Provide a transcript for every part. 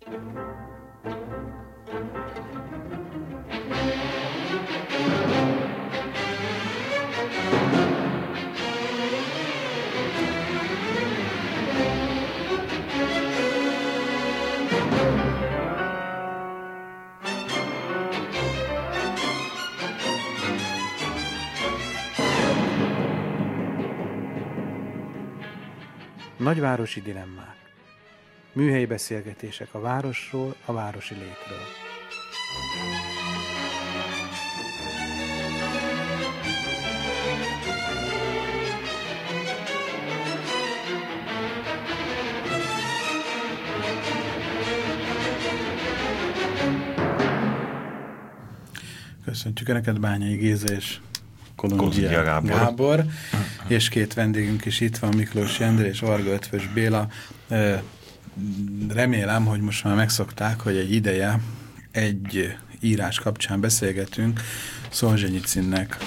Nagyvárosi dilemmák. Műhelyi beszélgetések a városról, a városi létről. Köszöntjük Önöket, Bányai Géza és Kolundzsia Gábor. És két vendégünk is itt van, Miklós Endre és Varga Eötvös Béla. Remélem, hogy most már megszokták, hogy egy ideje egy írás kapcsán beszélgetünk. Szolzsenyicinnek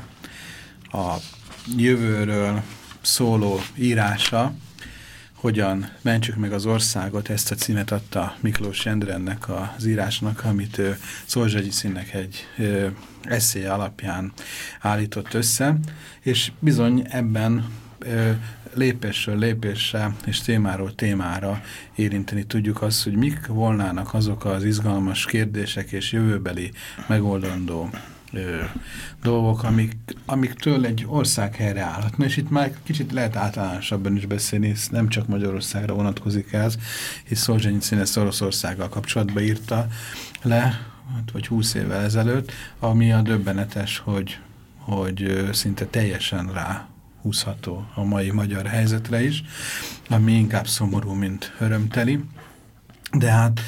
a jövőről szóló írása, Hogyan mentsük meg az országot, ezt a címet adta Miklós Endre ennek az írásnak, amit ő Szolzsenyicinnek egy esszéje alapján állított össze, és bizony ebben lépésről lépésre és témáról témára érinteni tudjuk azt, hogy mik volnának azok az izgalmas kérdések és jövőbeli megoldandó dolgok, amiktől egy ország helyreállhatna, és itt már kicsit lehet általánosabban is beszélni, hisz nem csak Magyarországra vonatkozik ez, hisz Szolzsenyicin ezt Oroszországgal kapcsolatban írta le, vagy 20 évvel ezelőtt, ami a döbbenetes, hogy szinte teljesen ráhúzható a mai magyar helyzetre is, ami inkább szomorú, mint örömteli. De hát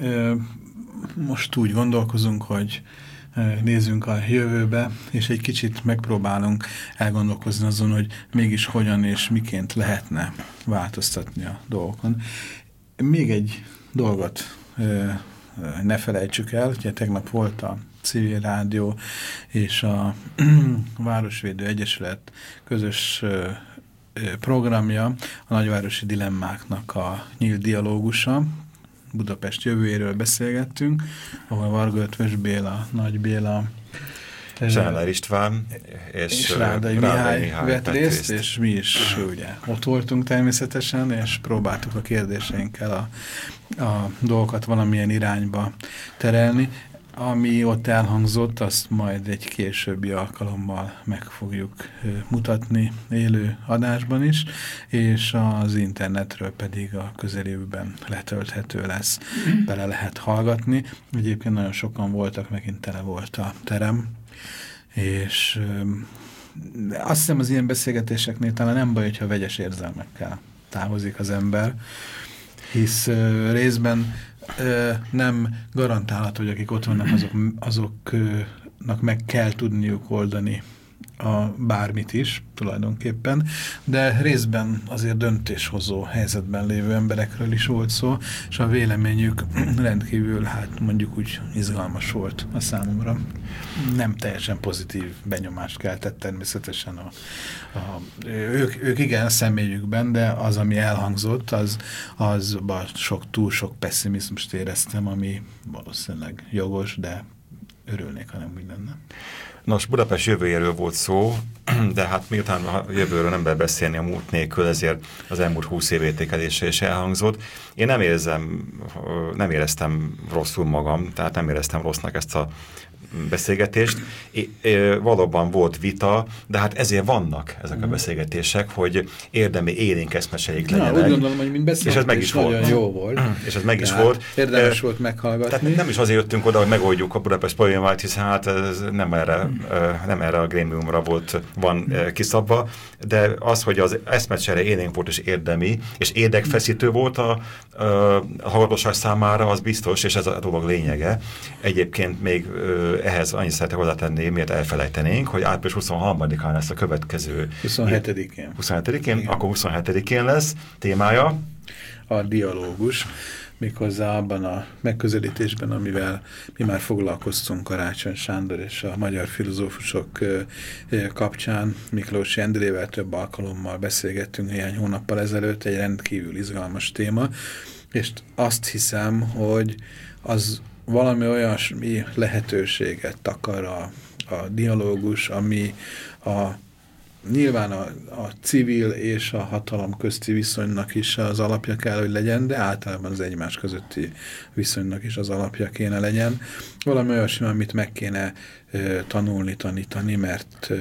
most úgy gondolkozunk, hogy nézzünk a jövőbe, és egy kicsit megpróbálunk elgondolkozni azon, hogy mégis hogyan és miként lehetne változtatni a dolgokon. Még egy dolgot ne felejtsük el, ugye tegnap volt a Civil Rádió és a Városvédő Egyesület közös programja, a nagyvárosi dilemmáknak a nyílt dialógusa. Budapest jövőjéről beszélgettünk, ahol Varga Eötvös Béla, Nagy Béla, Zsáner István és Rádai Mihály vett részt, és mi is ugye ott voltunk természetesen, és próbáltuk a kérdéseinkkel a dolgokat valamilyen irányba terelni. Ami ott elhangzott, azt majd egy későbbi alkalommal meg fogjuk mutatni élő adásban is, és az internetről pedig a közeljövőben letölthető lesz, bele lehet hallgatni. Egyébként nagyon sokan voltak, megint tele volt a terem, és azt hiszem az ilyen beszélgetéseknél talán nem baj, hogyha vegyes érzelmekkel távozik az ember, hisz részben nem garantálható, hogy akik ott vannak, azoknak meg kell tudniuk oldani bármit is tulajdonképpen, de részben azért döntéshozó helyzetben lévő emberekről is volt szó, és a véleményük rendkívül, hát mondjuk úgy izgalmas volt a számomra. Nem teljesen pozitív benyomást keltett természetesen ők igen a személyükben, de az, ami elhangzott, az túl sok pessimizmust éreztem, ami valószínűleg jogos, de örülnék, ha nem úgy lenne. Nos, Budapest jövőjéről volt szó, de hát miután a jövőről nem lehet beszélni a múlt nélkül, ezért az elmúlt 20 év értékelése is elhangzott. Én nem éreztem rosszul magam, tehát nem éreztem rossznak ezt a beszélgetést. Valóban volt vita, de hát ezért vannak ezek a beszélgetések, hogy érdemi élénk eszmecserék legyenek. Úgy gondolom, hogy mint beszélgetés nagyon jó volt. És ez meg is volt. Érdemes volt meghallgatni. Tehát nem is azért jöttünk oda, hogy megoldjuk a Budapest problémát, hiszen hát ez nem erre a grémiumra van kiszabva, de az, hogy az eszmecsere élénk volt és érdemi, és érdekfeszítő volt a hallgatóság számára, az biztos, és ez a dolog lényege. Egyébként még ehhez annyit szeretnék hozzátenni, miért elfelejtenénk, hogy április 23-án lesz a következő. 27-én. 27-én? Akkor 27-én lesz témája. A dialógus, méghozzá abban a megközelítésben, amivel mi már foglalkoztunk Karácsony Sándor és a magyar filozófusok kapcsán. Miklós Endrével több alkalommal beszélgettünk néhány hónappal ezelőtt, egy rendkívül izgalmas téma. És azt hiszem, hogy az valami olyasmi lehetőséget takar a dialógus, ami nyilván a civil és a hatalom közti viszonynak is az alapja kell, hogy legyen, de általában az egymás közötti viszonynak is az alapja kéne legyen. Valami olyasmi, amit meg kéne tanulni, tanítani, mert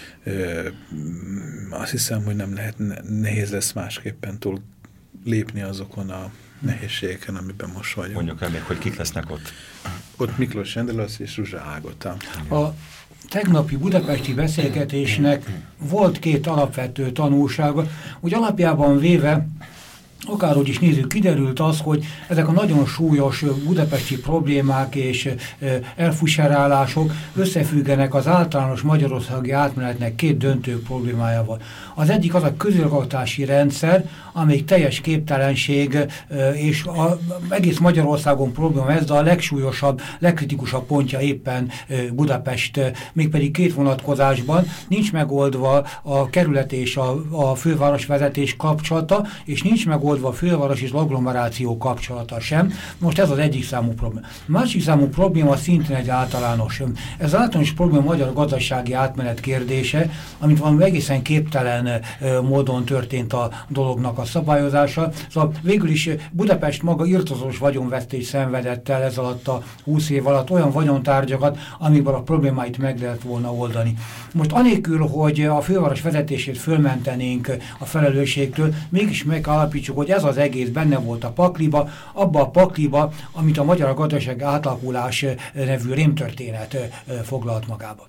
azt hiszem, hogy nem lehet, nehéz lesz másképpen túl lépni azokon a nehézségeken, amiben most vagyunk. Mondjuk el még, hogy kik lesznek ott. Ott Miklós Rendelősz és Zsuzsa Ágota. A tegnapi budapesti beszélgetésnek volt két alapvető tanulsága, úgy alapjában véve, akárhogy is nézzük, kiderült az, hogy ezek a nagyon súlyos budapesti problémák és elfuserálások összefüggenek az általános magyarországi átmenetnek két döntő problémájával. Az egyik az a közigazgatási rendszer, amelyik teljes képtelenség, és egész Magyarországon probléma ez, de a legsúlyosabb, legkritikusabb pontja éppen Budapest, mégpedig két vonatkozásban nincs megoldva a kerület és a fővárosvezetés kapcsolata, és nincs megoldva a főváros és agglomeráció kapcsolata sem. Most ez az egyik számú probléma. A másik számú probléma szintén egy általános. Ez általános probléma a magyar gazdasági átmenet kérdése, amit valami egészen képtelen módon történt a dolognak a szabályozása. Szóval végül is Budapest maga irtozós vagyonvesztést szenvedett el ez alatt a 20 év alatt olyan vagyontárgyakat, amikből a problémáit meg lehet volna oldani. Most anélkül, hogy a főváros vezetését fölmentenénk a felelősségtől, mégis megállapítsuk, hogy ez az egész benne volt a pakliba, abba a pakliba, amit a magyar gazdaság átalakulás nevű rémtörténet foglalt magába.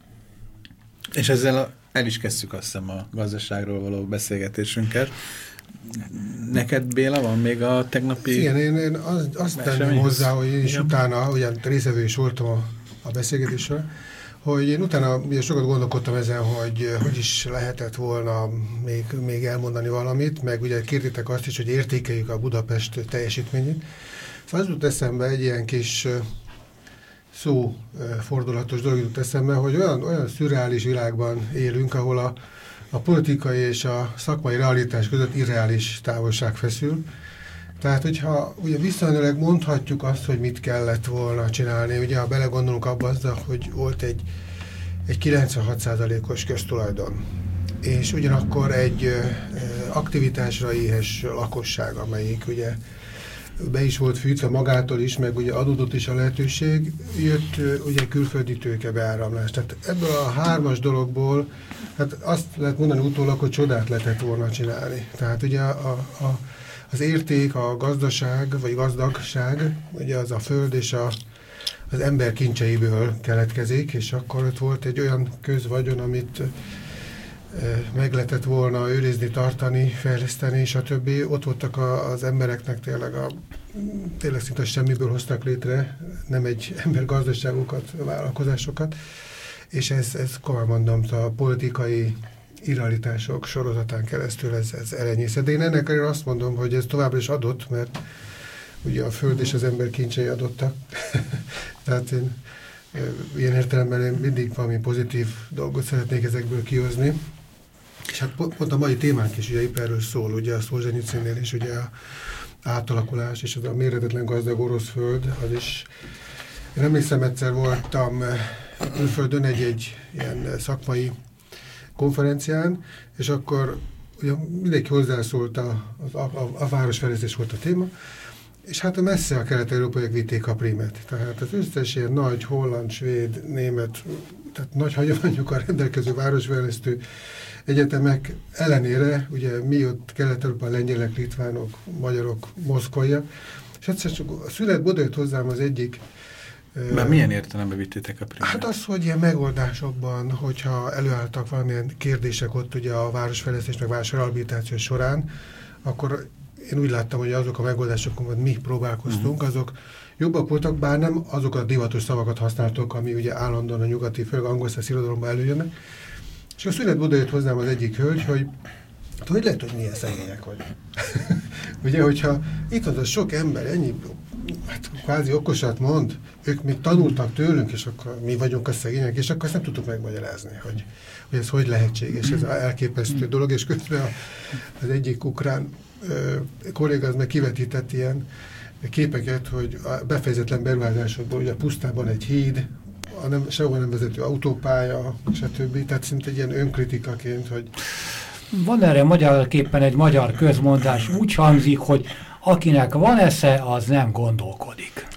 És ezzel el is kezdjük azt hiszem a gazdaságról való beszélgetésünket. Neked, Béla, van még a tegnapi... Igen, én azt tenném hozzá, hogy én is utána, ugyan részevő is voltam a beszélgetésről, hogy én utána ugye sokat gondolkodtam ezen, hogy is lehetett volna még elmondani valamit, meg ugye kértétek azt is, hogy értékeljük a Budapest teljesítményét. Szóval az jutott eszembe egy ilyen kis szófordulatos dolog jutott eszembe, hogy olyan szürreális világban élünk, ahol a politikai és a szakmai realitás között irreális távolság feszül. Tehát, hogyha ugye viszonylag mondhatjuk azt, hogy mit kellett volna csinálni, ugye ha belegondolunk abba azzal, hogy volt egy 96%-os köztulajdon, és ugyanakkor egy aktivitásra éhes lakosság, amelyik ugye be is volt fűtve magától is, meg ugye adódott is a lehetőség, jött ugye külföldi tőkebeáramlás. Tehát ebből a hármas dologból, hát azt lehet mondani utólag, hogy csodát lehetett volna csinálni. Tehát ugye az érték, a gazdaság, vagy gazdagság, ugye az a föld és az ember kincseiből keletkezik, és akkor ott volt egy olyan közvagyon, amit meg lehetett volna őrizni, tartani, fejleszteni, stb. Ott voltak az embereknek tényleg szinte semmiből hoztak létre, nem egy ember gazdaságokat, vállalkozásokat, és ez komolyan mondom, a politikai irrealitások sorozatán keresztül ez elenyészet. De én ennek azt mondom, hogy ez továbbra is adott, mert ugye a föld és az ember kincsei adottak. Tehát én ilyen értelemben én mindig valami pozitív dolgot szeretnék ezekből kihozni. És hát pont a mai témánk is ugye épp erről szól, ugye a Szolzsenyicynnél is ugye a átalakulás és az a méretetlen gazdag orosz föld, az is. Én emlékszem, egyszer voltam külföldön egy ilyen szakmai konferencián, és akkor ugye mindenki hozzászólt, a városfejlesztés volt a téma, és hát messze a kelet-európaiak vitték a prímet. Tehát az összes ilyen nagy, holland, svéd, német, tehát nagy hagyományokkal rendelkező városfejlesztő egyetemek ellenére, ugye mi ott Kelet-Európában lengyelek, litvánok, magyarok, moszkvaiak, és egyszer csak a születből jött hozzám az egyik. Már milyen értelemben vittétek a prímet? Hát az, hogy ilyen megoldásokban, hogyha előálltak valamilyen kérdések ott ugye a városfejlesztés, meg városrehabilitáció során, akkor én úgy láttam, hogy azok a megoldások, amit mi próbálkoztunk, azok jobbak voltak, bár nem azok a divatos szavakat használtok, ami ugye állandóan a nyugati, főleg angolszász irodalomban előjönnek. És a születből oda jött hozzám az egyik hölgy, hogy lehet, hogy milyen szegények vagyunk. Ugye, hogyha itt van az sok ember, ennyi, hát kvázi okosat mond, ők még tanultak tőlünk, és akkor mi vagyunk a szegények, és akkor ezt nem tudtuk megmagyarázni, hogy ez hogy lehetséges, ez elképesztő dolog, és közben az egyik ukrán kolléga az meg kivetített ilyen képeket, hogy a befejezetlen beruházásokból, ugye pusztában egy híd, sehol nem vezető autópálya, stb. Tehát szinte egy ilyen önkritikaként, hogy... Van erre magyarképpen egy magyar közmondás, úgy hangzik, hogy akinek van esze, az nem gondolkodik.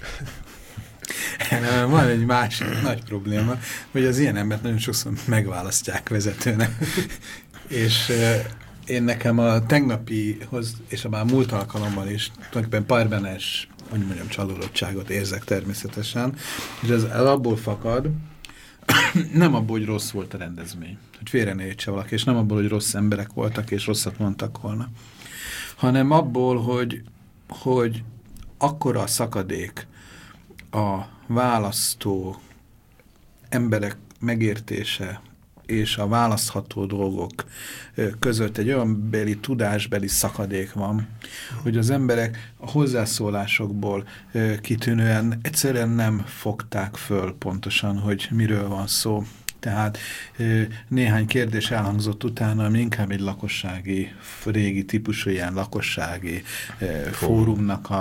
Van egy másik nagy probléma, hogy az ilyen embert nagyon sokszor megválasztják vezetőnek. És én nekem a tegnapihoz, és a múlt alkalommal is tulajdonképpen parbenes, hogy mondjam, csalódottságot érzek természetesen, és ez abból fakad, nem abból, hogy rossz volt a rendezvény, hogy félre ne értse valaki, és nem abból, hogy rossz emberek voltak, és rosszat mondtak volna, hanem abból, hogy akkora a szakadék a választó emberek megértése és a választható dolgok között egy olyan beli, tudásbeli szakadék van, hogy az emberek a hozzászólásokból kitűnően egyszerűen nem fogták föl pontosan, hogy miről van szó. Tehát néhány kérdés elhangzott utána, ami inkább egy lakossági, régi típusú ilyen lakossági fórumnak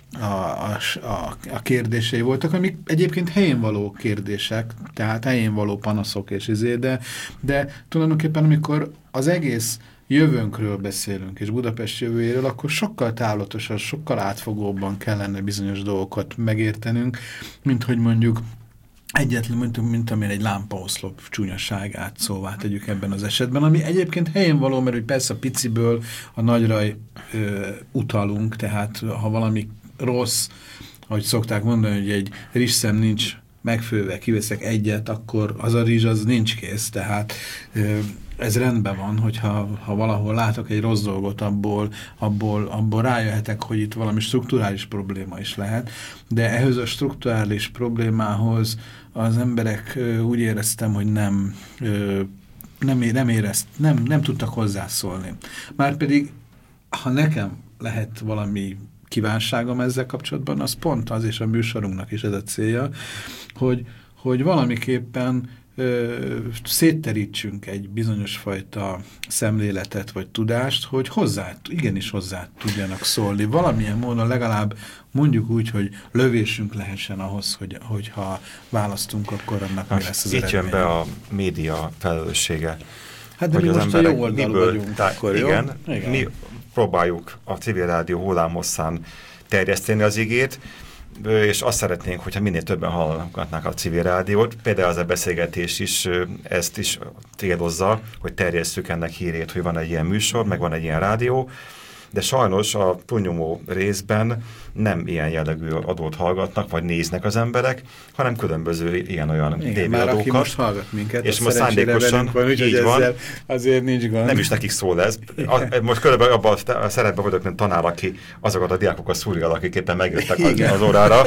a kérdései voltak, amik egyébként helyén való kérdések, tehát helyén való panaszok és de tulajdonképpen amikor az egész jövőnkről beszélünk, és Budapest jövőjéről, akkor sokkal távlatosan, sokkal átfogóbban kellene bizonyos dolgokat megértenünk, mint hogy mondjuk egyetlen, mint amilyen egy lámpaoszlop csúnyaságát szóvá tegyük ebben az esetben, ami egyébként helyén való, mert hogy persze a piciből a nagyra utalunk, tehát ha valami rossz, ahogy szokták mondani, hogy egy rizsszem nincs megfőve, kiveszek egyet, akkor az a rizs az nincs kész, tehát ez rendben van, hogyha valahol látok egy rossz dolgot, abból rájöhetek, hogy itt valami strukturális probléma is lehet, de ehhez a strukturális problémához az emberek úgy éreztem, hogy nem tudtak hozzászólni. Márpedig, ha nekem lehet valami kívánságom ezzel kapcsolatban, az pont az, és a műsorunknak is ez a célja, hogy valamiképpen szétterítsünk egy bizonyos fajta szemléletet vagy tudást, hogy igenis hozzá tudjanak szólni. Valamilyen módon legalább mondjuk úgy, hogy lövésünk lehessen ahhoz, hogyha választunk, akkor annak mi lesz az eredmény. Itt jön be a média felelőssége. Hát de mi most a jó oldal vagyunk. Akkor igen, mi próbáljuk a civil rádió hullámhosszán terjeszteni az igét, és azt szeretnénk, hogyha minél többen hallgatnák a civil rádiót. Például az a beszélgetés is ezt is célozza, hogy terjesszük ennek hírét, hogy van egy ilyen műsor, meg van egy ilyen rádió, de sajnos a túlnyomó részben nem ilyen jellegű adót hallgatnak, vagy néznek az emberek, hanem különböző ilyen-olyan tévéadókat. Már aki most hallgat minket, és most szándékosan van, így van, azért nincs gond. Nem is nekik szól ez. Most körülbelül abban a szerepben vagyok, mint tanár, aki azokat a diákokat szúrjál, akik éppen megjöttek az órára.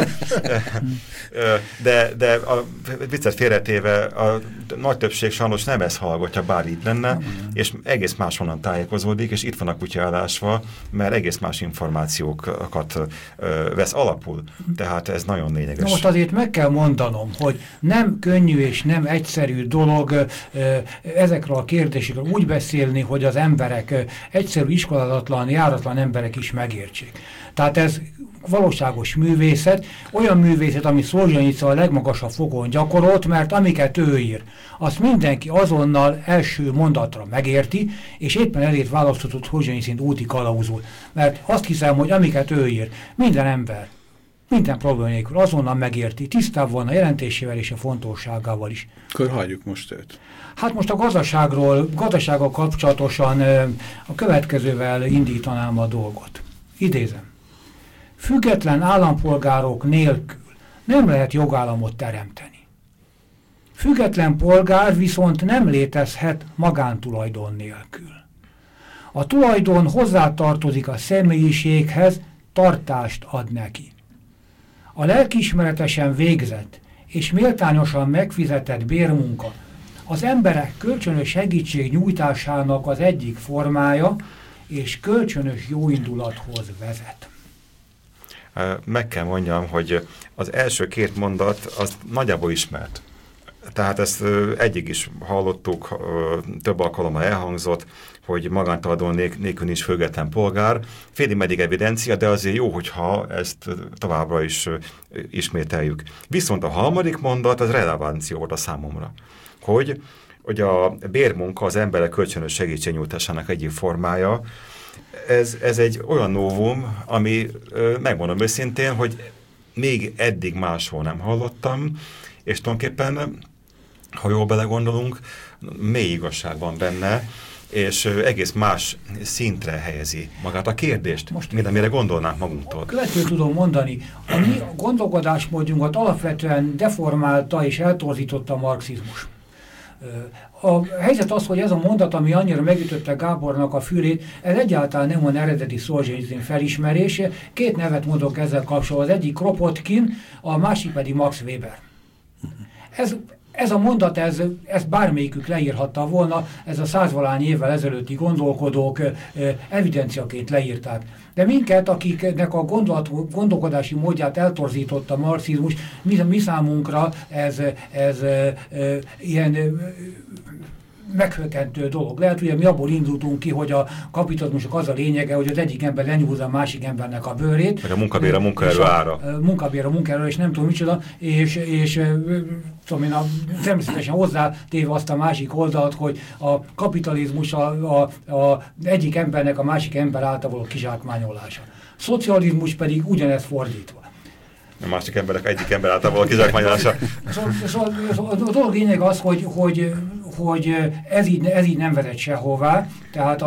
De a viccet félretéve a nagy többség sajnos nem ezt hallgatja, bár így lenne, és egész máshonnan tájékozódik, és itt van a kutya elásva, mert egész más információkat vesz alapul. Tehát ez nagyon lényeges. Na most azért meg kell mondanom, hogy nem könnyű és nem egyszerű dolog ezekről a kérdésekről úgy beszélni, hogy az emberek, egyszerű iskolálatlan, járatlan emberek is megértsék. Tehát ez valóságos művészet, olyan művészet, ami Szolzsenyica a legmagasabb fokon gyakorolt, mert amiket ő ír, azt mindenki azonnal első mondatra megérti, és éppen ezért választhatott Szolzsenyicint úti kalauzul. Mert azt hiszem, hogy amiket ő ír, minden ember, minden probléma nélkül azonnal megérti, tisztában van a jelentésével és a fontosságával is. Akkor hagyjuk most őt. Hát most a gazdasággal kapcsolatosan a következővel indítanám a dolgot. Idézem. Független állampolgárok nélkül nem lehet jogállamot teremteni. Független polgár viszont nem létezhet magántulajdon nélkül. A tulajdon hozzátartozik a személyiséghez, tartást ad neki. A lelkiismeretesen végzett és méltányosan megfizetett bérmunka az emberek kölcsönös segítség nyújtásának az egyik formája, és kölcsönös jóindulathoz vezet. Meg kell mondjam, hogy az első két mondat az nagyjából ismert. Tehát ezt egyik is hallottuk, több alkalommal elhangzott, hogy magántulajdon nélkül nincs független polgár. Félig meddig evidencia, de azért jó, hogyha ezt továbbra is ismételjük. Viszont a harmadik mondat az relevancia volt a számomra, hogy a bérmunka az emberek kölcsönös segítségnyújtásának egyik formája. Ez egy olyan novum, ami megmondom őszintén, hogy még eddig máshol nem hallottam, és tulajdonképpen, ha jól belegondolunk, mély igazság van benne, és egész más szintre helyezi magát a kérdést, mint amire gondolnánk magunktól. Következőt tudom mondani, a mi gondolkodásmódjunkat alapvetően deformálta és eltorzította a marxizmus. A helyzet az, hogy ez a mondat, ami annyira megütötte Gábornak a fülét, ez egyáltalán nem van eredeti Szolzsenyicin felismerése. Két nevet mondok ezzel kapcsolatban, az egyik Kropotkin, a másik pedig Max Weber. Ez a mondat, ez bármelyikük leírhatta volna, ez a 100-valány évvel ezelőtti gondolkodók evidenciaként leírták. De minket, akiknek a gondolkodási módját eltorzította a marxizmus, mi számunkra ez ilyen meghökkentő dolog. Lehet, hogy mi abból indultunk ki, hogy a kapitalizmusok az a lényege, hogy az egyik ember lenyúlza a másik embernek a bőrét. Vagy a munkabér a munkaerő ára. Munkabér a munkaerő, és nem tudom micsoda, és tudom én, természetesen hozzátéve azt a másik oldalt, hogy a kapitalizmus a egyik embernek a másik ember által való kizsákmányolása. Szocializmus pedig ugyanezt fordítva. A másik emberek egyik ember által való kizsákmányolása. Szóval a dolog lényeg az, hogy ez így nem vezet sehová. Tehát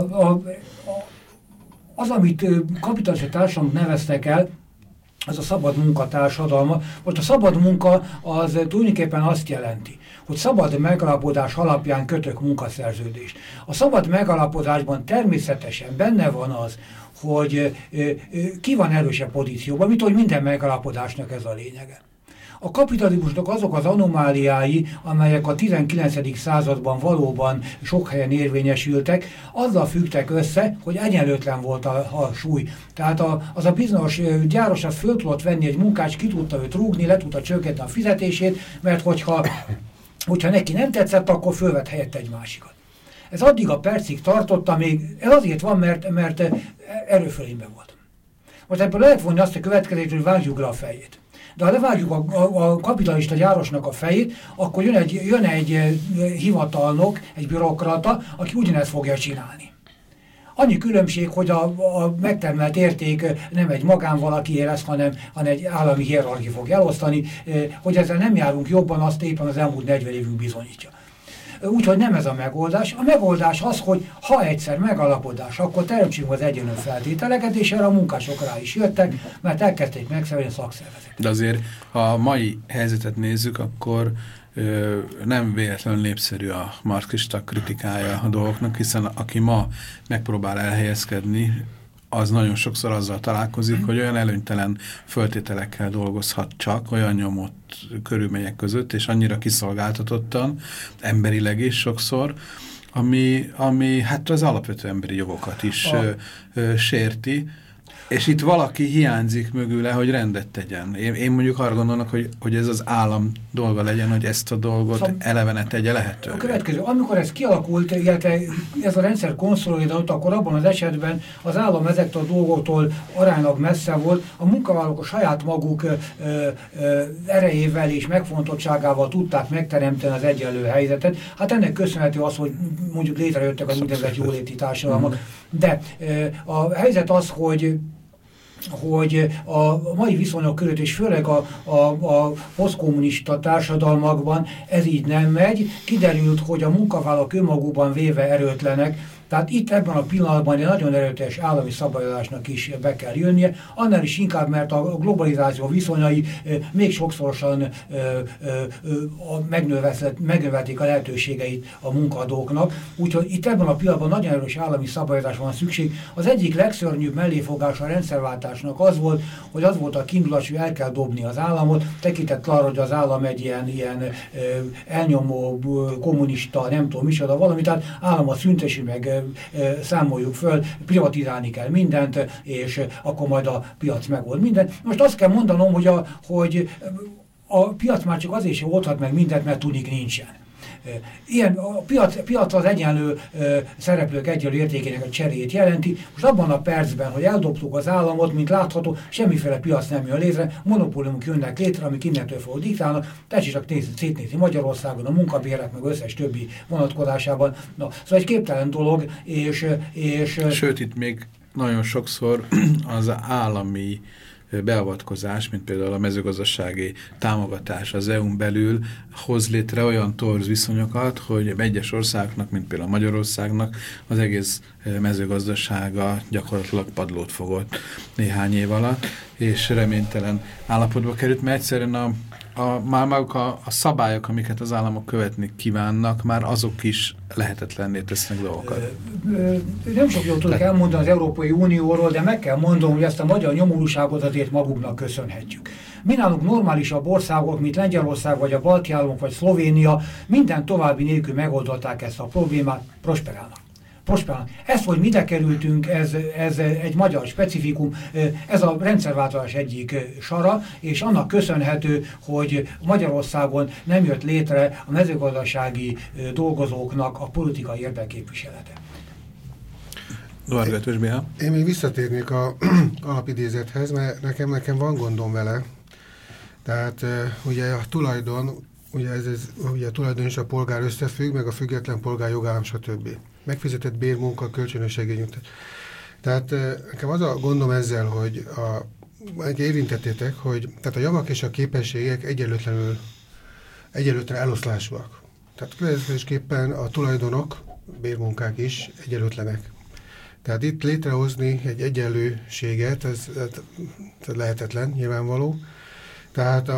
az, amit kapitalista társadalmat neveztek el, az a szabad munka társadalma. Most a szabad munka az tulajdonképpen azt jelenti, hogy szabad megállapodás alapján kötök munkaszerződést. A szabad megállapodásban természetesen benne van az, hogy ki van erősebb pozícióban, mint hogy minden megállapodásnak ez a lényege. A kapitalizmusnak azok az anomáliái, amelyek a 19. században valóban sok helyen érvényesültek, azzal függtek össze, hogy egyenlőtlen volt a súly. Tehát az a bizonyos gyáros az föl tudott venni egy munkást, ki tudta őt rúgni, le tudta csökkenteni a fizetését, mert hogyha neki nem tetszett, akkor fölvett helyett egy másikat. Ez addig a percig tartott, amíg ez azért van, mert erőfölényben volt. Most ebből lehet vonni azt a következést, hogy vágjuk le a fejét. De ha levágjuk a kapitalista gyárosnak a fejét, akkor jön egy hivatalnok, egy bürokrata, aki ugyanezt fogja csinálni. Annyi különbség, hogy a megtermelt érték nem egy magánvalakié lesz, hanem egy állami hierarchia fog elosztani, hogy ezzel nem járunk jobban, azt éppen az elmúlt 40 évünk bizonyítja. Úgyhogy nem ez a megoldás. A megoldás az, hogy ha egyszer megalapodás, akkor teremtsünk az egyenlő feltételeket, és erre a munkások rá is jöttek, mert elkezdték megszervezni a szakszervezetet. De azért, ha a mai helyzetet nézzük, akkor nem véletlenül népszerű a marxista kritikája a dolgoknak, hiszen aki ma megpróbál elhelyezkedni, az nagyon sokszor azzal találkozik, hogy olyan előnytelen föltételekkel dolgozhat csak, olyan nyomott körülmények között, és annyira kiszolgáltatottan, emberileg is sokszor, ami hát az alapvető emberi jogokat is sérti, és itt valaki hiányzik mögüle, hogy rendet tegyen. Én mondjuk arra gondolnak, hogy ez az állam dolga legyen, hogy ezt a dolgot elevene tegye lehetővé. A következő, amikor ez kialakult, illetve ez a rendszer konszolidálódott, akkor abban az esetben az állam ezektől a dolgoktól aránylag messze volt, a munkavállalók a saját maguk erejével és megfontoltságával tudták megteremteni az egyenlő helyzetet. Hát ennek köszönhető az, hogy mondjuk létrejöttek az úgynevezett jóléti társadalmak. De a helyzet az, hogy a mai viszonyok között, és főleg a posztkommunista társadalmakban ez így nem megy. Kiderült, hogy a munkavállalók önmagukban véve erőtlenek, tehát itt ebben a pillanatban egy nagyon erőteljes állami szabályozásnak is be kell jönnie, annál is inkább, mert a globalizáció viszonyai még sokszorosan megnövelték a lehetőségeit a munkadóknak, úgyhogy itt ebben a pillanatban nagyon erős állami szabályozás van szükség. Az egyik legszörnyűbb melléfogás a rendszerváltásnak az volt, hogy az volt a kiindulás, hogy el kell dobni az államot, tekintett arra, hogy az állam egy ilyen elnyomó, kommunista, nem tudom micsoda valami, tehát államot szüntessük meg, számoljuk föl, privatizálni kell mindent, és akkor majd a piac megold mindent. Most azt kell mondanom, hogy a piac már csak azért sem oldhat meg mindent, mert tudnik nincsen. Ilyen a piac az egyenlő szereplők egyenlő értékének a cseréjét jelenti. Most abban a percben, hogy eldobtuk az államot, mint látható, semmiféle piac nem jön létre, monopóliumok jönnek létre, amik innentől fogok diktálnak, tessék csak szétnézni Magyarországon, a munkabérek, meg összes többi vonatkozásában. Na, szóval egy képtelen dolog, és sőt, itt még nagyon sokszor az állami beavatkozás, mint például a mezőgazdasági támogatás az EU-n belül hoz létre olyan torz viszonyokat, hogy egyes országoknak, mint például Magyarországnak az egész mezőgazdasága gyakorlatilag padlót fogott néhány év alatt, és reménytelen állapotba került, mert egyszerűen már maguk a szabályok, amiket az államok követni kívánnak, már azok is lehetetlenné tesznek dolgokat. Nem sok jót tudok elmondani az Európai Unióról, de meg kell mondanom, hogy ezt a magyar nyomorúságot azért maguknak köszönhetjük. Mi nálunk normálisabb országok, mint Lengyelország, vagy a balti államok, vagy Szlovénia, minden további nélkül megoldották ezt a problémát, prosperálnak. Ezt, hogy mire kerültünk, ez egy magyar specifikum, ez a rendszerváltozás egyik sara, és annak köszönhető, hogy Magyarországon nem jött létre a mezőgazdasági dolgozóknak a politikai érdekképviselete. Én még visszatérnék az alapidézethez, mert nekem van gondom vele. Tehát ugye a tulajdon, ugye a tulajdon és a polgár összefügg, meg a független polgár jogállam, stb. Megfizetett bérmunka, kölcsönös segélynyújtás. Tehát nekem az a gondom ezzel, hogy érintettétek, hogy tehát a javak és a képességek egyenlőtlen eloszlásúak. Tehát következésképpen a tulajdonok, bérmunkák is egyenlőtlenek. Tehát itt létrehozni egy egyenlőséget, ez lehetetlen, nyilvánvaló. Tehát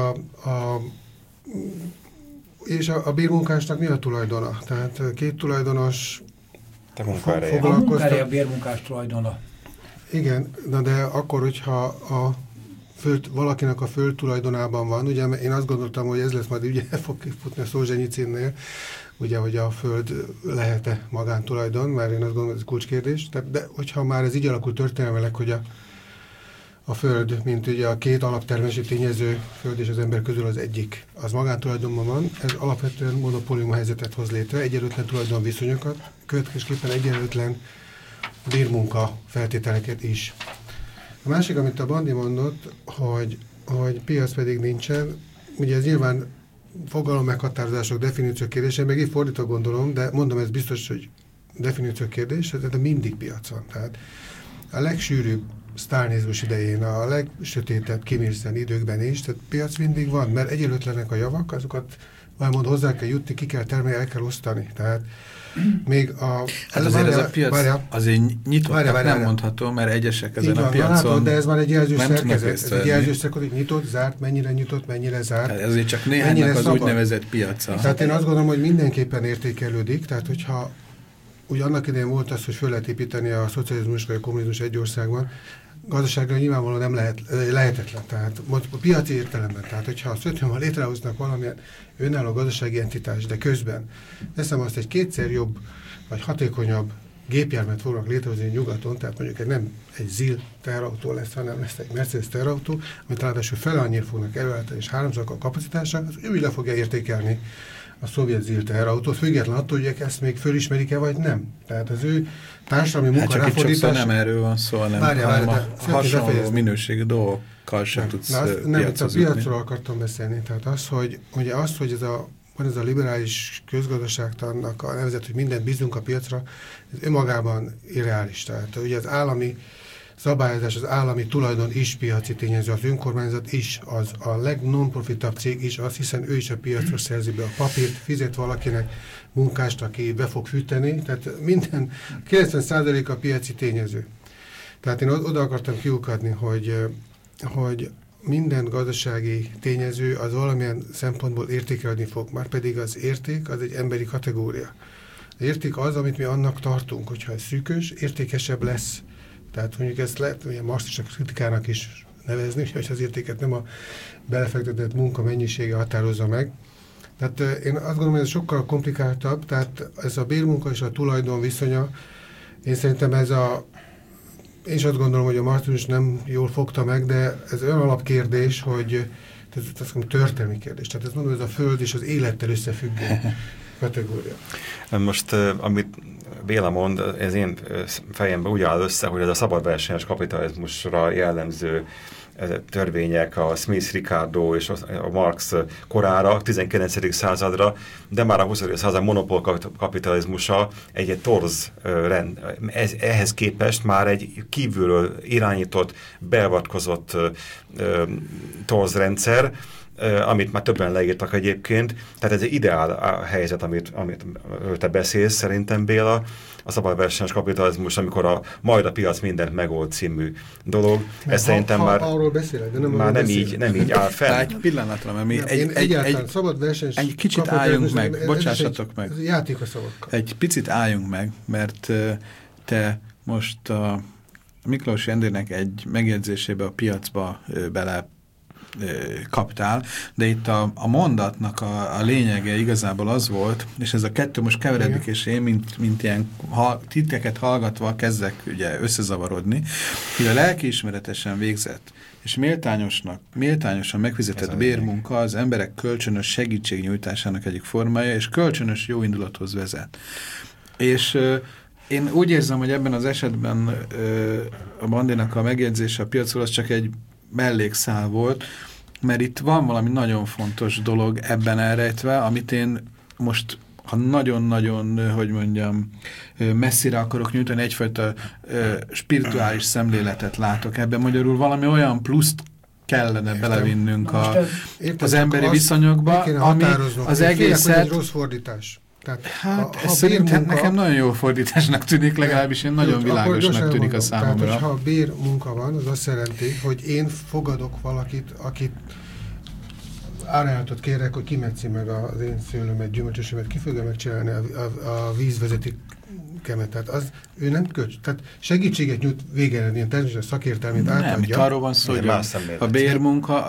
és a bérmunkásnak mi a tulajdona? Tehát két tulajdonos foglalkoztat. A munkája a bérmunkás tulajdona. Igen, de akkor, hogyha valakinek a föld tulajdonában van, ugye én azt gondoltam, hogy ez lesz majd, ugye fog futni a Szolzsenyicinnél, ugye, hogy a föld lehet-e magántulajdon, mert én azt gondolom, hogy ez kulcskérdés. De hogyha már ez így alakul történelmileg, hogy a föld, mint ugye a két alaptermési tényező, föld és az ember közül az egyik, az magántulajdonban van, ez alapvetően monopólium helyzetet hoz létre, egyenlőtlen tulajdonviszonyokat, következésképpen egyenlőtlen bérmunka feltételeket is. A másik, amit a Bandi mondott, hogy piac pedig nincsen, ugye ez nyilván fogalom meghatározások, definíciók kérdése, meg így fordítva gondolom, de mondom, ez biztos, hogy definíciók kérdés, de mindig piac van. Tehát a legsűrűbb sztálnizmus idején, a legsötétebb Kim-Il-sen időkben is, tehát piac mindig van, mert egyenlőtlenek a javak, azokat valamond hozzá kell jutni, ki kell termelni, el kell osztani. Tehát még hát azért ez a piac azért nyitott, nem mondható, mert egyesek ezen a piacon... de ez már egy jelzős szerkezet. Ez egy jelzős szerkezet, hogy nyitott, zárt, mennyire zárt. Tehát ezért csak néhánynak az úgynevezett piaca. Tehát én azt gondolom, hogy mindenképpen értékelődik, tehát hogyha ugye annak idején volt az, hogy föl lehet építeni a szocializmus vagy a kommunizmus egy országban, gazdaságra nyilvánvalóan nem lehetetlen. Tehát a piaci értelemben, tehát hogyha a szötőmmel létrehoznak valamilyen önálló gazdasági entitás, de közben teszem azt egy kétszer jobb vagy hatékonyabb gépjárművet fognak létrehozni nyugaton, tehát mondjuk nem egy ZIL teherautó lesz, hanem lesz egy Mercedes teherautó, amit ráadásul fele annyira fognak előállítani, és háromszor a kapacitása, az ő le fogja értékelni a szovjet ZIL teherautót, független attól, hogy ezt még fölismerik-e, vagy nem. Tehát az ő társadalmi munka ráfordítása... nem erről van szó, hanem a hasonló minőségű dolgokkal sem tudsz piacozni. A piacról akartam beszélni. Tehát az, hogy van ez a liberális közgazdaságtannak a nevezet, hogy mindent bízunk a piacra, ez önmagában irreális. Tehát ugye az állami szabályozás, az állami tulajdon is piaci tényező, az önkormányzat is, az a legnonprofitabb cég is az, hiszen ő is a piacra szerzi be a papírt, fizet valakinek munkást, aki be fog fűteni, tehát minden 90% a piaci tényező. Tehát én oda akartam kiukadni, hogy minden gazdasági tényező az valamilyen szempontból értékelni fog, már pedig az érték az egy emberi kategória. Az érték az, amit mi annak tartunk, hogyha ez szűkös, értékesebb lesz. Tehát mondjuk ezt lehet ugye marxista kritikának is nevezni, hogy az értéket nem a belefektetett munka mennyisége határozza meg. Tehát én azt gondolom, hogy ez sokkal komplikáltabb, tehát ez a bérmunka és a tulajdon viszonya, én szerintem én is azt gondolom, hogy a marxizmus nem jól fogta meg, de ez olyan alapkérdés, hogy ez azt mondom, történelmi kérdés. Tehát ez mondom, ez a föld és az élettel összefüggő kategória. Most, amit Béla mond, ez én fejemben úgy áll össze, hogy ez a szabadversenyes kapitalizmusra jellemző törvények a Smith-Ricardo és a Marx korára, 19. századra, de már a 20. század monopól kapitalizmusa egy torz rend. Ehhez képest már egy kívülről irányított, beavatkozott torz rendszer, amit már többen leírtak egyébként. Tehát ez egy ideál helyzet, amit te beszélsz szerintem, Béla, a szabadversenyes kapitalizmus, amikor majd a piac mindent megold című dolog. Ez szerintem már arról beszélek, de már nem így áll fel. Egy pillanatra, mert mi egy kicsit álljunk meg, bocsássatok meg. Játék a szavakkal. Egy picit álljunk meg, mert te most a Miklós Endrének egy megjegyzésébe a piacba bele kaptál, de itt a mondatnak a lényege igazából az volt, és ez a kettő most keveredik, és én, mint ilyen titeket hallgatva kezdek ugye összezavarodni, hogy a lelkiismeretesen végzett és méltányosan megfizetett bérmunka az emberek kölcsönös segítségnyújtásának egyik formája, és kölcsönös jóindulathoz vezet. És én úgy érzem, hogy ebben az esetben a Bandinak a megjegyzése a piacról az csak egy mellékszál volt, mert itt van valami nagyon fontos dolog ebben elrejtve, amit én most, ha nagyon-nagyon, hogy mondjam, messzire akarok nyújtani, egyfajta spirituális szemléletet látok ebben. Magyarul valami olyan pluszt kellene belevinnünk az emberi viszonyokba, ami az egészet... egy rossz fordítás. Tehát, hát ez szerintem nekem nagyon jó fordításnak tűnik, legalábbis én nagyon világosnak tűnik a számomra. Tehát, ha bérmunka van, az azt jelenti, hogy én fogadok valakit, akit árajánlatot kérek, hogy kimetszi meg az én szőlőmet, gyümölcsösömet, ki fogja megcsinálni a vízvezetékemet. Tehát ő nem tehát segítséget nyújt végeredni, ilyen természetesen szakértelmét átadja. Nem, itt arról van szó, hogy a bérmunka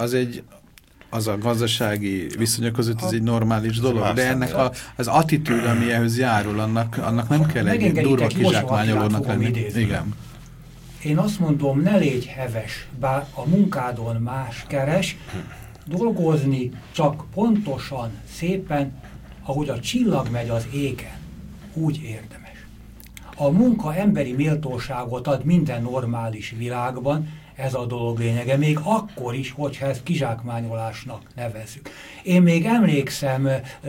az a gazdasági viszonyok között ez egy normális dolog, de ennek az attitűd, ami ehhez járul, annak nem kell egy durva kizsákmányolónak lenni. Igen. Én azt mondom, ne légy heves, bár a munkádon más keres, dolgozni csak pontosan, szépen, ahogy a csillag megy az égen, úgy érdemes. A munka emberi méltóságot ad minden normális világban, ez a dolog lényege, még akkor is, hogyha ezt kizsákmányolásnak nevezzük. Én még emlékszem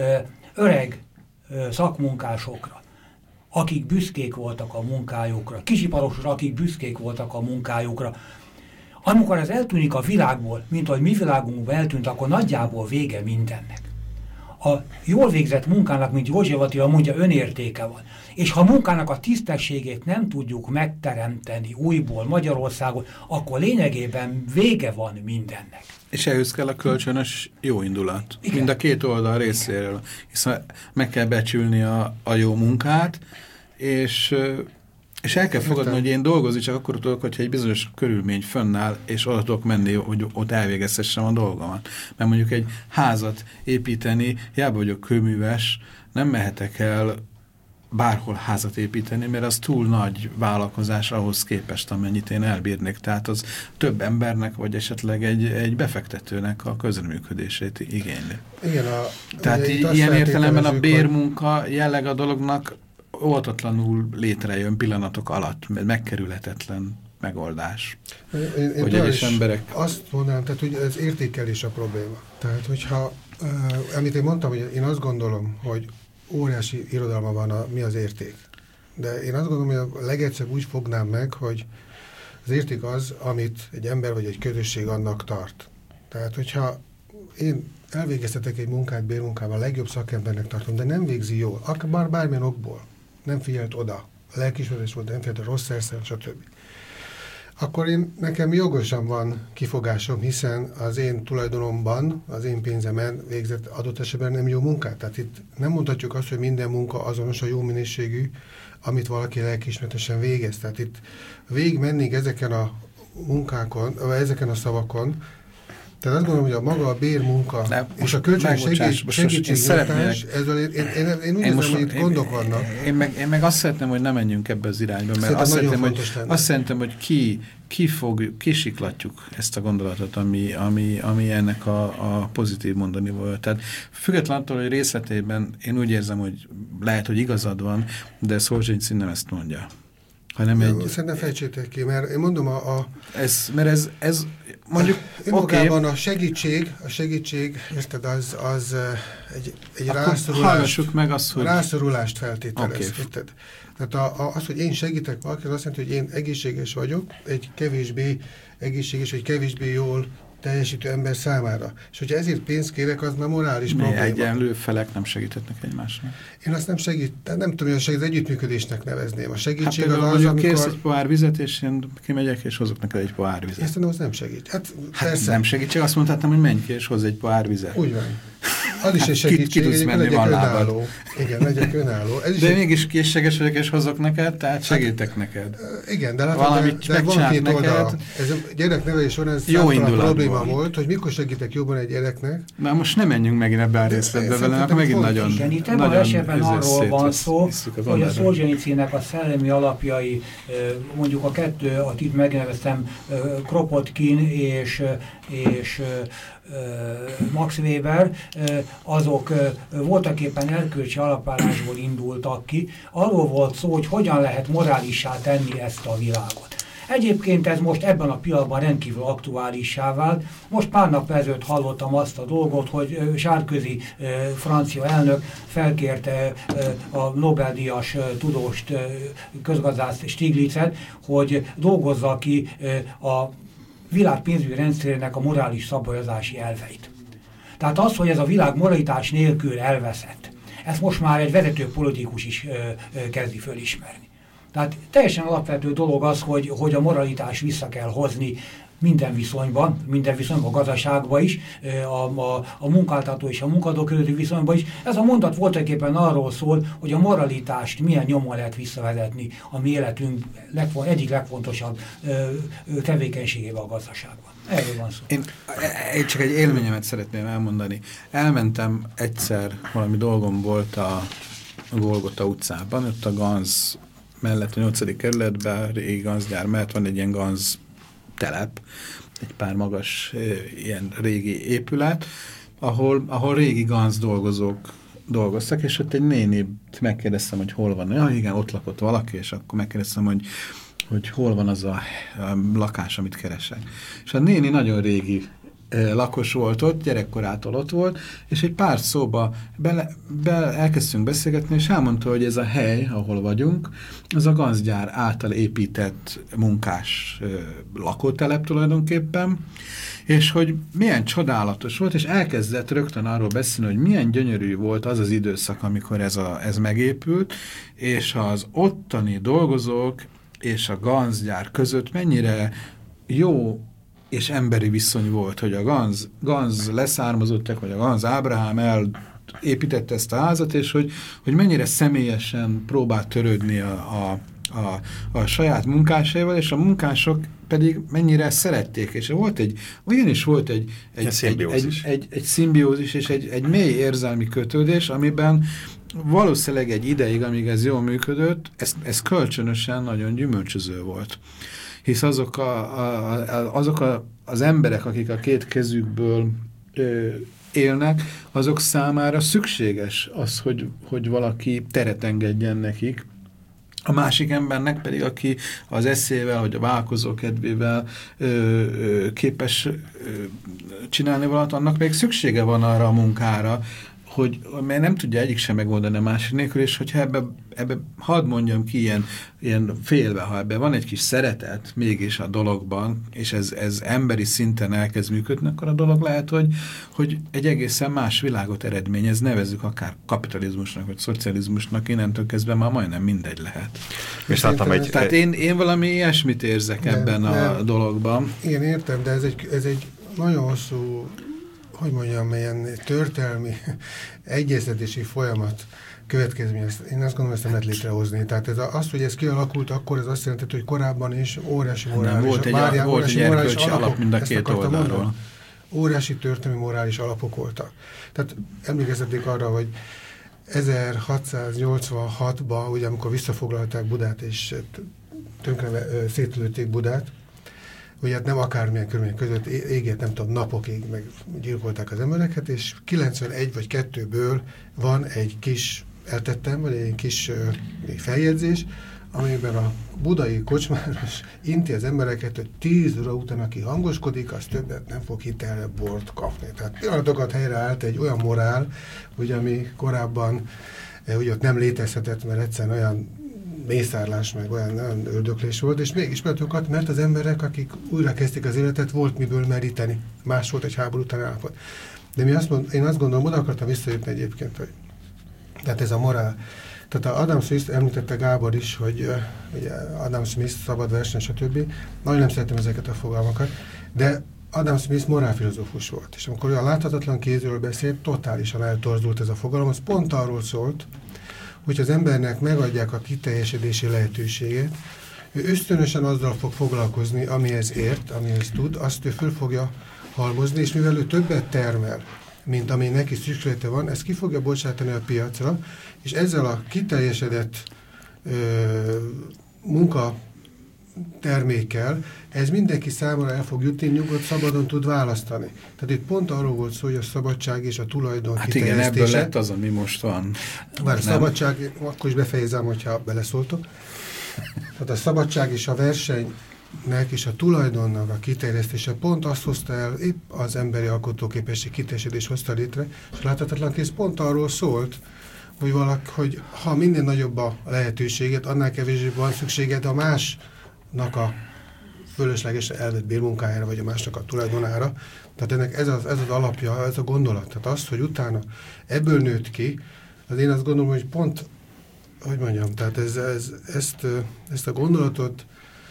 öreg szakmunkásokra, akik büszkék voltak a munkájukra, kisiparosra, akik büszkék voltak a munkájukra. Amikor ez eltűnik a világból, mint ahogy mi világunkban eltűnt, akkor nagyjából vége mindennek. A jól végzett munkának, mint József Attila mondja, önértéke van. És ha a munkának a tisztességét nem tudjuk megteremteni újból Magyarországon, akkor lényegében vége van mindennek. És ehhez kell a kölcsönös jóindulat. Igen. Mind a két oldal részéről. Hiszen meg kell becsülni a jó munkát, és el kell fogadni, hogy én dolgozni csak akkor tudok, hogyha egy bizonyos körülmény fönnáll, és oda tudok menni, hogy ott elvégezhessem a dolgomat. Mert mondjuk egy házat építeni, hiába vagyok kőműves, nem mehetek el bárhol házat építeni, mert az túl nagy vállalkozás ahhoz képest, amennyit én elbírnék. Tehát az több embernek, vagy esetleg egy befektetőnek a közreműködését igényli. Igen, tehát ilyen értelemben a bérmunka jelleg a dolognak oltatlanul létrejön pillanatok alatt, megkerülhetetlen megoldás. Én emberek... azt mondanám, tehát hogy ez értékelés a probléma. Tehát, hogyha, amit én mondtam, hogy én azt gondolom, hogy óriási irodalma van mi az érték. De én azt gondolom, hogy a legegyszerűbb úgy fognám meg, hogy az érték az, amit egy ember vagy egy közösség annak tart. Tehát, hogyha én elvégeztetek egy munkát bérmunkával, a legjobb szakembernek tartom, de nem végzi jól, akár bármilyen okból, nem figyelt oda, a lelkiismeretes volt, nem figyelt a rossz szerszer, stb. Akkor nekem jogosan van kifogásom, hiszen az én tulajdonomban, az én pénzemen végzett adott esetben nem jó munkát. Tehát itt nem mondhatjuk azt, hogy minden munka azonos a jó minőségű, amit valaki lelkiismeretesen végez. Tehát itt végigmennénk ezeken a munkákon, vagy ezeken a szavakon, Tehát azt gondolom, hogy a maga a bérmunka és a kölcsönös segítségnyújtás, ezzel én úgy érzem, hogy itt gondok vannak. Én meg azt szeretném, hogy nem menjünk ebbe az irányba, mert azt szeretném, hogy kisiklatjuk ezt a gondolatot, ami ennek a pozitív mondani volt. Tehát független attól, hogy részletében én úgy érzem, hogy lehet, hogy igazad van, de Szolzsenyicin nem ezt mondja. Szerintem fejtsétek ki, mert én mondom ez mondjuk önmagában a segítség, érted, az egy rászorulást feltételez. Okay. Tehát az, hogy én segítek valaki, az azt jelenti, hogy én egészséges vagyok, egy kevésbé egészséges, vagy kevésbé jól teljesítő ember számára. És hogyha ezért pénzt kérek, az már morális probléma. Egyenlő felek nem segíthetnek egymásnak. Én azt nem tudom, hogy az együttműködésnek nevezném. A segítség az, amikor... Kérsz egy pohár vizet, és én kimegyek, és hozok neked egy pohár vizet. Én szerintem az nem segít. Hát nem segít, csak azt mondhatnám, hogy menj ki, és hozz egy pohár vizet. Úgy van. Az is egy segítség, egyébként legyek önálló. Igen, legyek önálló. De mégis készséges vagyok, és hozok neked, tehát segítek neked. Igen, de látod, de van két oldala. Ez a gyereknevelés során számtalan probléma volt, hogy mikor segítek jobban egy gyereknek. Na most nem menjünk megint ebbe a részletbe vele, akkor megint nagyon... Igen, itt ebben az esetben arról van szó, hogy a Szolzsenyicinnek a szellemi alapjai, mondjuk a kettő, a itt megneveztem, Kropotkin és Max Weber, azok voltak éppen erkölcsi alapállásból indultak ki. Arról volt szó, hogy hogyan lehet morálissá tenni ezt a világot. Egyébként ez most ebben a pillanatban rendkívül aktuálissá vált. Most pár nap ezelőtt hallottam azt a dolgot, hogy Sarkozy francia elnök felkérte a Nobel-díjas tudóst, közgazdászt Stiglitzet, hogy dolgozza ki a világ pénzügyi rendszerének a morális szabályozási elveit. Tehát az, hogy ez a világ moralitás nélkül elveszett, ezt most már egy vezető politikus is kezdi fölismerni. Tehát teljesen alapvető dolog az, hogy a moralitás vissza kell hozni minden viszonyban, a gazdaságban is, a munkáltató és a munkadó közötti viszonyban is. Ez a mondat voltaképpen arról szól, hogy a moralitást milyen nyomon lehet visszavezetni a mi életünk egyik legfontosabb tevékenységével a gazdaságban. Erről van szó. Én csak egy élményemet szeretném elmondani. Elmentem egyszer, valami dolgom volt a Golgota utcában, ott a Ganz mellett, a 8. kerületben, régi Ganz-gyár mellett van egy ilyen Ganz telep, egy pár magas ilyen régi épület, ahol régi Ganz dolgozók dolgoztak, és ott egy nénit megkérdeztem, hogy hol van. Ja, igen, ott lakott valaki, és akkor megkérdeztem, hogy hol van az a lakás, amit keresek. És a néni nagyon régi lakos volt ott, gyerekkorától ott volt, és egy pár szóba elkezdtünk beszélgetni, és elmondta, hogy ez a hely, ahol vagyunk, az a Ganz-gyár által épített munkás lakótelep tulajdonképpen, és hogy milyen csodálatos volt, és elkezdett rögtön arról beszélni, hogy milyen gyönyörű volt az az időszak, amikor ez megépült, és az ottani dolgozók és a Ganz-gyár között mennyire jó és emberi viszony volt, hogy a Ganz leszármazottak, vagy a Ganz Ábrahám elépítette ezt a házat, és hogy mennyire személyesen próbált törődni a saját munkásaival, és a munkások pedig mennyire szerették, és volt egy szimbiózis, és egy mély érzelmi kötődés, amiben valószínűleg egy ideig, amíg ez jól működött, ez kölcsönösen nagyon gyümölcsöző volt. Hisz azok az emberek, akik a két kezükből élnek, azok számára szükséges az, hogy valaki teret engedjen nekik. A másik embernek pedig, aki az eszével, vagy a vállalkozó kedvével képes csinálni valamit, annak még szüksége van arra a munkára, mert nem tudja egyik sem megoldani a másik nélkül, és hogyha ebbe hadd mondjam ki ilyen félve, ha ebben van egy kis szeretet mégis a dologban, és ez emberi szinten elkezd működni, akkor a dolog lehet, hogy egy egészen más világot eredményez, nevezzük akár kapitalizmusnak, vagy szocializmusnak, innentől kezdve már majdnem mindegy lehet. És tehát én valami ilyesmit érzek ebben a dologban. Igen, értem, de ez egy nagyon hosszú, hogy mondjam, ilyen történelmi egyeztetési folyamat következmény. Én azt gondolom, ezt nem lehet létrehozni. Tehát az, hogy ez kialakult, akkor ez azt jelenti, hogy korábban is óriási morális. Volt egy erkölcsi alap mind a két oldalról. óriási történelmi morális alapok voltak. Tehát emlékeztették arra, hogy 1686-ban, ugye amikor visszafoglalták Budát és tönkre szétlőtték Budát, ugye hát nem akármilyen körülmények között égett, nem tudom, napokig meg gyilkolták az embereket, és 91 vagy 2-ből van egy kis, eltettem, vagy egy kis feljegyzés, amiben a budai kocsmáros inti az embereket, hogy 10 óra után, aki hangoskodik, az többet nem fog hitelre bort kapni. Tehát pillanatokat helyreállt egy olyan morál, ugye, ami korábban ugye ott nem létezhetett, mert egyszerűen olyan mészárlás, meg olyan öldöklés volt, és mégis pillanatokat, mert az emberek, akik újra kezdték az életet, volt miből meríteni. Más volt egy háború után állapot. De én azt gondolom, oda akartam visszajutni egyébként, hogy tehát ez a morál. Tehát Adam Smith említette Gábor is, hogy ugye Adam Smith, szabad verseny, stb. Nagyon nem szeretem ezeket a fogalmakat, de Adam Smith morálfilozófus volt, és amikor olyan láthatatlan kézről beszélt, totálisan eltorzult ez a fogalom, az pont arról szólt, hogy az embernek megadják a kiteljesedési lehetőséget, ő ösztönösen azzal fog foglalkozni, amihez ért, amihez tud, azt ő föl fogja halmozni, és mivel ő többet termel, mint ami neki szükséglete van, ezt ki fogja bocsátani a piacra, és ezzel a kiteljesedett munkatermékkel ez mindenki számára el fog jutni, nyugodt, szabadon tud választani. Tehát itt pont arról volt szó, hogy a szabadság és a tulajdon kiterjesztése. Hát igen, ebből lett az, ami most van. Bár a szabadság, akkor is befejezem, hogyha beleszóltok. Tehát a szabadság és a versenynek és a tulajdonnak a kiterjesztése pont azt hozta el, épp az emberi alkotóképesség kiteljesedés hozta létre, és láthatatlan kész pont arról szólt, hogy ha minél nagyobb a lehetőséget, annál kevésbé van szükséged a másnak a fölöslegesen elvett bérmunkájára, vagy a másnak a tulajdonára. Tehát ennek ez az alapja, ez a gondolat. Tehát az, hogy utána ebből nőtt ki, az én azt gondolom, hogy pont, hogy mondjam, tehát ezt a gondolatot,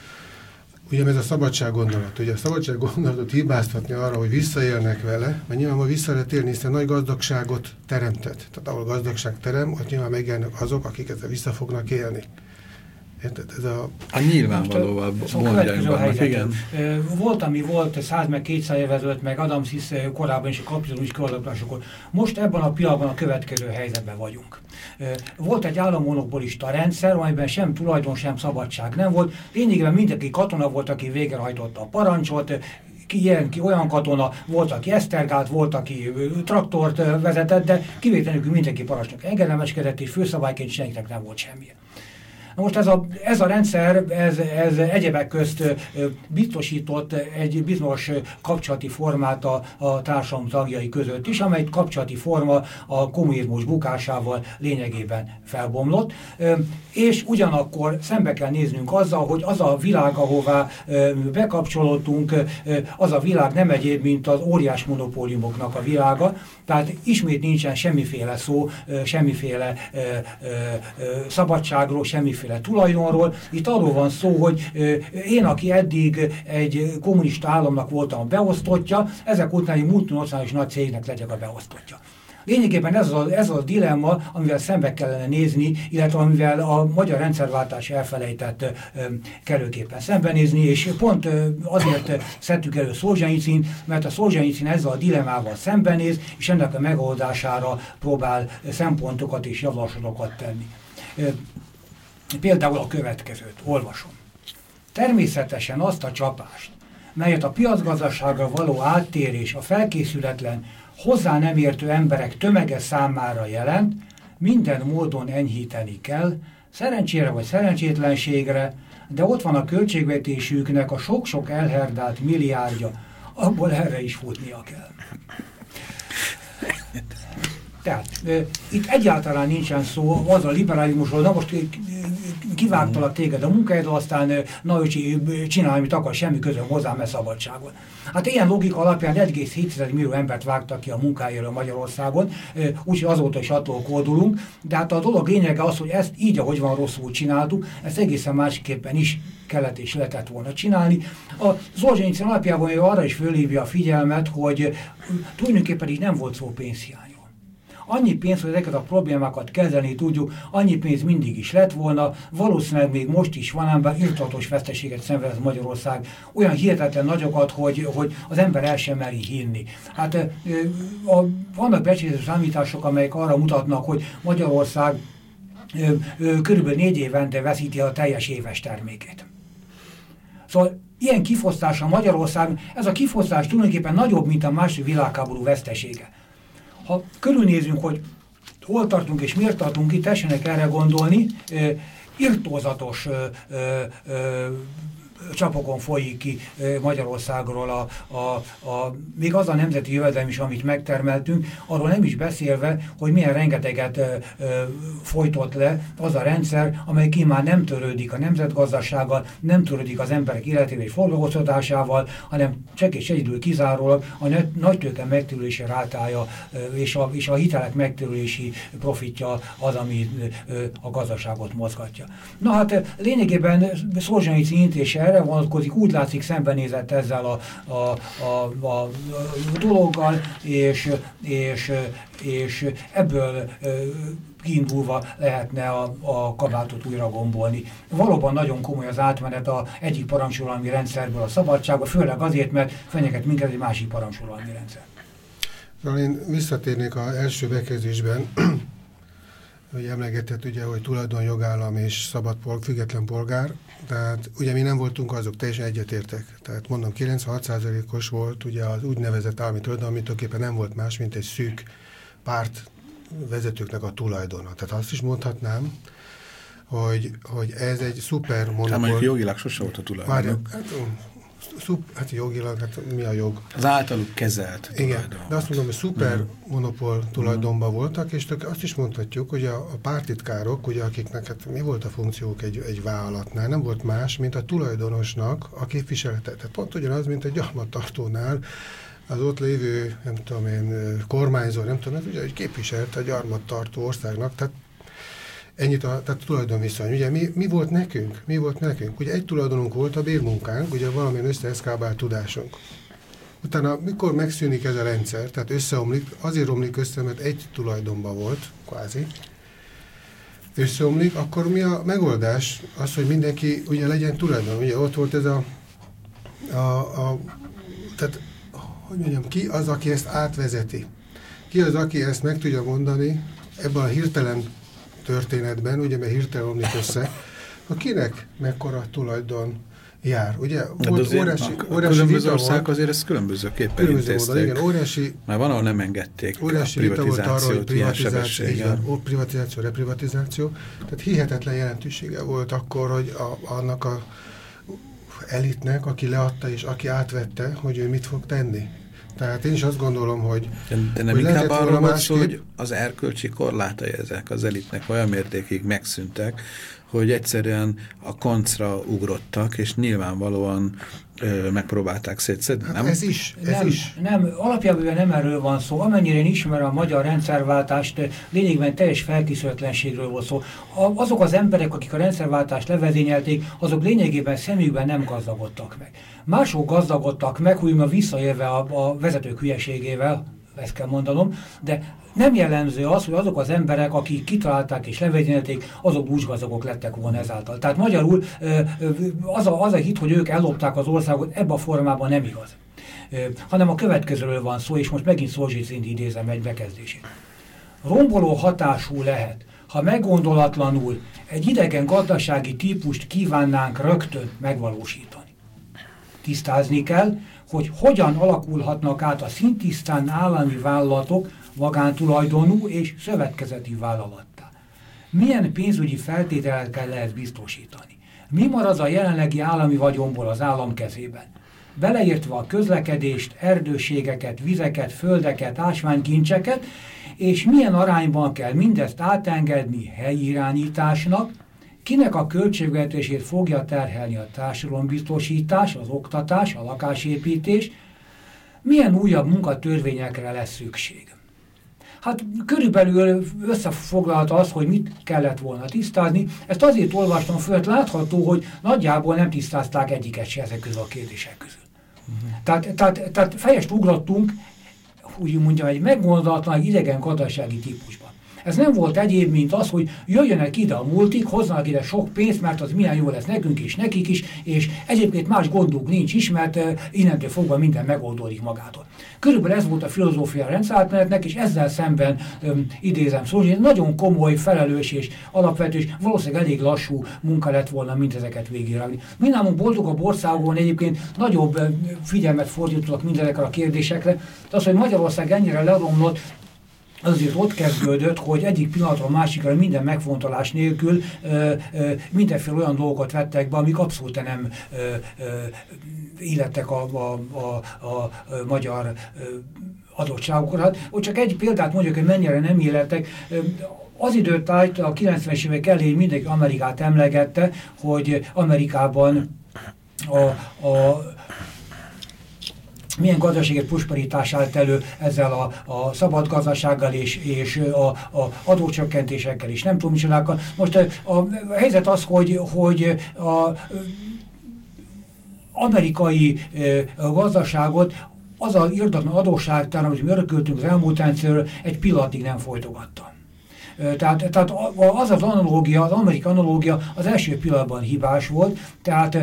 ugye ez a szabadság gondolat. Ugye a szabadság gondolatot hibáztatni arra, hogy visszaélnek vele, mert nyilván vissza lehet élni, hiszen nagy gazdagságot teremtett. Tehát ahol gazdagság terem, ott nyilván megjelennek azok, akik ezzel vissza fognak élni. Érted? Ez a nyilvánvalóval mondják vannak, igen. Volt, ami volt 100 meg 200 éve ezelőtt, meg Adam Smith korábban is a kapitalizmus kialakulásakor. Most ebben a pillanatban a következő helyzetben vagyunk. Volt egy állammonopolista rendszer, amelyben sem tulajdon, sem szabadság nem volt. Lényegében mindenki katona volt, aki végrehajtotta a parancsot, ki olyan katona, volt, aki esztergált, volt, aki traktort vezetett, de kivételenül mindenki parancsnak engedelmeskedett, és főszabályként senkinek nem volt semmi. Na most ez a rendszer, ez egyebek közt biztosított egy bizonyos kapcsolati formát a társadalom tagjai között is, amely kapcsolati forma a kommunizmus bukásával lényegében felbomlott, és ugyanakkor szembe kell néznünk azzal, hogy az a világ, ahová bekapcsolódtunk, az a világ nem egyéb, mint az óriás monopóliumoknak a világa, tehát ismét nincsen semmiféle szó, semmiféle szabadságról, semmiféle tulajdonról. Itt arról van szó, hogy én, aki eddig egy kommunista államnak voltam a beosztottja, ezek után egy multinacionális nagy cégnek legyek a beosztottja. Lényegében ez a dilemma, amivel szembe kellene nézni, illetve amivel a magyar rendszerváltás elfelejtett kellőképpen szembenézni, és pont azért szedtük elő Szolzsenyicint, mert a Szolzsenyicin ezzel a dilemmával szembenéz, és ennek a megoldására próbál szempontokat és javaslatokat tenni. Például a következőt olvasom. Természetesen azt a csapást, melyet a piacgazdaságra való áttérés a felkészületlen, hozzá nem értő emberek tömege számára jelent, minden módon enyhíteni kell, szerencsére vagy szerencsétlenségre, de ott van a költségvetésüknek a sok-sok elherdált milliárdja, abból erre is futnia kell. Tehát itt egyáltalán nincsen szó az a liberalizmusról, na most kivágtalak téged a munkahelyedről, aztán na öcsi, csinálj, amit akar, semmi közön hozzám, mert szabadságon. Hát ilyen logika alapján 1,7 millió embert vágtak ki a munkájáról Magyarországon, úgyhogy azóta is attól kódulunk, de hát a dolog lényege az, hogy ezt így, ahogy van, rosszul csináltuk, ezt egészen másképpen is kellett és lehetett volna csinálni. A Szolzsenyicin alapjában arra is fölhívja a figyelmet, hogy tulajdonképpen így nem volt szó pénzhiányról. annyi pénz, hogy ezeket a problémákat kezelni tudjuk, annyi pénz mindig is lett volna, valószínűleg még most is van, ám irtózatos veszteséget szenved Magyarország, olyan hihetetlen nagyokat, hogy az ember el sem meri hinni. Hát vannak becslésű számítások, amelyek arra mutatnak, hogy Magyarország körülbelül 4 évente veszíti a teljes éves termékét. Szóval ilyen kifosztása Magyarország, ez a kifosztás tulajdonképpen nagyobb, mint a második világháború vesztesége. Ha körülnézünk, hogy hol tartunk és miért tartunk, itt tessenek erre gondolni, irtózatos csapokon folyik ki Magyarországról még az a nemzeti jövedelem is, amit megtermeltünk, arról nem is beszélve, hogy milyen rengeteget folytott le az a rendszer, amely ki már nem törődik a nemzetgazdasággal, nem törődik az emberek életével és foglalkoztatásával, hanem csak és egyedül kizárólag a nagytőke megtérülési rátája és a hitelek megtérülési profitja az, ami a gazdaságot mozgatja. Na hát lényegében Szolzsenyicin intése erre vonatkozik, úgy látszik szembenézett ezzel a dologgal, és ebből kiindulva lehetne a kabátot újra gombolni. Valóban nagyon komoly az átmenet egyik parancsuralmi rendszerből a szabadságba, főleg azért, mert fenyeget minket egy másik parancsuralmi rendszer. Én visszatérnék az első bekezdésben, hogy emlegetett ugye, hogy tulajdonjogállam és független polgár, tehát ugye mi nem voltunk azok, teljesen egyetértek. Tehát mondom, 96%-os volt ugye az úgynevezett állami tulajdon, amit tulajdonképpen nem volt más, mint egy szűk párt vezetőknek a tulajdona. Tehát azt is mondhatnám, hogy ez egy szuper monopól. Hát mondjuk jogilag sose volt a tulajdon. Hát jogilag, hát mi a jog? Az általuk kezelt tulajdon. Igen, de azt mondom, hogy szuper monopól tulajdonban voltak, és azt is mondhatjuk, hogy a pártitkárok, ugye, akiknek hát mi volt a funkciók egy vállalatnál, nem volt más, mint a tulajdonosnak a képviselete. Tehát pont ugyanaz, mint egy gyarmattartónál, az ott lévő, nem tudom én, kormányzó, nem tudom, ez ugye, hogy képviselt a gyarmattartó országnak, tehát ennyit tehát tulajdonviszony. Ugye mi volt nekünk? Ugye egy tulajdonunk volt, a bérmunkánk, ugye valamilyen összeeszkábált tudásunk. Utána, mikor megszűnik ez a rendszer, tehát összeomlik, azért omlik össze, mert egy tulajdonban volt, kvázi, összeomlik, akkor mi a megoldás? Az, hogy mindenki ugye legyen tulajdon. Ugye ott volt ez tehát, hogy mondjam, ki az, aki ezt átvezeti? Ki az, aki ezt meg tudja mondani ebben a hirtelen történetben, ugye, mert hirtelen omlik össze, kinek mekkora tulajdon jár, ugye? Volt óriási különböző országok azért ezt különbözőképpen intézték. Igen, óriási, már van, ahol nem engedték óriási a privatizációt ilyen sebességgel. Privatizáció, reprivatizáció. Tehát hihetetlen jelentősége volt akkor, hogy annak a elitnek, aki leadta és aki átvette, hogy ő mit fog tenni. Tehát én is azt gondolom, hogy de nem inkább arról volt szó, hogy az erkölcsi korlátai ezek az elitnek olyan mértékig megszűntek, hogy egyszerűen a koncra ugrottak, és nyilvánvalóan megpróbálták szétszedni, hát nem? Ez is. Nem, alapjában nem erről van szó. Amennyire én ismerem a magyar rendszerváltást, lényegben teljes felkészületlenségről volt szó. Azok az emberek, akik a rendszerváltást levezényelték, azok lényegében szemükben nem gazdagodtak meg. Mások gazdagodtak meg, úgymond visszaélve a vezetők hülyeségével, ezt kell mondanom, de nem jellemző az, hogy azok az emberek, akik kitalálták és levezényelték, azok búcsgazdagok lettek volna ezáltal. Tehát magyarul az a hit, hogy ők ellopták az országot, ebben a formában nem igaz. Hanem a következőről van szó, és most megint Szolzsenyicint idézem egy bekezdését. Romboló hatású lehet, ha meggondolatlanul egy idegen gazdasági típust kívánnánk rögtön megvalósítani. Tisztázni kell, hogy hogyan alakulhatnak át a szintisztán állami vállalatok magántulajdonú és szövetkezeti vállalattá. Milyen pénzügyi feltételekkel lehet biztosítani? Mi marad a jelenlegi állami vagyonból az állam kezében? Beleértve a közlekedést, erdőségeket, vizeket, földeket, ásványkincseket, és milyen arányban kell mindezt átengedni helyi irányításnak, kinek a költségvetését fogja terhelni a társadalombiztosítás, az oktatás, a lakásépítés, milyen újabb munkatörvényekre lesz szükség. Hát körülbelül összefoglalta az, hogy mit kellett volna tisztázni. Ezt azért olvastam föl, hogy látható, hogy nagyjából nem tisztázták egyiket se ezek közül a kérdések közül. Tehát fejest ugrottunk, úgy mondjam, egy meggondolatlan, idegen gazdasági típusban. Ez nem volt egyéb, mint az, hogy jöjjönek ide a multik, hozzanak ide sok pénzt, mert az milyen jó lesz nekünk is, nekik is, és egyébként más gondunk nincs is, mert innentől fogva minden megoldódik magától. Körülbelül ez volt a filozófia rendszerátmenetnek, és ezzel szemben idézem Szolzsenyic, nagyon komoly, felelős és alapvető, és valószínűleg elég lassú munka lett volna mindezeket végigrágni. Mindnálunk boldogabb országokon egyébként nagyobb figyelmet fordítottak mindezekre a kérdésekre, de az, hogy Magyarország ennyire leromlott, azért ott kezdődött, hogy egyik pillanatról másikra minden megfontolás nélkül mindenféle olyan dolgokat vettek be, amik abszolút nem illettek a magyar adottságokra. Hogy csak egy példát mondjuk, hogy mennyire nem illettek. Az időt állt, a 90-es évek elején mindenki Amerikát emlegette, hogy Amerikában milyen gazdasági prosperitás állt elő ezzel a szabad gazdasággal és a adócsökkentésekkel és nem tudom micsodákkal. Most a helyzet az, hogy a amerikai gazdaságot az a irdatlan adósságtár, amit mi örököltünk az elmúlt rendszerről, egy pillanatig nem folytogatta. Tehát az analógia, az amerikai analógia az első pillanatban hibás volt, tehát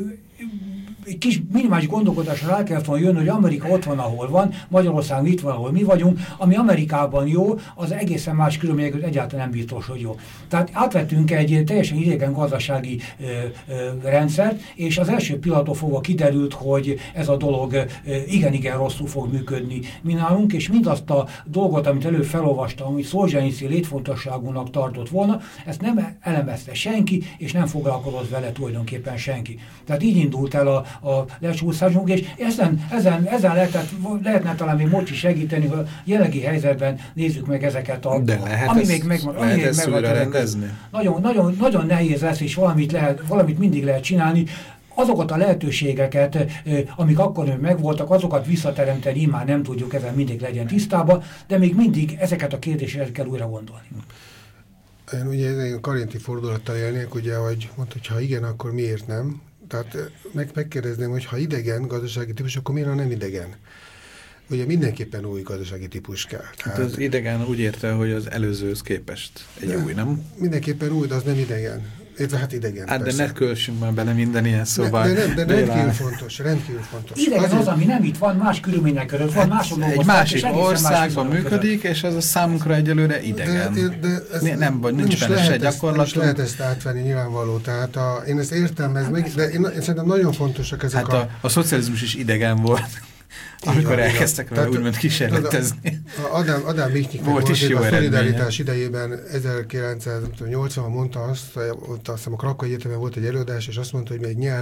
egy kis minimális gondolkodásra rá kellett volna jönni, hogy Amerika ott van, ahol van, Magyarország itt van, ahol mi vagyunk, ami Amerikában jó, az egészen más körülmények között egyáltalán nem biztos, hogy jó. Tehát átvettünk egy teljesen idegen gazdasági rendszert, és az első pillanattól fogva kiderült, hogy ez a dolog igen-igen rosszul fog működni mi nálunk, és mindazt a dolgot, amit előbb felolvastam, amit Szolzsenyic létfontosságúnak tartott volna, ezt nem elemezte senki, és nem foglalkozott vele tulajdonképpen senki. Tehát így indult el a lecsúszásunk, és ezen lehetne talán még most is segíteni, hogy a jelenlegi helyzetben nézzük meg ezeket a... De lehet ezt újra rendezni? Nagyon nehéz lesz, és valamit mindig lehet csinálni. Azokat a lehetőségeket, amik akkor megvoltak, azokat visszateremteni, már nem tudjuk, ezen mindig legyen tisztában, de még mindig ezeket a kérdéseket kell újra gondolni. Én ugye a karinti fordulattal élnék, ugye, hogy mondta, hogy ha igen, akkor miért nem? Tehát megkérdezném, hogy ha idegen gazdasági típus, akkor miért nem idegen? Ugye mindenképpen új gazdasági típus kell. Hát az idegen úgy érte, hogy az előzőhöz képest egy új, nem? Mindenképpen új, de az nem idegen. Hát idegen. Hát de ne költsünk már bele minden ilyen szóval. De rendkívül fontos, rendkívül fontos. Idegen azért... az, ami nem itt van, más körülmények között van, egy másik országban működik, és az a számunkra egyelőre idegen. Nincs benne se gyakorlatunk. Nem lehet ezt átvenni, nyilvánvaló. Tehát én ezt értem, de én szerintem nagyon fontosak ezek a szocializmus is idegen volt. Amikor elkezdtek vele úgymond kísérletezni. Adám Michniknek volt is jó a eredménye. Szolidaritás idejében 1980-ban mondta azt hiszem a Krakói Egyetemen volt egy előadás, és azt mondta, hogy mi egy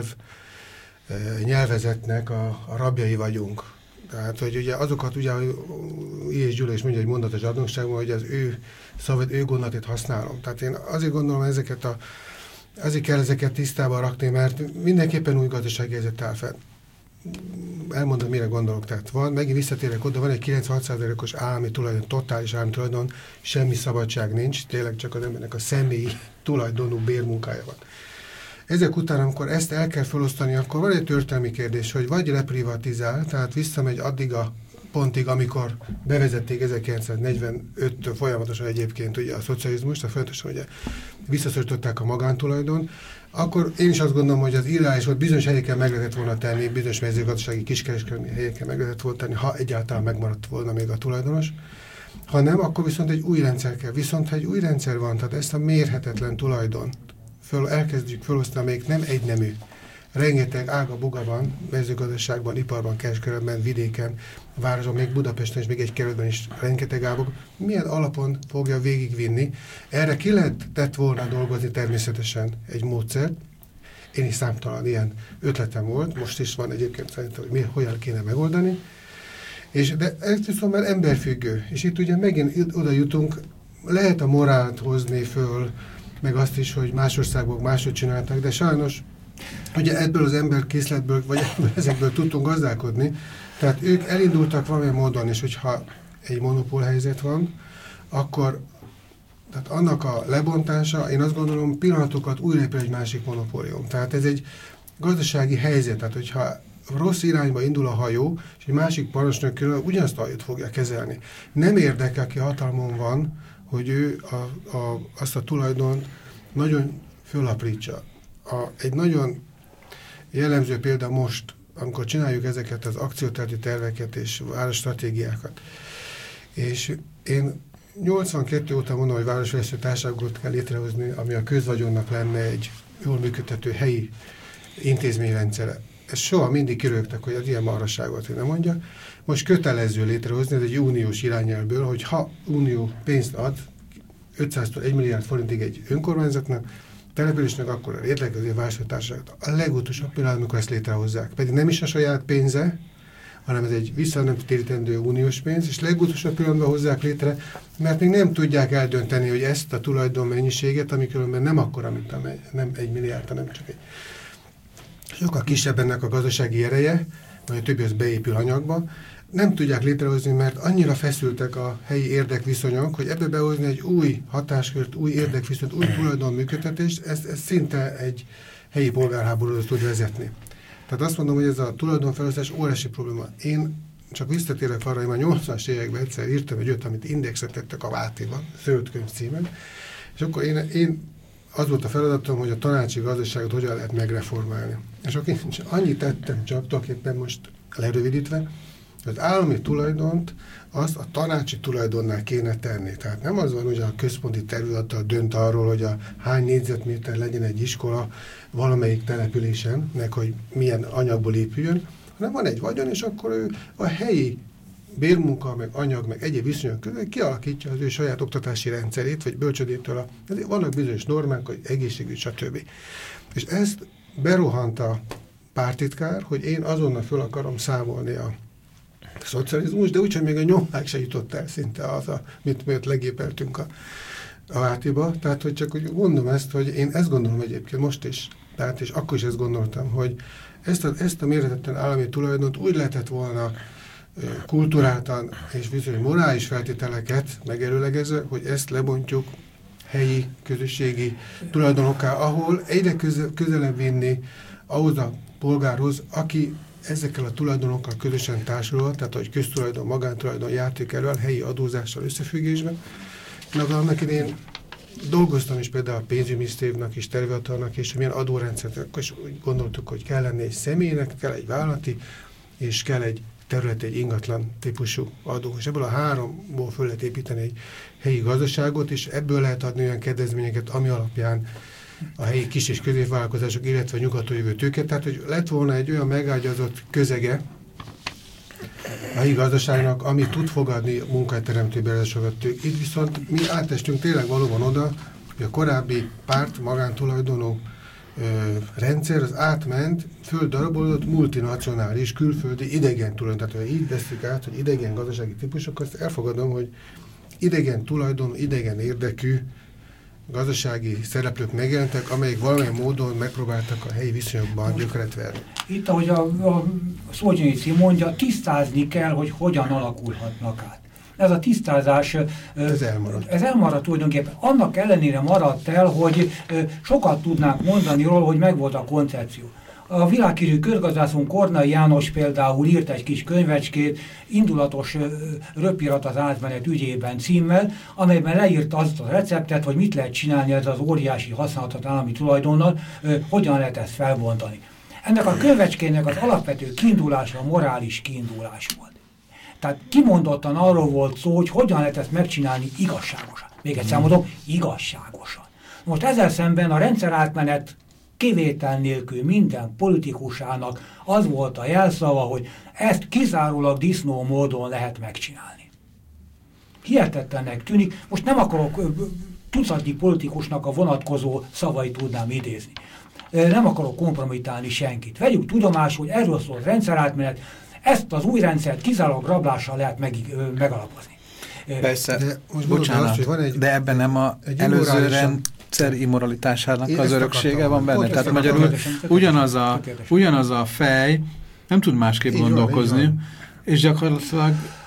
nyelvezetnek a rabjai vagyunk. Tehát, hogy ugye azokat, ugye, I.S. Gyula is mondja egy mondatos adósságban, hogy az ő szavad, ő gondolatét használom. Tehát én azért gondolom, azért kell ezeket tisztában rakni, mert mindenképpen új gazdasági helyzet áll fenn. Elmondom, mire gondolok. Tehát megint visszatérek oda, van egy 96%-os állami tulajdon, totális állami tulajdon, semmi szabadság nincs, tényleg csak az embernek a személyi tulajdonú bérmunkája van. Ezek után, amikor ezt el kell felosztani, akkor van egy történelmi kérdés, hogy vagy reprivatizál, tehát visszamegy addig a pontig, amikor bevezették 1945-től folyamatosan egyébként ugye a szocializmust, folyamatosan ugye visszaszorították a magántulajdon, akkor én is azt gondolom, hogy az irreális volt, bizonyos helyeken meg lehetett volna tenni, bizonyos mezőgazdasági kiskereskedelmi helyeken meg lehetett volna tenni, ha egyáltalán megmaradt volna még a tulajdonos. Ha nem, akkor viszont egy új rendszer kell. Viszont ha egy új rendszer van, tehát ezt a mérhetetlen tulajdon elkezdjük felosztani, amelyik nem egynemű. Rengeteg ága-buga van, mezőgazdaságban, iparban, kereskedelemben, vidéken, városban, még Budapesten és még egy kerületben is rengeteg ágak. Milyen alapon fogja végigvinni? Erre ki lehetett volna dolgozni természetesen egy módszert. Én is számtalan ilyen ötletem volt, most is van egyébként szerintem, hogy hogyan kéne megoldani. De ez viszont már emberfüggő. És itt ugye megint oda jutunk, lehet a morált hozni föl, meg azt is, hogy más országok máshogy csináltak, de sajnos ugye ebből az emberkészletből, vagy ezekből tudtunk gazdálkodni. Tehát ők elindultak valamilyen módon, és hogyha egy monopólhelyzet van, akkor tehát annak a lebontása, én azt gondolom, pillanatokat újra épül egy másik monopólium. Tehát ez egy gazdasági helyzet, tehát hogyha rossz irányba indul a hajó, és egy másik parancsnok külön ugyanazt a hajót fogja kezelni. Nem érdekel, aki hatalmon van, hogy ő azt a tulajdont nagyon fölaprítsa. Egy nagyon jellemző példa most, amikor csináljuk ezeket az akciótervi terveket és városstratégiákat. És én 82 óta mondom, hogy városfejlesztő társaságot kell létrehozni, ami a közvagyonnak lenne egy jól működtető helyi intézményrendszere. Ezt soha mindig kirögtek, hogy az ilyen marhasságot, hogy nem mondja. Most kötelező létrehozni, ez egy uniós irányelvből, hogy ha unió pénzt ad 500-tól 1 milliárd forintig egy önkormányzatnak, településnek, akkor a létrehozni a városfejlesztő a legutolsóbb pillanat, amikor ezt létrehozzák. Pedig nem is a saját pénze, hanem ez egy vissza nem térítendő uniós pénz, és legutolsó pillanatban hozzák létre, mert még nem tudják eldönteni, hogy ezt a tulajdon mennyiséget, ami különben nem akkora, mint nem 1 milliárd, hanem csak egy. Sokkal kisebb ennek a gazdasági ereje, vagy a többi az beépül anyagba, nem tudják létrehozni, mert annyira feszültek a helyi érdekviszonyok, hogy ebbe behozni egy új hatáskört, új érdekviszonyt, új tulajdon működtetést, ez szinte egy helyi polgárháborúhoz tud vezetni. Tehát azt mondom, hogy ez a tulajdonfelosztás óriási probléma. Én csak visszatérek arra, hogy már 80-as években egyszer írtam egy amit indexet tettek a Vátéban, zöld könyv címen, és akkor én az volt a feladatom, hogy a tanácsi gazdaságot hogyan lehet megreformálni. És akkor én annyit tettem csak, tulajdonképpen most lerövidítve, hogy az állami tulajdont azt a tanácsi tulajdonnál kéne tenni. Tehát nem az van, hogy a központi területtel dönt arról, hogy a hány négyzetméter legyen egy iskola valamelyik településen, meg hogy milyen anyagból épüljön, hanem van egy vagyon, és akkor ő a helyi bérmunka, meg anyag, meg egyéb viszonyok között kialakítja az ő saját oktatási rendszerét, vagy bölcsödétől. Vannak bizonyos normák, hogy egészségügy, stb. És ezt berohant a pártitkár, hogy én azonnal föl akarom számolni a szocializmus, de úgyhogy még a nyomák se jutott el szinte az, mit legépeltünk a Vátiba. Tehát, hogy csak úgy mondom ezt, hogy én ezt gondolom egyébként most is, tehát és akkor is ezt gondoltam, hogy ezt a méretetten állami tulajdont úgy lehetett volna kultúráltan és bizony morális feltételeket megerőlegezve, hogy ezt lebontjuk helyi, közösségi tulajdonokká, ahol egyre közelebb vinni ahhoz a polgárhoz, aki ezekkel a tulajdonokkal közösen társul, tehát hogy köztulajdon, magántulajdon játék elő helyi adózással összefüggésben. Annak idején dolgoztam is például a pénzügyminisztériumnak és területarnak, és milyen adórendszert, akkor is úgy gondoltuk, hogy kell lenni egy személynek, kell egy vállalati, és kell egy terület, egy ingatlan típusú adó. És ebből a háromból föl lehet építeni egy helyi gazdaságot, és ebből lehet adni olyan kedvezményeket, ami alapján a helyi kis- és középvállalkozások, illetve nyugatról jövő tőke. Tehát, hogy lett volna egy olyan megágyazott közege a helyi gazdaságnak, ami tud fogadni munkahelyteremtő beruházásokat. Itt viszont mi átestünk tényleg valóban oda, hogy a korábbi párt magántulajdonú rendszer az átment, földdarabolódott multinacionális, külföldi, idegen tulajdon. Tehát, ha így veszük át, hogy idegen gazdasági típusok, azt elfogadom, hogy idegen tulajdon, idegen érdekű gazdasági szereplők megjelentek, amelyek valamilyen módon megpróbáltak a helyi viszonyokban gyökeret verni. Itt, ahogy a Szolzsenyiczin mondja, tisztázni kell, hogy hogyan alakulhatnak át. Ez a tisztázás, ez elmaradt tulajdonképpen. Annak ellenére maradt el, hogy sokat tudnánk mondani róla, hogy megvolt a koncepció. A világhírű közgazdászunk Kornai János például írt egy kis könyvecskét, indulatos röpirat az átmenet ügyében címmel, amelyben leírta azt a receptet, hogy mit lehet csinálni ez az óriási használatot állami tulajdonnal, hogyan lehet ezt felbontani. Ennek a könyvecskének az alapvető kiindulása a morális kiindulás volt. Tehát kimondottan arról volt szó, hogy hogyan lehet ezt megcsinálni igazságosan. Még egyszer mondom, igazságosan. Most ezzel szemben a rendszerátmenet kivétel nélkül minden politikusának az volt a jelszava, hogy ezt kizárólag disznó módon lehet megcsinálni. Hihetetlennek tűnik. Most nem akarok tucatnyi politikusnak a vonatkozó szavait tudnám idézni. Nem akarok kompromittálni senkit. Vegyük tudomásul, hogy erről szól a rendszerátmenet, ezt az új rendszert kizárólag rablással lehet megalapozni. Persze, bocsánat, de ebben nem az előző rendszer immoralitásának az öröksége van benne. Tehát magyarul ugyanaz a fej nem tud másképp gondolkozni, és gyakorlatilag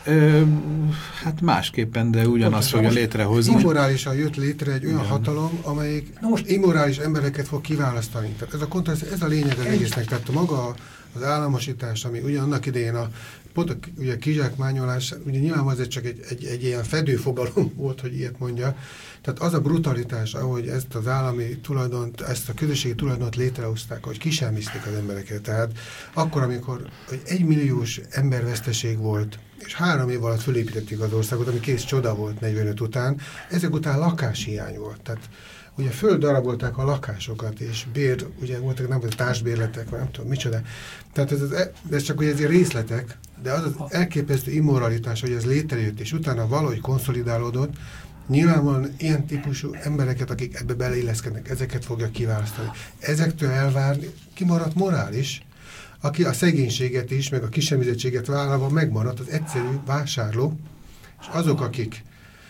Hát másképpen, de ugyanazt fogja létrehozni. Immorálisan jött létre egy olyan hatalom, amelyik immorális embereket fog kiválasztani. Tehát ez a lényeg az egésznek. Tehát maga az államosítás, ami ugye annak idején ugye a kizsákmányolás, ugye nyilván az csak egy ilyen fedőfogalom volt, hogy ilyet mondja. Tehát az a brutalitás, ahogy ezt az állami tulajdont, ezt a közösségi tulajdont létrehozták, hogy kiselmizték az embereket. Tehát akkor, amikor 1 milliós emberveszteség volt, és 3 év alatt fölépítették az országot, ami kész csoda volt 45 után, ezek után lakáshiány volt. Tehát ugye földarabolták a lakásokat, és ugye voltak nem társbérletek, vagy nem tudom micsoda. Tehát ez csak ugye ezért részletek, de az elképesztő immoralitás, hogy ez létrejött, és utána valahogy konszolidálódott, nyilvánvalóan ilyen típusú embereket, akik ebbe beleilleszkednek, ezeket fogja kiválasztani. Ezektől elvárni, kimaradt morális, aki a szegénységet is, meg a kisemmizettséget vállalva megmaradt az egyszerű vásárló, és azok, akik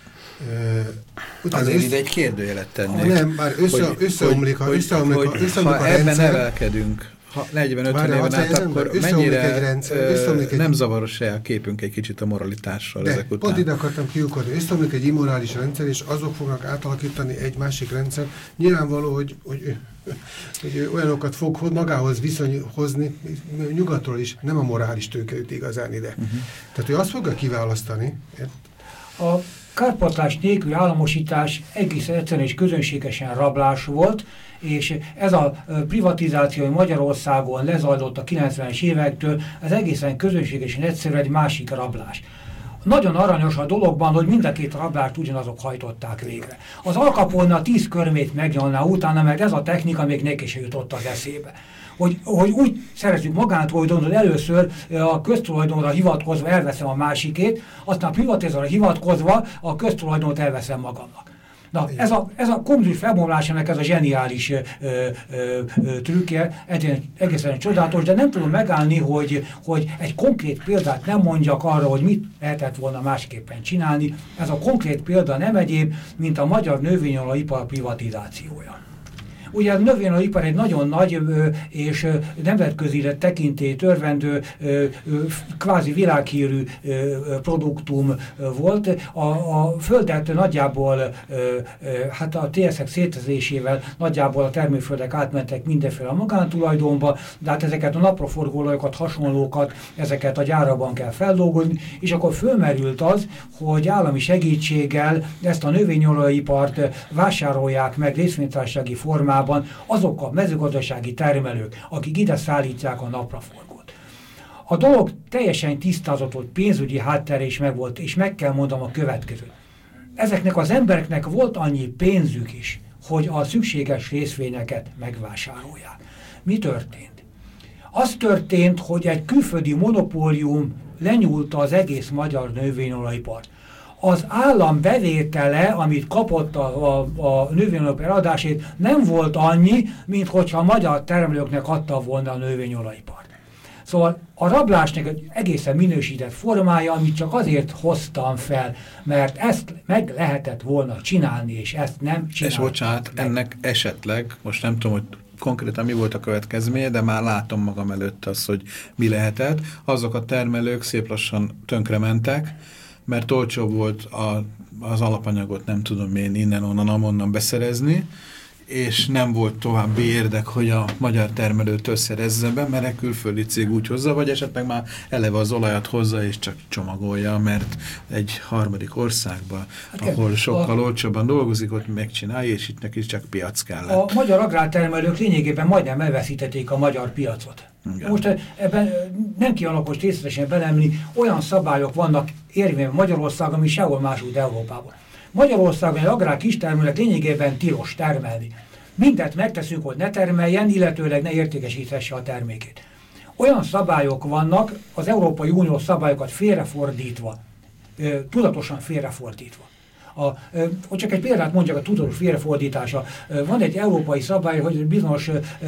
azért ide egy kérdőjelet tennék. Nem, már összeomlik a ebben nevelkedünk, ha 40-50 éven át, akkor mennyire nem zavaros-e a képünk egy kicsit a moralitással ezek után? Pont ide akartam kiukadni. Összeomlik egy immorális rendszer, és azok fognak átalakítani egy másik rendszer. Nyilvánvaló, hogy olyanokat fog magához viszonyhozni, nyugatról is, nem a morális tőke jut igazán ide. Tehát ő azt fogja kiválasztani. A kárpótlás nélküli államosítás egész egyszerűen és közönségesen rablás volt, és ez a privatizáció Magyarországon lezajlott a 90-es évektől, ez egészen közönségesen egyszerűen egy másik rablás. Nagyon aranyos a dologban, hogy mind a két rablást ugyanazok hajtották végre. Az Al Capone 10 körmét megnyalná utána, mert ez a technika még neki se jutott az eszébe. Hogy úgy szerezzük magántulajdonot, hogy először a köztulajdonra hivatkozva elveszem a másikét, aztán a privatizálra hivatkozva a köztulajdonot elveszem magamnak. Na, ez a kommunizmus felbomlásának ez a zseniális trükkje, egészen csodálatos, de nem tudom megállni, hogy egy konkrét példát nem mondjak arra, hogy mit lehetett volna másképpen csinálni. Ez a konkrét példa nem egyéb, mint a magyar növényolajipar privatizációja. Ugye a növényolajipar egy nagyon nagy és nemzetközi tekintélyt örvendő, kvázi világhírű produktum volt. A földet nagyjából, hát a TSZ-ek szétezésével nagyjából a termőföldek átmentek mindenféle a magántulajdonba, de hát ezeket a napraforgóolajokat, hasonlókat, ezeket a gyárakban kell feldolgozni, és akkor fölmerült az, hogy állami segítséggel ezt a növényolajipart vásárolják meg részvénytársasági formában azok a mezőgazdasági termelők, akik ide szállítják a napraforgót. A dolog teljesen tisztázatos pénzügyi háttere is megvolt, és meg kell mondanom a következőt. Ezeknek az embereknek volt annyi pénzük is, hogy a szükséges részvényeket megvásárolják. Mi történt? Az történt, hogy egy külföldi monopólium lenyúlta az egész magyar növényolajipart. Az állam bevétele, amit kapott a növényolajipar eladásért, nem volt annyi, mint hogyha a magyar termelőknek adta volna a növényolajipart. Szóval a rablásnak egy egészen minősített formája, amit csak azért hoztam fel, mert ezt meg lehetett volna csinálni, és ezt nem csinálták. És bocsánat, ennek esetleg, most nem tudom, hogy konkrétan mi volt a következménye, de már látom magam előtt azt, hogy mi lehetett. Azok a termelők szép lassan tönkrementek, mert olcsóbb volt az alapanyagot, nem tudom én innen-onnan, amonnan beszerezni, és nem volt további érdek, hogy a magyar termelőt összerezze be, mert a külföldi cég úgy hozza, vagy esetleg már eleve az olajat hozza, és csak csomagolja, mert egy harmadik országban, ahol sokkal olcsóbban dolgozik, ott megcsinálja, és itt neki csak piac kellett. A magyar agrártermelők lényegében majdnem elveszítették a magyar piacot. Igen. Most ebben nem kialakos részletesen belemni, olyan szabályok vannak érvényben Magyarországon, ami sehol máshogy Európában. Magyarországon egy agrár kistermelőnek lényegében tilos termelni. Mindent megteszünk, hogy ne termeljen, illetőleg ne értékesíthesse a termékét. Olyan szabályok vannak, az Európai Unió szabályokat félrefordítva, tudatosan félrefordítva. Hogy csak egy példát mondjak a tudatos félrefordítása. Van egy európai szabály, hogy bizonyos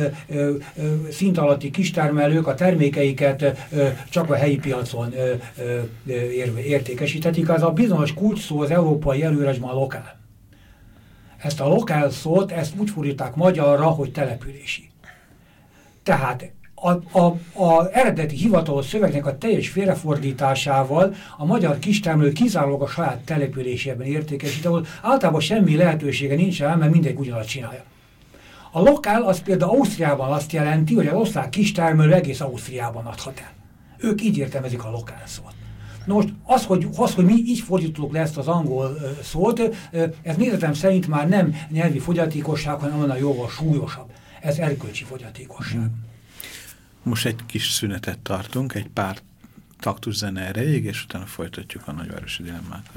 szint alatti kistermelők a termékeiket csak a helyi piacon értékesíthetik. Az a bizonyos kulcsszó az európai előírásban a lokál. Ezt a lokál szót, ezt úgy fordították magyarra, hogy települési. Tehát a eredeti hivatalos szövegnek a teljes félrefordításával a magyar kistermelő kizárólag a saját településében értékesít, ahol általában semmi lehetősége nincs rá, mert mindenki ugyanazt csinálja. A lokál az például Ausztriában azt jelenti, hogy az osztrák kistermelő egész Ausztriában adhat el. Ők így értelmezik a lokál szót. Na most az, hogy mi így fordítottuk le ezt az angol szót, ez nézetem szerint már nem nyelvi fogyatékosság, hanem annál jóval súlyosabb. Ez erkölcsi fogyatékosság. Most egy kis szünetet tartunk, egy pár taktus zene erejéig, és utána folytatjuk a nagyvárosi dilemmákat.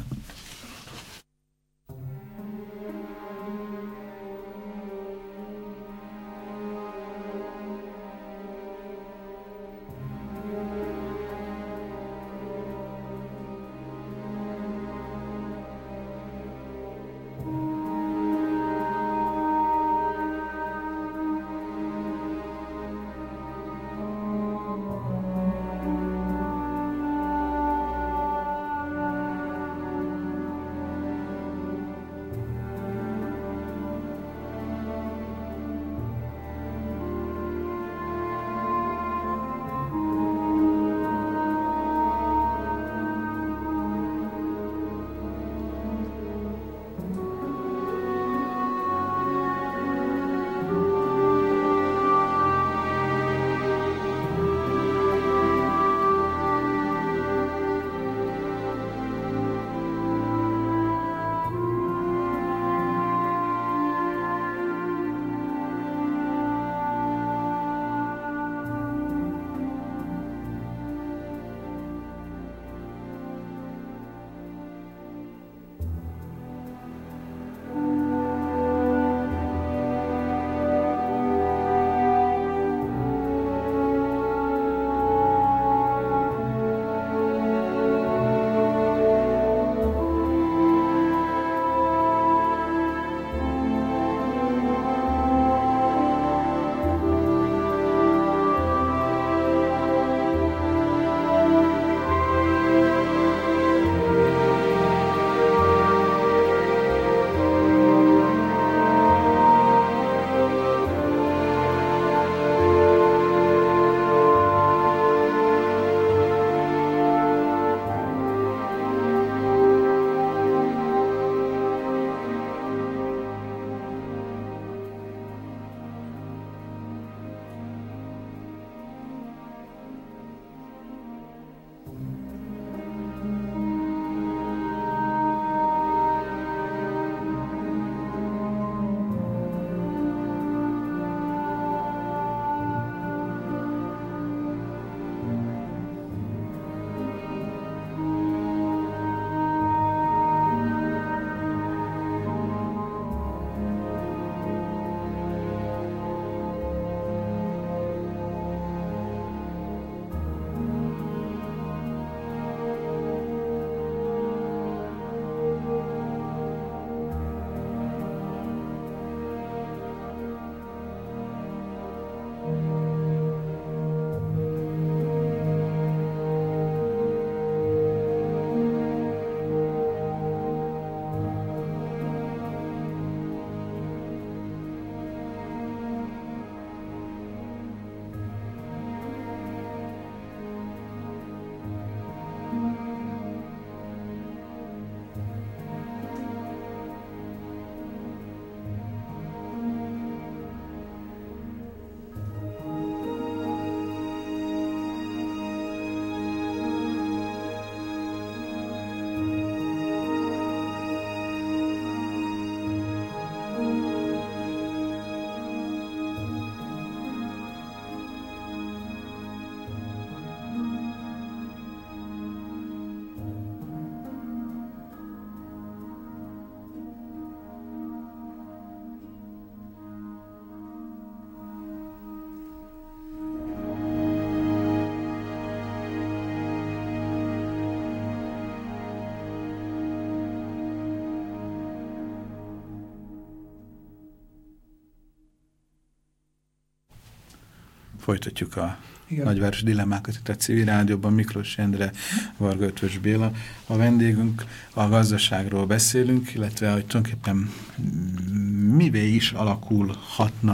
Folytatjuk a nagyváros dilemmákat itt a Civil Rádióban. Miklós Endre, Varga Ötvös Béla. A vendégünk, a gazdaságról beszélünk, illetve hogy tulajdonképpen mivé is alakulhatna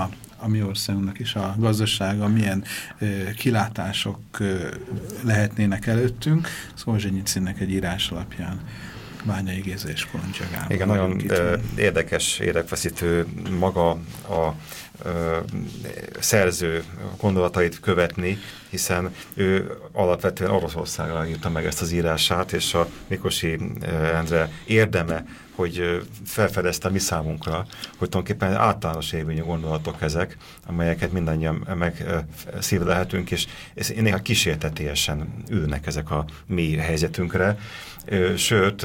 a mi országunknak is a gazdasága, milyen kilátások lehetnének előttünk. Szolzsenyicinnek egy írás alapján Bányai Géza és Kolondzsia Gábor. Igen, nagyon érdekes, érdekfeszítő maga a szerző gondolatait követni, hiszen ő alapvetően Oroszországra írta meg ezt az írását, és a Mikossy Endre érdeme, hogy felfedezte mi számunkra, hogy tulajdonképpen általános érvényű gondolatok ezek, amelyeket mindannyian megszívlelhetünk, és néha kísértetésen ülnek ezek a mi helyzetünkre. Sőt,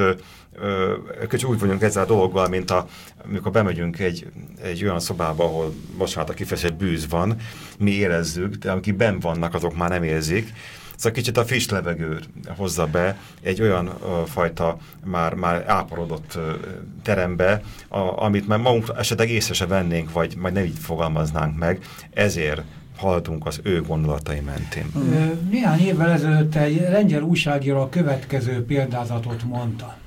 kicsit úgy vagyunk ezzel a dologgal, mint amikor bemegyünk egy olyan szobába, ahol bocsánat, a kifejezett bűz van, mi érezzük, de akik benn vannak, azok már nem érzik. Szóval kicsit a friss levegő hozza be egy olyan fajta már áporodott terembe, amit már magunk esetleg észre se vennénk, vagy majd nem így fogalmaznánk meg, ezért haladunk az ő gondolatai mentén. Néhány évvel ezelőtt egy lengyel újságíró a következő példázatot mondta.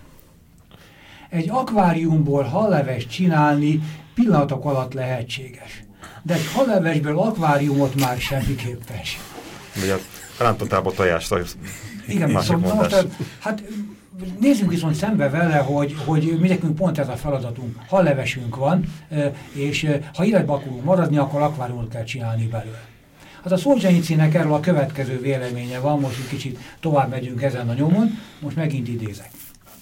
Egy akváriumból hallevest csinálni pillanatok alatt lehetséges. De egy hallevesből akváriumot már semmiképpen sem. Ugye a rántotába tojást, igen, viszont hát nézzünk viszont szembe vele, hogy mi nekünk pont ez a feladatunk. Hallevesünk van, és ha életbe akarunk maradni, akkor akváriumot kell csinálni belőle. Hát a Szolzsenyicinnek erről a következő véleménye van, most egy kicsit tovább megyünk ezen a nyomon, most megint idézek.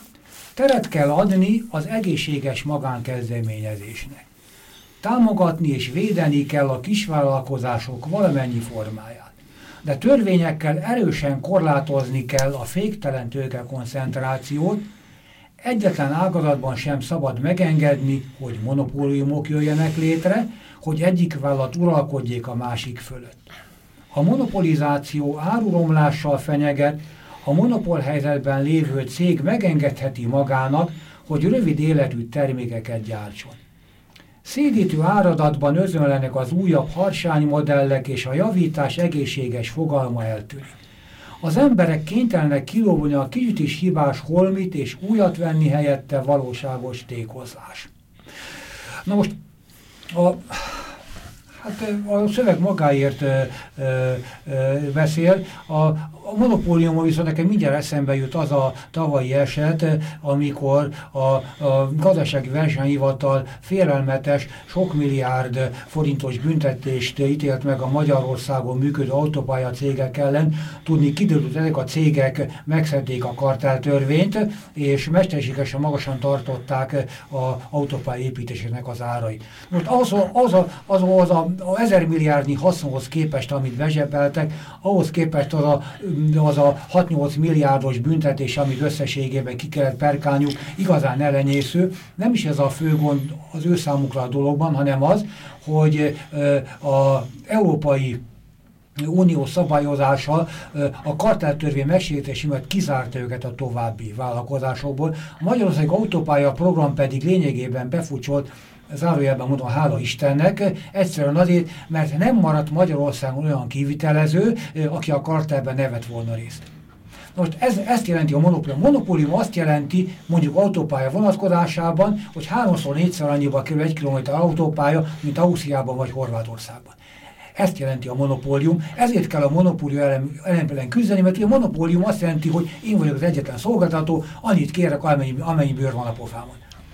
Teret kell adni az egészséges magánkezdeményezésnek. Támogatni és védeni kell a kisvállalkozások valamennyi formáját. De törvényekkel erősen korlátozni kell a féktelen tőke koncentrációt, egyetlen ágazatban sem szabad megengedni, hogy monopóliumok jöjjenek létre, hogy egyik vállalat uralkodjék a másik fölött. A monopolizáció áruromlással fenyeget, a monopól helyzetben lévő cég megengedheti magának, hogy rövid életű termékeket gyártson. Szédítő áradatban özönlenek az újabb harsánymodellek, és a javítás egészséges fogalma eltűnik. Az emberek kénytelenek kilóvulni a kicsit is hibás holmit, és újat venni helyette valóságos tékozlás. Na most a szöveg magáért beszél, a monopóliumon viszont nekem mindjárt eszembe jut az a tavalyi eset, amikor a gazdasági versenyhivatal félelmetes, sok milliárd forintos büntetést ítélt meg a Magyarországon működő autópálya cégek ellen. Tudni kiderült, hogy ezek a cégek megszedték a kartelltörvényt, és mesterségesen magasan tartották az autópálya építésének az árait. Most az a 1000 milliárdnyi haszonhoz képest, amit bezsebeltek, ahhoz képest az a 6-8 milliárdos büntetés, amit összességében ki kellett perkálniuk, igazán elenyésző. Nem is ez a fő gond az ő számukra a dologban, hanem az, hogy az Európai Unió szabályozása a kartelltörvény megsértése miatt kizárta őket a további vállalkozásokból. A Magyarország autópálya program pedig lényegében befutcsolt, zárójelben mondom, hála Istennek, egyszerűen azért, mert nem maradt Magyarországon olyan kivitelező, aki a kartellben ne vett volna részt. Most ezt jelenti a monopólium. A monopólium azt jelenti, mondjuk autópálya vonatkozásában, hogy 3-4-szer annyiba kerül 1 kilométer autópálya, mint Ausztriában vagy Horvátországban. Ezt jelenti a monopólium, ezért kell a monopólium ellen küzdeni, mert a monopólium azt jelenti, hogy én vagyok az egyetlen szolgáltató, annyit kérek, amennyi bőr van a pofámon.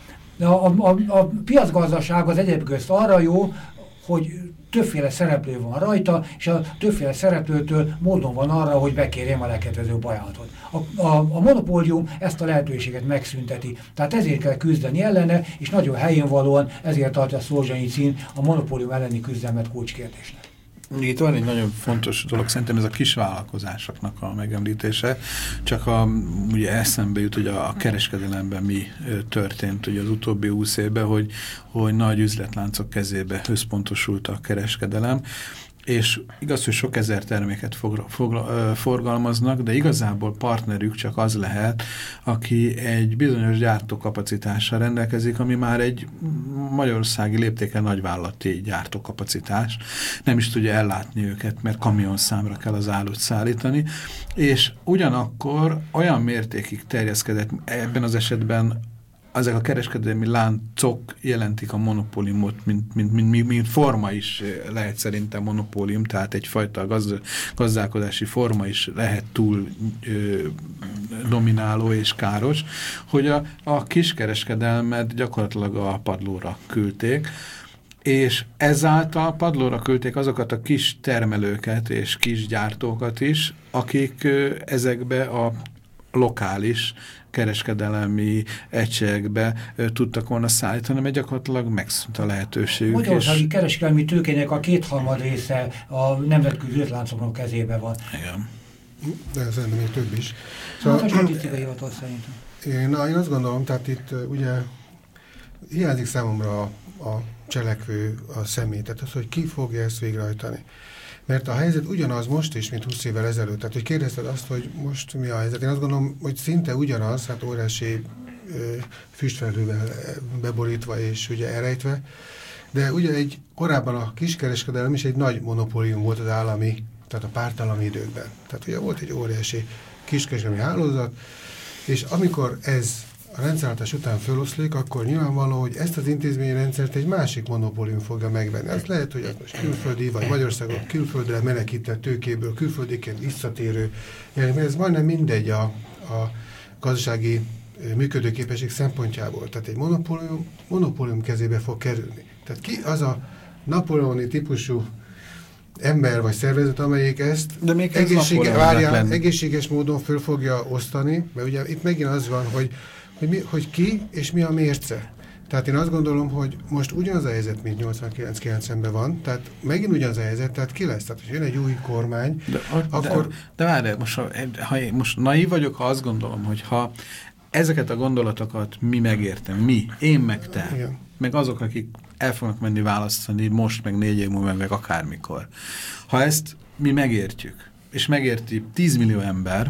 A piacgazdaság az egyéb közt arra jó, hogy többféle szereplő van rajta, és a többféle szereplőtől módon van arra, hogy bekérjem a legkedvezőbb ajánlatot. A monopólium ezt a lehetőséget megszünteti. Tehát ezért kell küzdeni ellene, és nagyon helyén valóan ezért tartja Szolzsenyicin a monopólium elleni küzdelmet kulcskérdésnek. Itt van egy nagyon fontos dolog, szerintem ez a kisvállalkozásoknak a megemlítése, csak ugye eszembe jut, hogy a kereskedelemben mi történt ugye az utóbbi 20 évben, hogy nagy üzletláncok kezébe összpontosult a kereskedelem, és igaz, hogy sok ezer terméket forgalmaznak, de igazából partnerük csak az lehet, aki egy bizonyos gyártókapacitással rendelkezik, ami már egy magyarországi léptéken nagyvállalati gyártókapacitás. Nem is tudja ellátni őket, mert kamionszámra kell az árut szállítani, és ugyanakkor olyan mértékig terjeszkedett ebben az esetben ezek a kereskedelmi láncok jelentik a monopóliumot, mint forma is lehet szerintem monopólium, tehát egyfajta gazdálkodási forma is lehet túl domináló és káros, hogy a kiskereskedelmet gyakorlatilag a padlóra küldték, és ezáltal padlóra küldték azokat a kis termelőket és kis gyártókat is, akik ezekbe a lokális kereskedelmi egységekbe tudtak volna szállítani, mert gyakorlatilag megszűnt a lehetőségük. Magyarországi kereskedelmi tőkének a 2/3 része a nemzetközi üzletláncoknak kezébe van. Igen. De szerintem még több is. Szóval, a statisztikai hivatal szerintem. Én azt gondolom, tehát itt ugye hiányzik számomra a cselekvő, a személy, tehát az, hogy ki fogja ezt végrehajtani. Mert a helyzet ugyanaz most is, mint 20 évvel ezelőtt. Tehát, hogy kérdezted azt, hogy most mi a helyzet. Én azt gondolom, hogy szinte ugyanaz, hát óriási füstfelhővel beborítva és ugye elrejtve, de ugye korábban a kiskereskedelem is egy nagy monopólium volt az állami, tehát a pártállami időkben. Tehát ugye volt egy óriási kiskereskedelmi hálózat, és amikor ez a rendszerváltás után föloszlik, akkor nyilvánvaló, hogy ezt az intézményrendszert egy másik monopólium fogja megvenni. Ez lehet, hogy az most külföldi, vagy Magyarországon külföldre menekített tőkéből, külföldiként visszatérő. Ez majdnem mindegy a gazdasági működőképesség szempontjából. Tehát egy monopólium kezébe fog kerülni. Tehát ki az a napóleoni típusú ember vagy szervezet, amelyik ezt egészséges módon föl fogja osztani, mert ugye itt megint az van, hogy ki és mi a mérce. Tehát én azt gondolom, hogy most ugyanaz a helyzet, mint 89-90-ben van, tehát megint ugyanaz a helyzet, tehát ki lesz? Tehát, hogy jön egy új kormány, akkor... De várj, ha én most naív vagyok, ha azt gondolom, hogy ha ezeket a gondolatokat mi megértem, én meg te, igen, meg azok, akik el fognak menni választani most, meg 4 év múlva, meg akármikor. Ha ezt mi megértjük, és megérti 10 millió ember,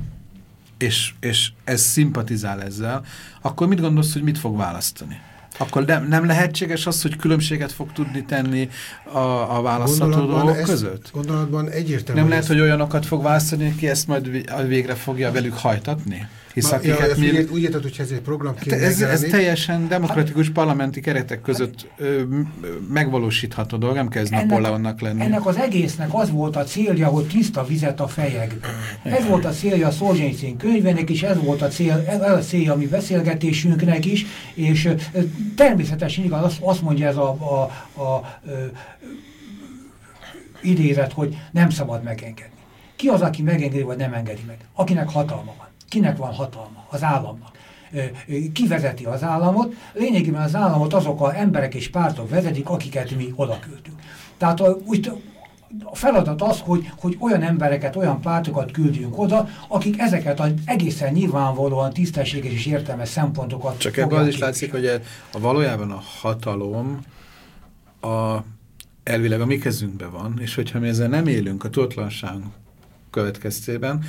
és ez szimpatizál ezzel, akkor mit gondolsz, hogy mit fog választani? Akkor nem lehetséges az, hogy különbséget fog tudni tenni a választható dolgok között? Gondolatban egyértelmű. Nem lehet, hogy olyanokat fog választani, ki ezt majd végre fogja velük hajtatni? Úgy érted, hogy ez egy program kéne ez teljesen demokratikus parlamenti keretek között megvalósítható dolog, nem kezd Napóleonnak lenni. Ennek az egésznek az volt a célja, hogy tiszta vizet a fejekbe. Ez volt a célja a Szolzsenyicin könyvének is, ez volt a célja a mi beszélgetésünknek is, és természetesen igaz, azt mondja ez a idézet, hogy nem szabad megengedni. Ki az, aki megengedi, vagy nem engedi meg? Akinek hatalma van. Kinek van hatalma? Az államnak. Ki vezeti az államot? Lényegében az államot azok az emberek és pártok vezetik, akiket mi oda küldtünk. Tehát a feladat az, hogy olyan embereket, olyan pártokat küldjünk oda, akik ezeket az egészen nyilvánvalóan tisztességes és értelmes szempontokat csak ebből az is látszik, hogy valójában a hatalom elvileg a mi kezünkben van, és hogyha mi ezzel nem élünk a tudatlanság következtében,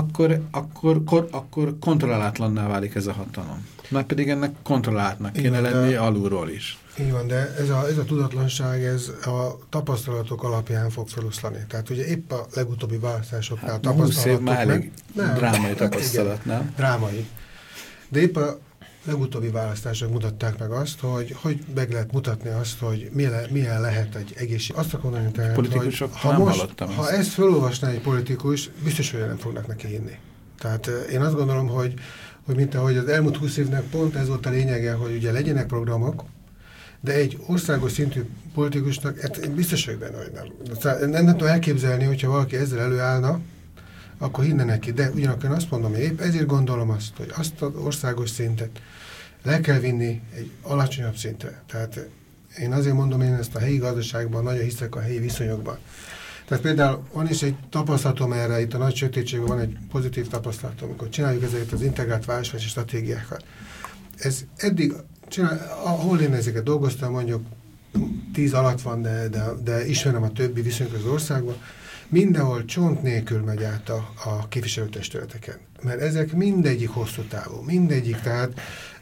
akkor kontrollálátlanná válik ez a hatalom. Már pedig ennek kontrolláltnak kéne lenni alulról is. Így van, de ez a tudatlanság, ez a tapasztalatok alapján fog feloszlani. Tehát ugye épp a legutóbbi választásoknál tapasztalatok... 20 év már elég drámai tapasztalat, igen, nem? Drámai. De épp a legutóbbi választások mutatták meg azt, hogy meg lehet mutatni azt, hogy milyen lehet egy egészség. Azt akarom mondani, tehát, politikusok hogy ha ezt felolvasná egy politikus, biztos, hogy nem fognak neki hinni. Tehát én azt gondolom, hogy mint ahogy az elmúlt 20 évnek pont ez volt a lényege, hogy ugye legyenek programok, de egy országos szintű politikusnak, én biztos vagyok benne, hogy nem tudom elképzelni, hogyha valaki ezzel előállna, akkor hinne neki. De ugyanakkor azt mondom, hogy épp ezért gondolom azt, hogy azt az országos szintet le kell vinni egy alacsonyabb szintre. Tehát én azért mondom, én ezt a helyi gazdaságban nagyon hiszek a helyi viszonyokban. Tehát például van is egy tapasztalatom erre, itt a nagy sötétségben van egy pozitív tapasztalatom, amikor csináljuk ezeket az integrált városfejlesztési stratégiákat. Ez eddig, ahol én ezeket dolgoztam, mondjuk 10 alatt van, de ismerem a többi viszonyok az országban, mindenhol csont nélkül megy át a képviselőtestületeken. Mert ezek mindegyik hosszú távú, mindegyik, tehát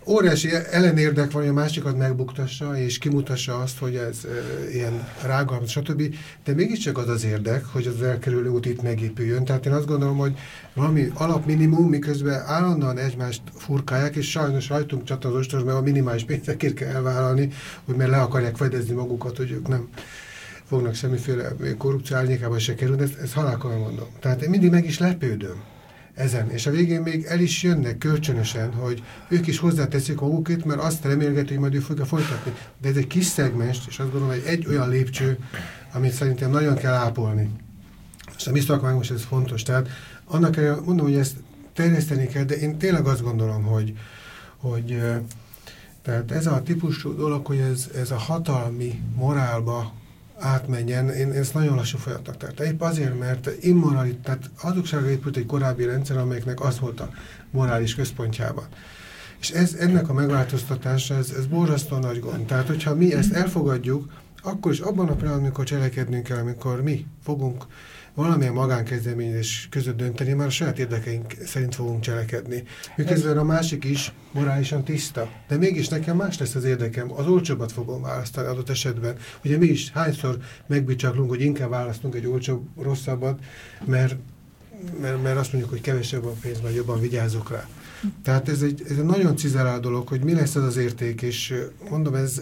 óriási ellenérdek van, hogy a másikat megbuktassa, és kimutassa azt, hogy ez ilyen rágalmas, stb. De mégiscsak az az érdek, hogy az elkerülő út itt megépüljön. Tehát én azt gondolom, hogy valami alapminimum, miközben állandóan egymást furkálják, és sajnos rajtunk csattan az ostros, mert a minimális pénzekért kell elvállalni, hogy mert le akarják fedezni magukat, hogy ők nem fognak semmiféle korrupció árnyékában se kerülni, ezt halálkomolyan mondom. Tehát én mindig meg is lepődöm ezen, és a végén még el is jönnek kölcsönösen, hogy ők is hozzáteszik magukét, mert azt remélgető, hogy majd ő fogja folytatni. De ez egy kis szegmens, és azt gondolom, hogy egy olyan lépcső, amit szerintem nagyon kell ápolni. És a mi szakmánk most ez fontos. Tehát annak kell, mondom, hogy ezt terjeszteni kell, de én tényleg azt gondolom, hogy tehát ez a típusú dolog, hogy ez a hatalmi morálba átmenjen, én ezt nagyon lassú folyamatnak tartom. Épp azért, mert tehát hazugságra épült egy korábbi rendszer, amelyeknek az volt a morális központjában. És ennek a megváltoztatása, ez borzasztó nagy gond. Tehát, hogyha mi ezt elfogadjuk, akkor is abban a pillanatban, amikor cselekednünk kell, amikor mi fogunk valamilyen magánkezdeményezés között dönteni, már a saját érdekeink szerint fogunk cselekedni. Miközben a másik is morálisan tiszta. De mégis nekem más lesz az érdekem, az olcsóbbat fogom választani adott esetben. Ugye mi is hányszor megbicsaklunk, hogy inkább választunk egy olcsóbb, rosszabbat, mert azt mondjuk, hogy kevesebb a pénz, vagy jobban vigyázok rá. Tehát ez egy nagyon cizelált dolog, hogy mi lesz ez az érték, és mondom, ez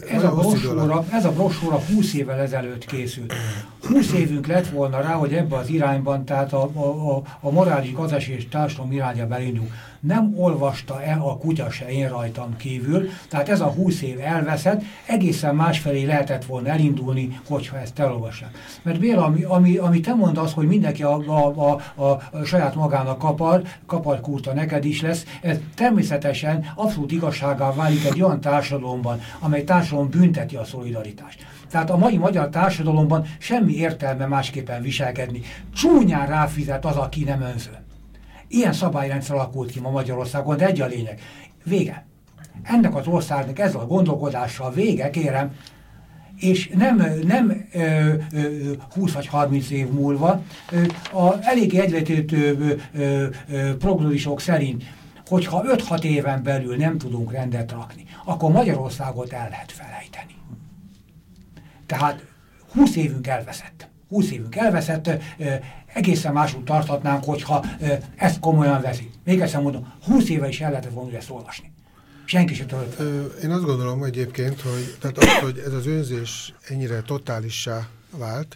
a brosúra 20 évvel ezelőtt készült. 20 évünk lett volna rá, hogy ebbe az irányban, tehát a morális, gazdasági és társadalom irányába elindul. Nem olvasta el a kutya se én rajtam kívül, tehát ez a 20 év elveszett, egészen másfelé lehetett volna elindulni, hogyha ezt elolvassák. Mert Béla, ami te mondasz, hogy mindenki a saját magának kapar kurta neked is lesz, ez természetesen abszolút igazságá válik egy olyan társadalomban, amely társadalom bünteti a szolidaritást. Tehát a mai magyar társadalomban semmi értelme másképpen viselkedni. Csúnyán ráfizet az, aki nem önző. Ilyen szabályrendszer alakult ki ma Magyarországon, de egy a lényeg. Vége. Ennek az országnak ezzel a gondolkodással vége, kérem, és nem 20 vagy 30 év múlva eléggé egyvető prognózisok szerint, hogyha 5-6 éven belül nem tudunk rendet rakni, akkor Magyarországot el lehet felejteni. Tehát 20 évünk elveszett. 20 évünk elveszett, egészen máshogy tarthatnánk, hogyha ezt komolyan veszi. Még egyszer mondom, 20 éve is el lehetett volna ezt olvasni. Senki sem tölt. Én azt gondolom egyébként, hogy ez az önzés ennyire totálissá vált,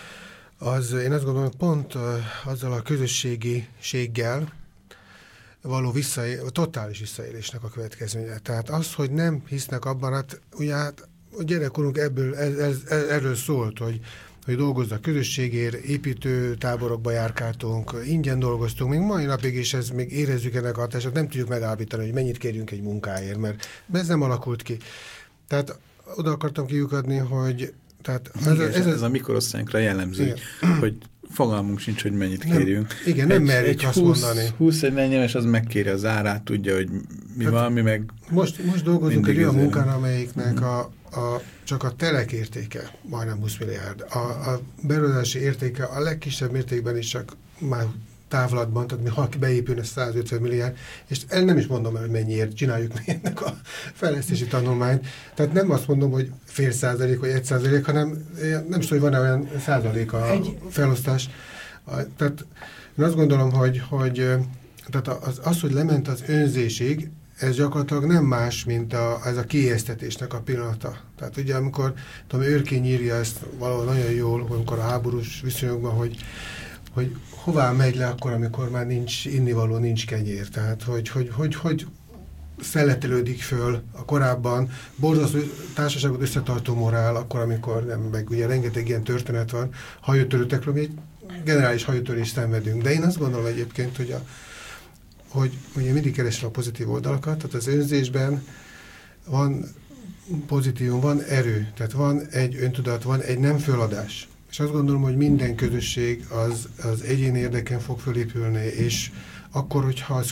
én azt gondolom, hogy pont azzal a közösségiséggel való totális visszaélésnek a következménye. Tehát az, hogy nem hisznek abban, ugye a gyerekkorunk erről szólt, hogy dolgozzak közösségért, építőtáborokba járkáltunk, ingyen dolgoztunk, még mai napig is még érezzük ennek a hatását, nem tudjuk megállapítani, hogy mennyit kérjünk egy munkáért, mert ez nem alakult ki. Tehát oda akartam kiukadni, hogy ez a mikorosztályunkra jellemző, hogy fogalmunk sincs, hogy mennyit kérjünk. Igen, nem merjük azt mondani. 21 éves az megkéri az árát, tudja, hogy mi van, mi meg... Most dolgozunk egy olyan munkán, amelyiknek csak a telek értéke majdnem 20 milliárd. A beruházási értéke a legkisebb mértékben is csak már távlatban, tehát mi ha beépülne 150 milliárd, és nem is mondom el, hogy mennyiért csináljuk mi ennek a fejlesztési tanulmányt. Tehát nem azt mondom, hogy fél százalék vagy 1%, hanem nem is tudom, hogy van-e olyan százalék a felosztás. Tehát én azt gondolom, hogy tehát hogy lement az önzésig, ez gyakorlatilag nem más, mint ez a kiéheztetésnek a pillanata. Tehát ugye amikor Őrkény írja ezt valahol nagyon jól, amikor a háborús viszonyokban, hogy hová megy le akkor, amikor már nincs innivaló, nincs kenyér. Tehát hogy szeletelődik föl a korábban borzasztó társaságot összetartó morál, akkor, amikor nem, meg ugye rengeteg ilyen történet van, hajótörőtekről, mi egy generális hajótörést szenvedünk. De én azt gondolom egyébként, hogy ugye mindig keresem a pozitív oldalakat, tehát az önzésben van pozitívum, van erő, tehát van egy öntudat, van egy nem föladás. És azt gondolom, hogy minden közösség az egyéni érdeken fog fölépülni, és akkor, hogyha az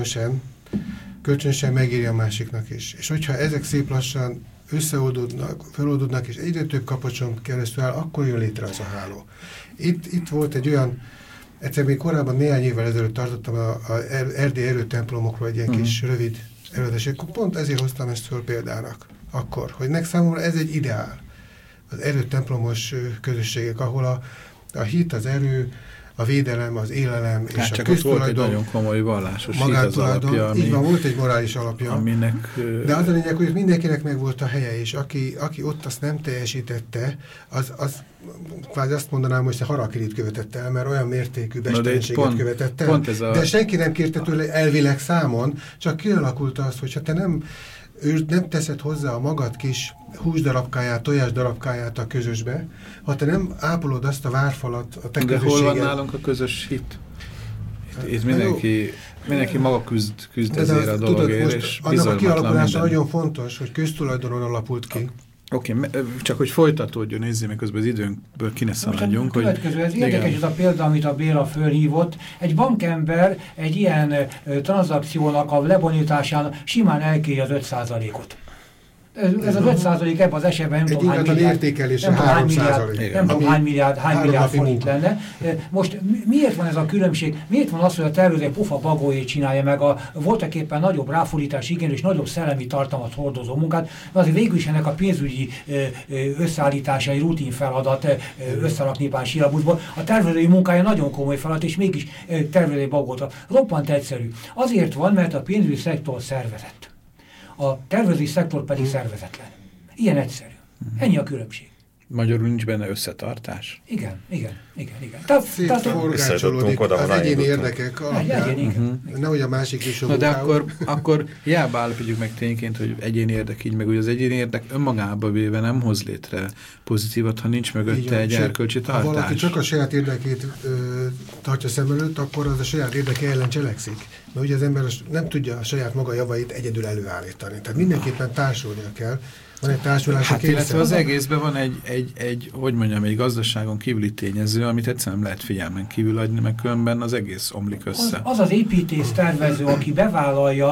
kölcsönösen megéri a másiknak is. És hogyha ezek szép lassan összeoldódnak, feloldódnak, és egyre több kapacson keresztül áll, akkor jön létre az a háló. Itt volt egy olyan, egyszer még korábban néhány évvel ezelőtt tartottam az erdélyi erőtemplomokról egy ilyen kis rövid előadás. Pont ezért hoztam ezt föl példának akkor, hogy számomra ez egy ideál. Az erőtemplomos közösségek, ahol a hit, az erő, a védelem, az élelem és csak a köztulajdon. Volt egy nagyon komoly vallásos hit az alapja. Így van, volt egy morális alapja. Aminek, de az a lényeg, hogy mindenkinek meg volt a helye, és aki ott azt nem teljesítette, az kvázi azt mondanám, hogy harakirit követett el, mert olyan mértékű bestenséget követett el. De senki nem kérte tőle elvileg számon, csak kialakult az, hogyha te nem teszed hozzá a magad kis húsdarabkáját, tojásdarabkáját a közösbe, ha te nem ápolod azt a várfalat, a te közösséget. De hol van nálunk a közös hit? Itt mindenki maga küzd ezért a dologért, és annak a kialakulása nagyon fontos, hogy köztulajdonon alapult ki. Oké, csak hogy folytatódjon, nézzél meg közben az időnkből ki ne szaladjunk. Következő, ez érdekes ez a példa, amit a Béla fölhívott. Egy bankember egy ilyen tranzakciónak a lebonyításán simán elkéri az 5%-ot. Ez az 5% ebben az esetben nem tudom hány milliárd forint lenne. Most miért van ez a különbség? Miért van az, hogy a tervező pofa bagójét csinálja meg a voltaképpen nagyobb ráfordítás igénylő és nagyobb szellemi tartalmat hordozó munkát, mert azért végül is ennek a pénzügyi összeállításai rutin feladat összerakni pár sílabuszból. A tervezői munkája nagyon komoly feladat, és mégis tervezői bagóta. Roppant egyszerű. Azért van, mert a pénzügyi szektor szervezett. A tervezői szektor pedig szervezetlen. Ilyen egyszerű. Ennyi a különbség. Magyarul nincs benne összetartás? Igen. Szétforgácsolódik az egyéni érdekek alapján. Nehogy a másik is a de akkor hiába állapítjuk meg tényként, hogy egyéni érdek így, meg úgy az egyéni érdek önmagába véve nem hoz létre pozitívat, ha nincs mögötte egy erkölcsi tartás. Ha valaki csak a saját érdekét tartja szem előtt, akkor az a saját érdeke ellen cselekszik. Mert ugye az ember nem tudja a saját maga javait egyedül előállítani. Tehát mindenképpen társulnia kell. Van egy társulási illetve az egészben van egy gazdaságon kívüli tényező, amit egyszerűen nem lehet figyelmen kívül adni, meg különben az egész omlik össze. Az építész tervező, aki bevállalja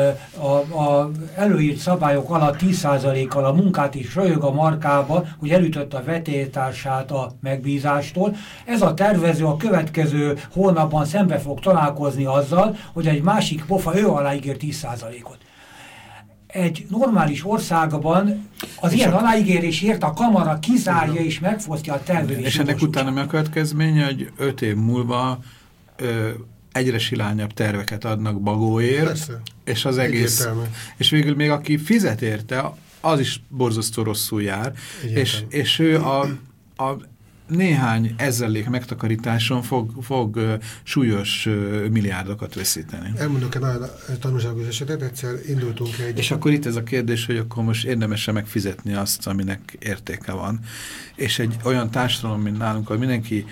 a előírt szabályok alatt 10%-kal a munkát és röhög a markába, hogy elütött a vetélytársát a megbízástól, ez a tervező a következő hónapban szembe fog találkozni azzal, hogy egy másik pofa ő aláígér 10%-ot. Egy normális országban az ilyen aláígérésért a kamara kizárja és megfosztja a tervezést. És ennek utána mi a következménye, hogy 5 év múlva egyre silányabb terveket adnak bagóért, persze. És az egész, és végül még aki fizet érte, az is borzasztó rosszul jár, és ő a néhány ezrelék megtakarításon fog súlyos milliárdokat veszíteni. Elmondok egy nagyon tanulságos esetet, egyszer indultunk egy... És akkor itt ez a kérdés, hogy akkor most érdemes-e megfizetni azt, aminek értéke van. És egy olyan társadalom, mint nálunk, ahol mindenki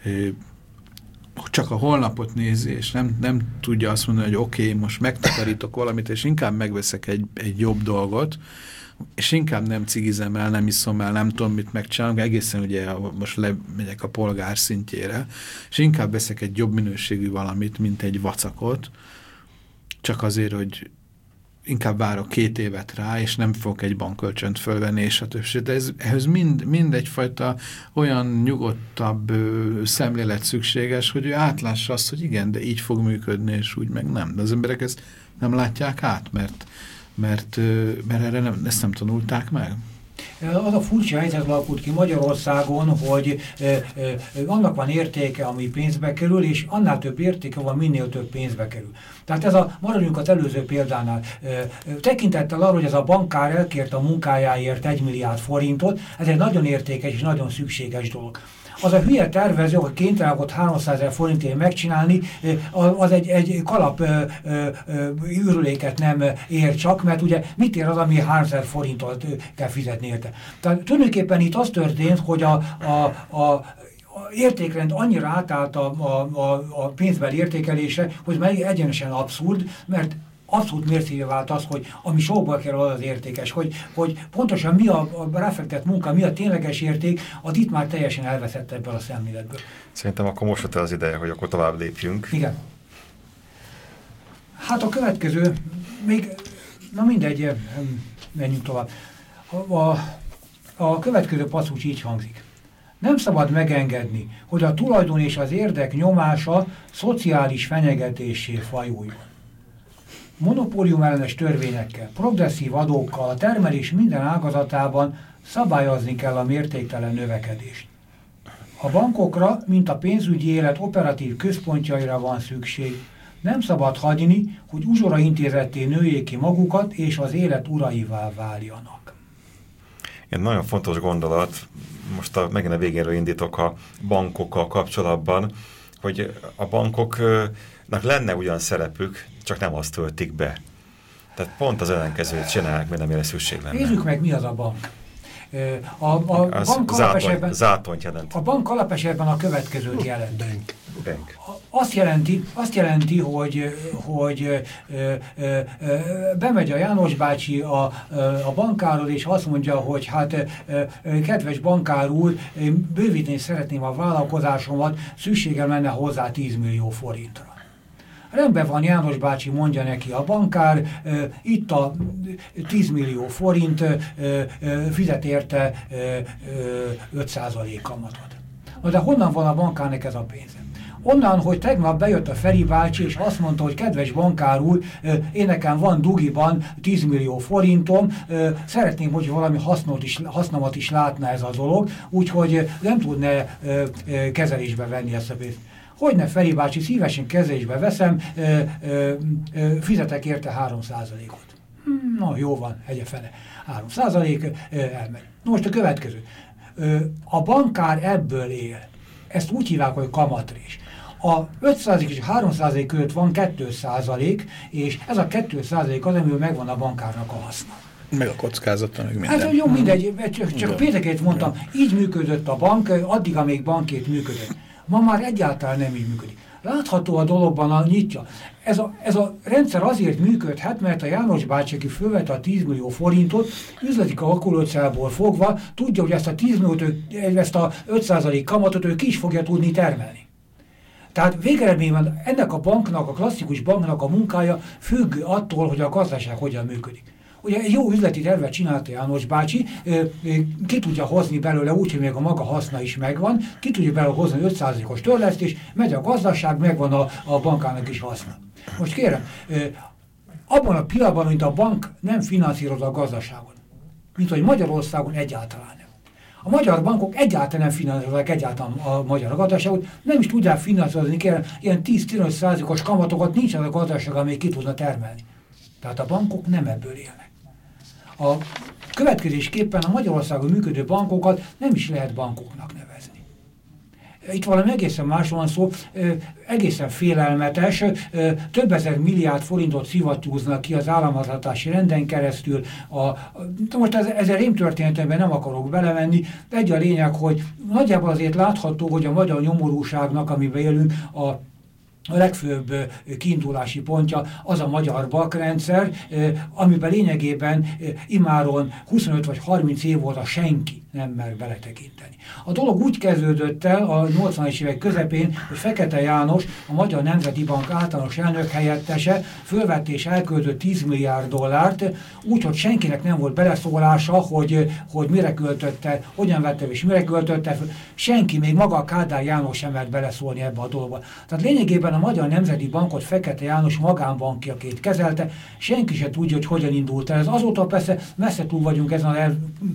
csak a holnapot nézi, és nem tudja azt mondani, hogy oké, most megtakarítok valamit, és inkább megveszek egy jobb dolgot, és inkább nem cigizem el, nem iszom el, nem tudom, mit megcsinálom, egészen ugye most lemegyek a polgár szintjére, és inkább veszek egy jobb minőségű valamit, mint egy vacakot, csak azért, hogy inkább várok 2 évet rá, és nem fogok egy bankkölcsönt fölvenni, és a többség. De ehhez mind egyfajta olyan nyugodtabb szemlélet szükséges, hogy ő átlássa azt, hogy igen, de így fog működni, és úgy meg nem. De az emberek ezt nem látják át, mert erre ezt nem tanulták meg. Az a furcsa helyzet alakult ki Magyarországon, hogy annak van értéke, ami pénzbe kerül, és annál több értéke van, minél több pénzbe kerül. Tehát maradjunk az előző példánál. Tekintettel arra, hogy ez a bankár elkért a munkájáért 1 milliárd forintot, ez egy nagyon értékes és nagyon szükséges dolog. Az a hülye tervező, hogy kénytelen volt 300 000 forintért megcsinálni, az egy kalap űrüléket nem ér csak, mert ugye mit ér az, ami 300 000 forintot kell fizetni érte. Tehát tulajdonképpen itt az történt, hogy a értékrend annyira átállt a pénzbeli értékelése, hogy már egyenesen abszurd, mert abszolút mércévé vált az, hogy ami sokból kerül, az értékes, hogy pontosan mi a ráfektett munka, mi a tényleges érték, az itt már teljesen elveszett ebből a szemléletből. Szerintem akkor most az ideje, hogy akkor tovább lépjünk. Igen. Hát a következő, na mindegy, menjünk tovább. A következő passzus így hangzik. Nem szabad megengedni, hogy a tulajdon és az érdek nyomása szociális fenyegetéssé fajuljon. monopólium ellenes törvényekkel, progresszív adókkal, a termelés minden ágazatában szabályozni kell a mértéktelen növekedést. A bankokra, mint a pénzügyi élet operatív központjaira van szükség. Nem szabad hagyni, hogy uzsora intézetté nőjék ki magukat, és az élet uraivá váljanak. Ilyen nagyon fontos gondolat, most megint a végéről indítok a bankokkal kapcsolatban, hogy a bankoknak lenne ugyan szerepük, csak nem azt töltik be. Tehát pont az ellenkezőt csinálják, mert amire szükség lenne. Nézzük meg, mi az a bank. A bank alapesetben a következőt jelent. Bank. Azt jelenti, hogy bemegy a János bácsi a bankárhoz, és azt mondja, hogy hát kedves bankár úr, én bővíteni szeretném a vállalkozásomat, szükségem lenne hozzá 10 millió forintra. Rendben van, János bácsi, mondja neki a bankár, itt a 10 millió forint, fizet érte 5% kamatot. Na de honnan van a bankárnak ez a pénze? Onnan, hogy tegnap bejött a Feri bácsi, és azt mondta, hogy kedves bankár úr, én nekem van dugiban 10 millió forintom, szeretném, hogy valami hasznomat is látna ez a dolog, úgyhogy nem tudna kezelésbe venni ezt a pénzt. Hogyne, Feri bácsi, szívesen kezelésbe veszem, fizetek érte 3%-ot. Na, jó van, hegye fene. 3% elmegy. Most a következő. A bankár ebből él. Ezt úgy hívják, hogy kamatrés. A 5% és 3% között van 2%, és ez a 2% az, amiből megvan a bankárnak a haszna. Meg a kockázata, meg minden. Hát jó, mindegy, csak példakét mondtam, így működött a bank, addig, amíg bankét működött. Ma már egyáltalán nem így működik. Látható a dologban a nyitja. Ez a rendszer azért működhet, mert a János bácsi, aki fölvette a 10 millió forintot, üzleti kalkulációból fogva tudja, hogy ezt a 10 milliót, ezt a 5% kamatot ő ki is fogja tudni termelni. Tehát végeredményben ennek a banknak, a klasszikus banknak a munkája függ attól, hogy a gazdaság hogyan működik. Ugye egy jó üzleti tervet csinálta János bácsi, ki tudja hozni belőle úgy, hogy még a maga haszna is megvan, ki tudja belőle hozni 5%-os törlesztés, megy a gazdaság, megvan a bankának is haszna. Most kérem, abban a pillanatban, mint a bank nem finanszírozza a gazdaságot, mint hogy Magyarországon egyáltalán nem. A magyar bankok egyáltalán nem finanszírozzák egyáltalán a magyar gazdaságot, nem is tudják finanszírozni, kérem, ilyen 10-15%-os kamatokat nincs az a gazdaság, amely ki tudna termelni. Tehát a bankok nem ebből élnek. A következésképpen a Magyarországon működő bankokat nem is lehet bankoknak nevezni. Itt valami egészen másról van szó, egészen félelmetes, több ezer milliárd forintot szivattyúznak ki az államháztartási renden keresztül. Most ezzel rémtörténetemben nem akarok belemenni, de egy a lényeg, hogy nagyjából azért látható, hogy a magyar nyomorúságnak, amiben élünk, a legfőbb kiindulási pontja az a magyar bankrendszer, amiben lényegében immáron 25 vagy 30 év óta senki nem mer beletekinteni. A dolog úgy kezdődött el a 80-es évek közepén, hogy Fekete János, a Magyar Nemzeti Bank általános elnök helyettese fölvett és elköltött 10 milliárd dollárt, úgyhogy senkinek nem volt beleszólása, hogy mire költötte, hogyan vette és mire költötte. Senki, még maga a Kádár János sem mert beleszólni ebbe a dologba. Tehát lényegében a Magyar Nemzeti Bankot Fekete János magánbankjaként kezelte, senki se tudja, hogy hogyan indult el. Ez azóta persze messze túl vagyunk ezen a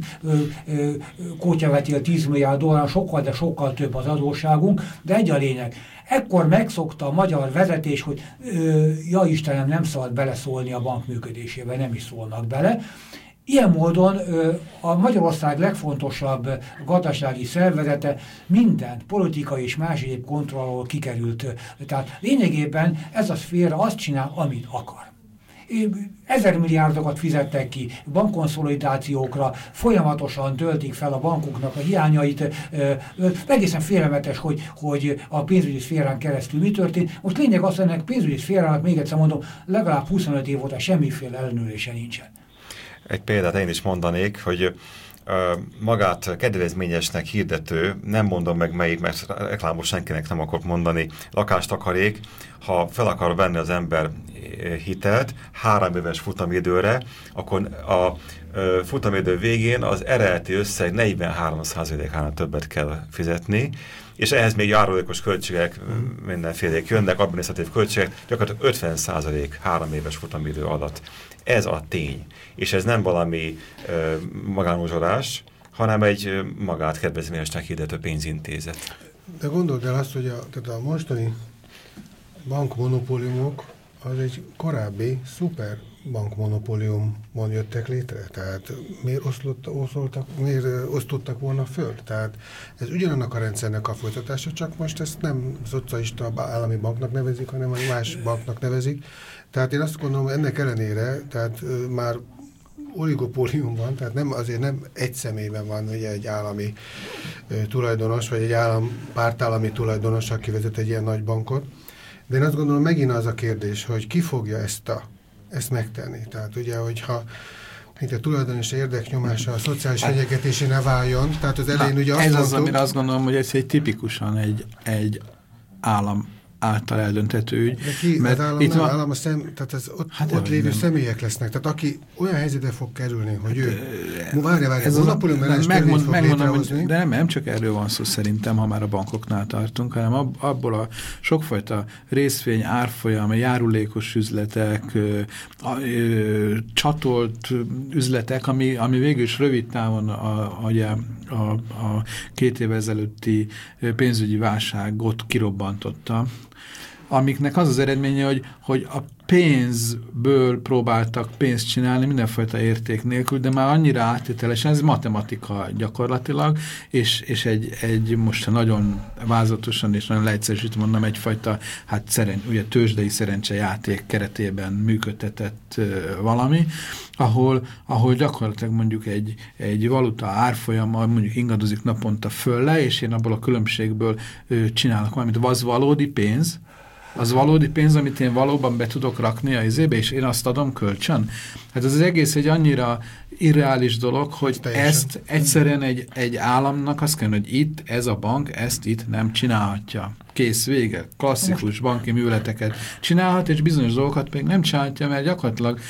kótyavetél 10 milliárd dollár, sokkal, de sokkal több az adósságunk, de egy a lényeg. Ekkor megszokta a magyar vezetés, hogy ja Istenem, nem szabad beleszólni a bank működésébe, nem is szólnak bele. Ilyen módon a Magyarország legfontosabb gazdasági szervezete minden politikai és más egyéb kontroll alól kikerült. Tehát lényegében ez a szféra azt csinál, amit akar. 1000 milliárdokat fizettek ki bankkonszolidációkra, folyamatosan töltik fel a bankoknak a hiányait, egészen félelmetes, hogy a pénzügyi szférán keresztül mi történt. Most lényeg az, hogy ennek pénzügyi szférának, még egyszer mondom, legalább 25 év óta semmiféle ellenőrzése nincsen. Egy példát én is mondanék, hogy magát kedvezményesnek hirdető, nem mondom meg melyik, mert reklámos senkinek nem akarok mondani, lakástakarék, ha fel akar venni az ember hitelt 3 éves futamidőre, akkor a futamidő végén az eredeti összeg 43%-ánál többet kell fizetni, és ehhez még járulékos költségek mindenfélék jönnek, adminisztratív költségek, gyakorlatilag 50% 3 éves futamidő alatt. Ez a tény. És ez nem valami magánmozsolás, hanem egy magát kedvezményesnek hirdető pénzintézet. De gondold el azt, hogy a mostani bankmonopóliumok az egy korábbi szuper bankmonopóliumon jöttek létre. Tehát miért osztottak volna föl? Tehát ez ugyanannak a rendszernek a folytatása, csak most ezt nem szocialista állami banknak nevezik, hanem más banknak nevezik. Tehát én azt gondolom, ennek ellenére, tehát már oligopólium van, tehát azért nem egy személyben van ugye egy állami tulajdonos, vagy egy pártállami tulajdonos, aki vezet egy ilyen nagy bankot. De én azt gondolom, megint az a kérdés, hogy ki fogja ezt megtenni. Tehát ugye, hogyha mint a tulajdonos érdeknyomása a szociális fenyegetésére váljon, tehát az elején ugye azt mondtuk... Ez az, amire azt gondolom, hogy ez egy tipikusan egy állam által eldöntető ügy. De ki mert az állam itt nem van... állam tehát az ott lévő személyek lesznek. Tehát aki olyan helyzetbe fog kerülni, hogy ő... Várja, monopólium megmondom, de nem csak erről van szó szerintem, ha már a bankoknál tartunk, hanem abból a sokfajta részvény, árfolyam, járulékos üzletek, csatolt üzletek, ami végül is rövid távon a 2 évvel ezelőtti pénzügyi válságot kirobbantotta, amiknek az az eredménye, hogy a pénzből próbáltak pénzt csinálni mindenfajta érték nélkül, de már annyira áttételesen, ez matematika gyakorlatilag, és egy most nagyon vázlatosan és nagyon leegyszerűsítve mondom, egyfajta ugye tőzsdei szerencsejáték keretében működtetett valami, ahol gyakorlatilag mondjuk egy valuta árfolyama mondjuk ingadozik naponta fölle, és én abból a különbségből csinálok valamit, az valódi pénz, az valódi pénz, amit én valóban be tudok rakni a izébe, és én azt adom kölcsön. Hát ez az egész egy annyira irreális dolog, hogy ezt egyszerűen egy államnak azt kell, hogy itt ez a bank, ezt itt nem csinálhatja. Kész, vége. Klasszikus banki műveleteket csinálhat, és bizonyos dolgokat még nem csinálhatja, mert gyakorlatilag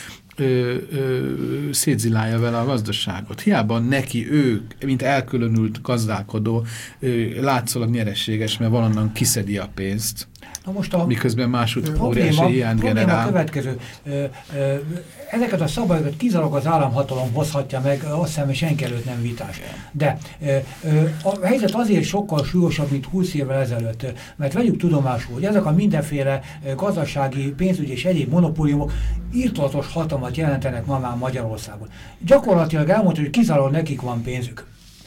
szétzilálja vele a gazdaságot. Hiába neki ők, mint elkülönült gazdálkodó, látszólag nyereséges, mert valonnan kiszedi a pénzt. Na most miközben másút óriási hiányt generál. A következő. Ezeket a szabályokat kizárólag az államhatalom hozhatja meg, azt hiszem, senki előtt nem vitás. De a helyzet azért sokkal súlyosabb, mint 20 évvel ezelőtt, mert vegyük tudomásul, hogy ezek a mindenféle gazdasági, pénzügyi és egyéb monopóliumok irtózatos hatalmat jelentenek ma már Magyarországon. Gyakorlatilag elmondta, hogy kizárólag nekik van pénzük.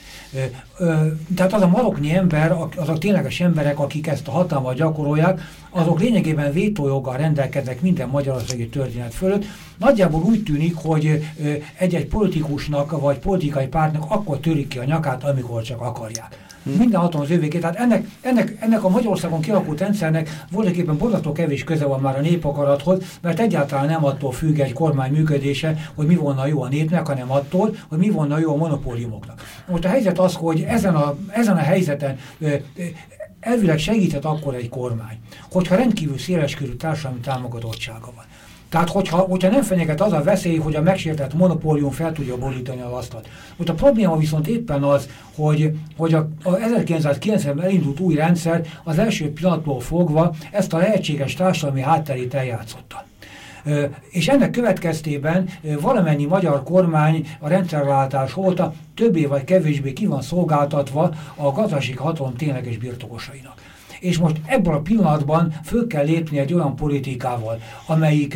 Tehát az a maroknyi ember, azok tényleges emberek, akik ezt a hatalmat gyakorolják, azok lényegében vétójoggal rendelkeznek minden magyarországi történet fölött. Nagyjából úgy tűnik, hogy egy-egy politikusnak vagy politikai pártnak akkor törik ki a nyakát, amikor csak akarják. Minden hatalom az övéké. Tehát ennek a Magyarországon kialakult rendszernek voltaképpen borzasztó kevés köze van már a népakarathoz, mert egyáltalán nem attól függ egy kormány működése, hogy mi volna jó a népnek, hanem attól, hogy mi volna jó a monopóliumoknak. Most a helyzet az, hogy ezen a helyzeten elvileg segíthet akkor egy kormány, hogyha rendkívül széleskörű társadalmi támogatottsága van. Tehát, hogyha nem fenyeget az a veszély, hogy a megsértett monopólium fel tudja borítani a lasztat. Most a probléma viszont éppen az, hogy a 1990-ben elindult új rendszer az első pillanattól fogva ezt a lehetséges társadalmi hátterét eljátszotta. És ennek következtében valamennyi magyar kormány a rendszerváltás óta többé vagy kevésbé ki van szolgáltatva a gazdasági hatalom tényleges birtokosainak. És most ebből a pillanatban föl kell lépni egy olyan politikával, amelyik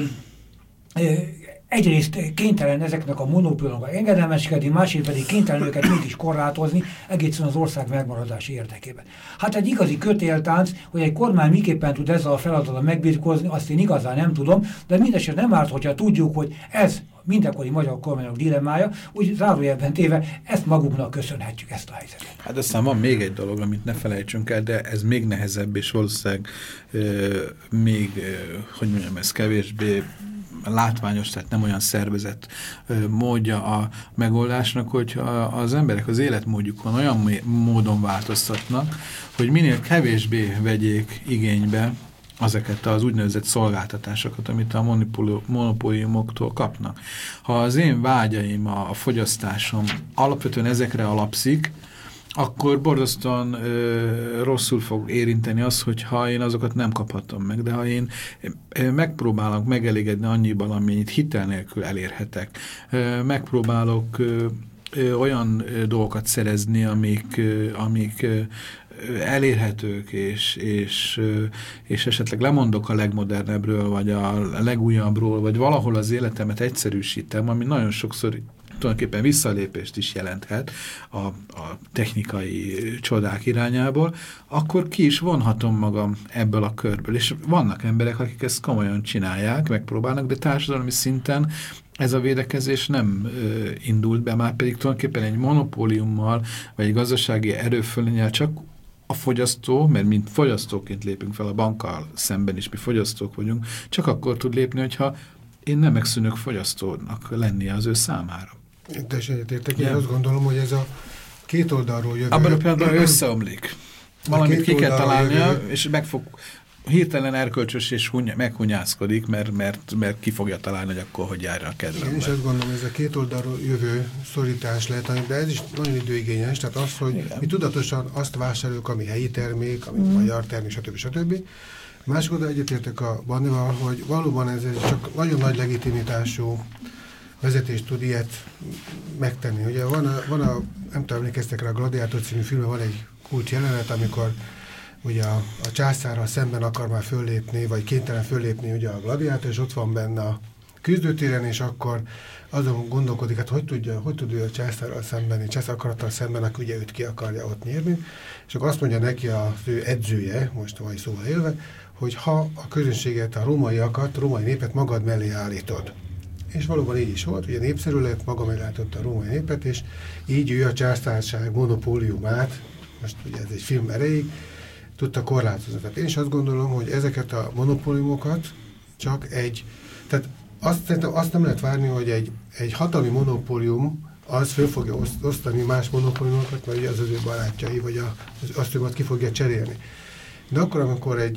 egyrészt kénytelen ezeknek a monopóliumoknak engedelmeskedni, másrészt pedig kénytelen őket mégis korlátozni, egészen az ország megmaradási érdekében. Hát egy igazi kötéltánc, hogy egy kormány miképpen tud ezzel a feladattal megbirkózni, azt én igazán nem tudom, de mindesetre nem árt, hogyha tudjuk, hogy ez mindenkori magyar kormányok dilemmája, úgy zárójelben téve ezt maguknak köszönhetjük, ezt a helyzetet. Hát aztán van még egy dolog, amit ne felejtsünk el, de ez még nehezebb, és valószínűleg hogy mondjam, ez kevésbé látványos, tehát nem olyan szervezett módja a megoldásnak, hogyha az emberek az életmódjukon olyan módon változtatnak, hogy minél kevésbé vegyék igénybe ezeket az úgynevezett szolgáltatásokat, amit a monopóliumoktól kapnak. Ha az én vágyaim, a fogyasztásom alapvetően ezekre alapszik, akkor borzasztóan rosszul fog érinteni az, hogyha én azokat nem kaphatom meg. De ha én megpróbálok megelégedni annyiban, amennyit hitel nélkül elérhetek, megpróbálok olyan dolgokat szerezni, amik elérhetők, és esetleg lemondok a legmodernebbről, vagy a legújabbról, vagy valahol az életemet egyszerűsítem, ami nagyon sokszor tulajdonképpen visszalépést is jelenthet a technikai csodák irányából, akkor ki is vonhatom magam ebből a körből. És vannak emberek, akik ezt komolyan csinálják, megpróbálnak, de társadalmi szinten ez a védekezés nem indult be, már pedig tulajdonképpen egy monopóliummal, vagy egy gazdasági erőfölényel csak a fogyasztó, mert mint fogyasztóként lépünk fel a bankkal szemben is, mi fogyasztók vagyunk, csak akkor tud lépni, hogyha én nem megszűnök fogyasztónak lennie az ő számára. Teljesen egyetértek. Én azt gondolom, hogy ez a két oldalról jövő. Abban a pillanatban összeomlik. Valamit ki kell találnia, és meg fog hirtelen erkölcsös és meghunyászkodik, mert ki fogja találni, hogy akkor hogy járja a kedvembe. Én is azt gondolom, hogy ez a két oldalról jövő szorítás lehet, de ez is nagyon időigényes, tehát az, hogy mi tudatosan azt vásároljuk, ami helyi termék, ami magyar termék, stb. Másik oldal egyetértek a Bannival, hogy valóban ez csak nagyon nagy legitimitású vezetés tud ilyet megtenni. Ugye nem tudom, emlékeztek rá, a Gladiátor című filmben van egy kulcs jelenet, amikor ugye a császárral szemben akar már föllépni, vagy kénytelen föllépni ugye a gladiátor, és ott van benne a küzdőtéren, és akkor azon gondolkodik, hát hogy tud ő a császárral szemben, császár akarattal szemben, aki ugye őt ki akarja ott nyerni, és akkor azt mondja neki az ő edzője, most a mai szóval élve, hogy ha a közönséget, a római népet magad mellé állítod. És valóban így is volt, ugye népszerű lett, maga megállította a római népet, és így ő a császárság monopóliumát, most ugye ez egy film erejéig, tudta korlátozni. Tehát én is azt gondolom, hogy ezeket a monopóliumokat csak tehát azt nem lehet várni, hogy egy hatalmi monopólium az föl fogja osztani más monopóliumokat, mert ugye az ő barátjai, vagy azt ki fogja cserélni. De akkor, amikor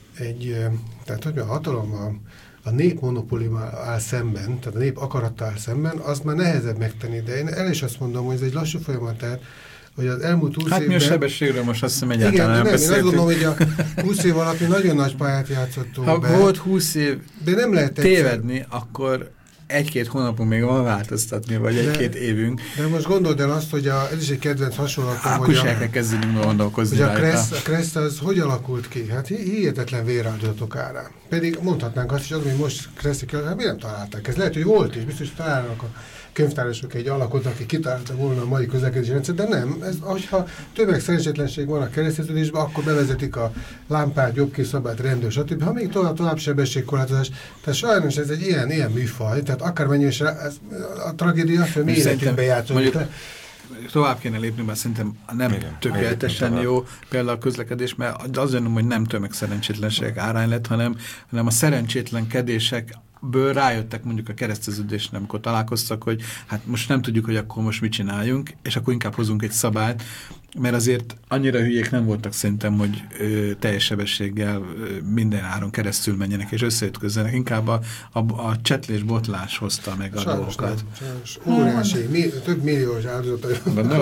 tehát hogy a hatalom a nép monopóliummal áll szemben, tehát a nép akarattal áll szemben, azt már nehezebb megtenni, de én el is azt mondom, hogy ez egy lassú folyamat, tehát hogy az elmúlt 20 évben... mi a sebességről most azt hiszem egyáltalán nem beszéltünk. Én azt gondolom, hogy a 20 év alatt mi nagyon nagy pályát játszottunk be. Ha volt 20 év de nem lehet tévedni, akkor egy-két hónapunk még van változtatni, vagy egy-két évünk. De most gondold el azt, hogy ez is egy kedvenc hasonlatom, hogy el kell kezdenünk gondolkozni hogy a Kressz az hogy alakult ki? Hát hihetetlen véráldozatok árán. Pedig mondhatnánk azt is, hogy most Kresszig, hát mi nem találták? Ez lehet, hogy volt is, biztos találnak a könyvtárosok egy alakot, aki kitalálta volna a mai közlekedési rendszer, de nem. Ha tömegszerencsétlenség van a kereszteződésben, akkor bevezetik a lámpát, jobbkészszabályt, rendőr, stb. Ha még tovább sebességkorlátozás, tehát sajnos ez egy ilyen műfaj, tehát akármennyi is a tragédia az, hogy mi életünkbe játszódik le. Tovább kéne lépni, mert szerintem nem tökéletesen jó például a közlekedés, mert az mondom, hogy nem tömegszerencsétlenségek árány lett, hanem a szerencsétlenkedésekből rájöttek mondjuk a kereszteződésnél, amikor találkoztak, hogy hát most nem tudjuk, hogy akkor most mit csináljunk, és akkor inkább hozunk egy szabályt, mert azért annyira hülyék nem voltak szerintem, hogy teljes sebességgel minden áron keresztül menjenek és összeütközzenek. Inkább a csetlés-botlás hozta meg a dolgokat. Óriási, több milliós áldozata.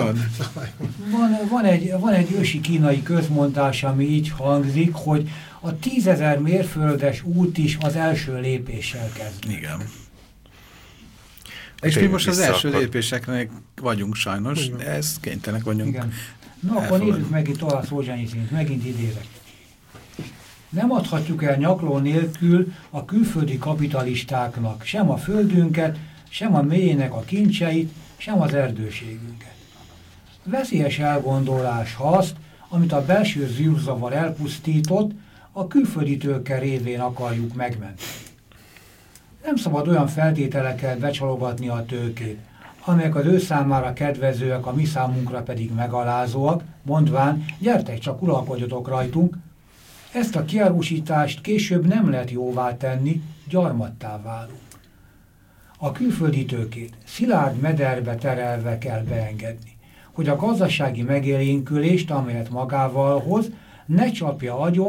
Van egy ősi kínai közmondás, ami így hangzik, hogy a 10 000 mérföldes út is az első lépéssel kezd. Igen. És mi most az első lépéseknek vagyunk sajnos, de ezt kénytelenek vagyunk. Igen. Na, akkor nézzük meg itt tovább Szolzsenyicint, megint idézek. Nem adhatjuk el nyakló nélkül a külföldi kapitalistáknak sem a földünket, sem a mélyének a kincseit, sem az erdőségünket. Veszélyes elgondolás, ha azt, amit a belső zűrzavar elpusztított, a külföldi tőke révén akarjuk megmenteni. Nem szabad olyan feltételekkel becsalogatni a tőkét, amelyek az ő számára kedvezőek, a mi számunkra pedig megalázóak, mondván, gyertek csak, uralkodjatok rajtunk. Ezt a kiárusítást később nem lehet jóvá tenni, gyarmattá válunk. A külföldi tőkét szilárd mederbe terelve kell beengedni, hogy a gazdasági megélénkülést, amelyet magával hoz, ne csapja agyon,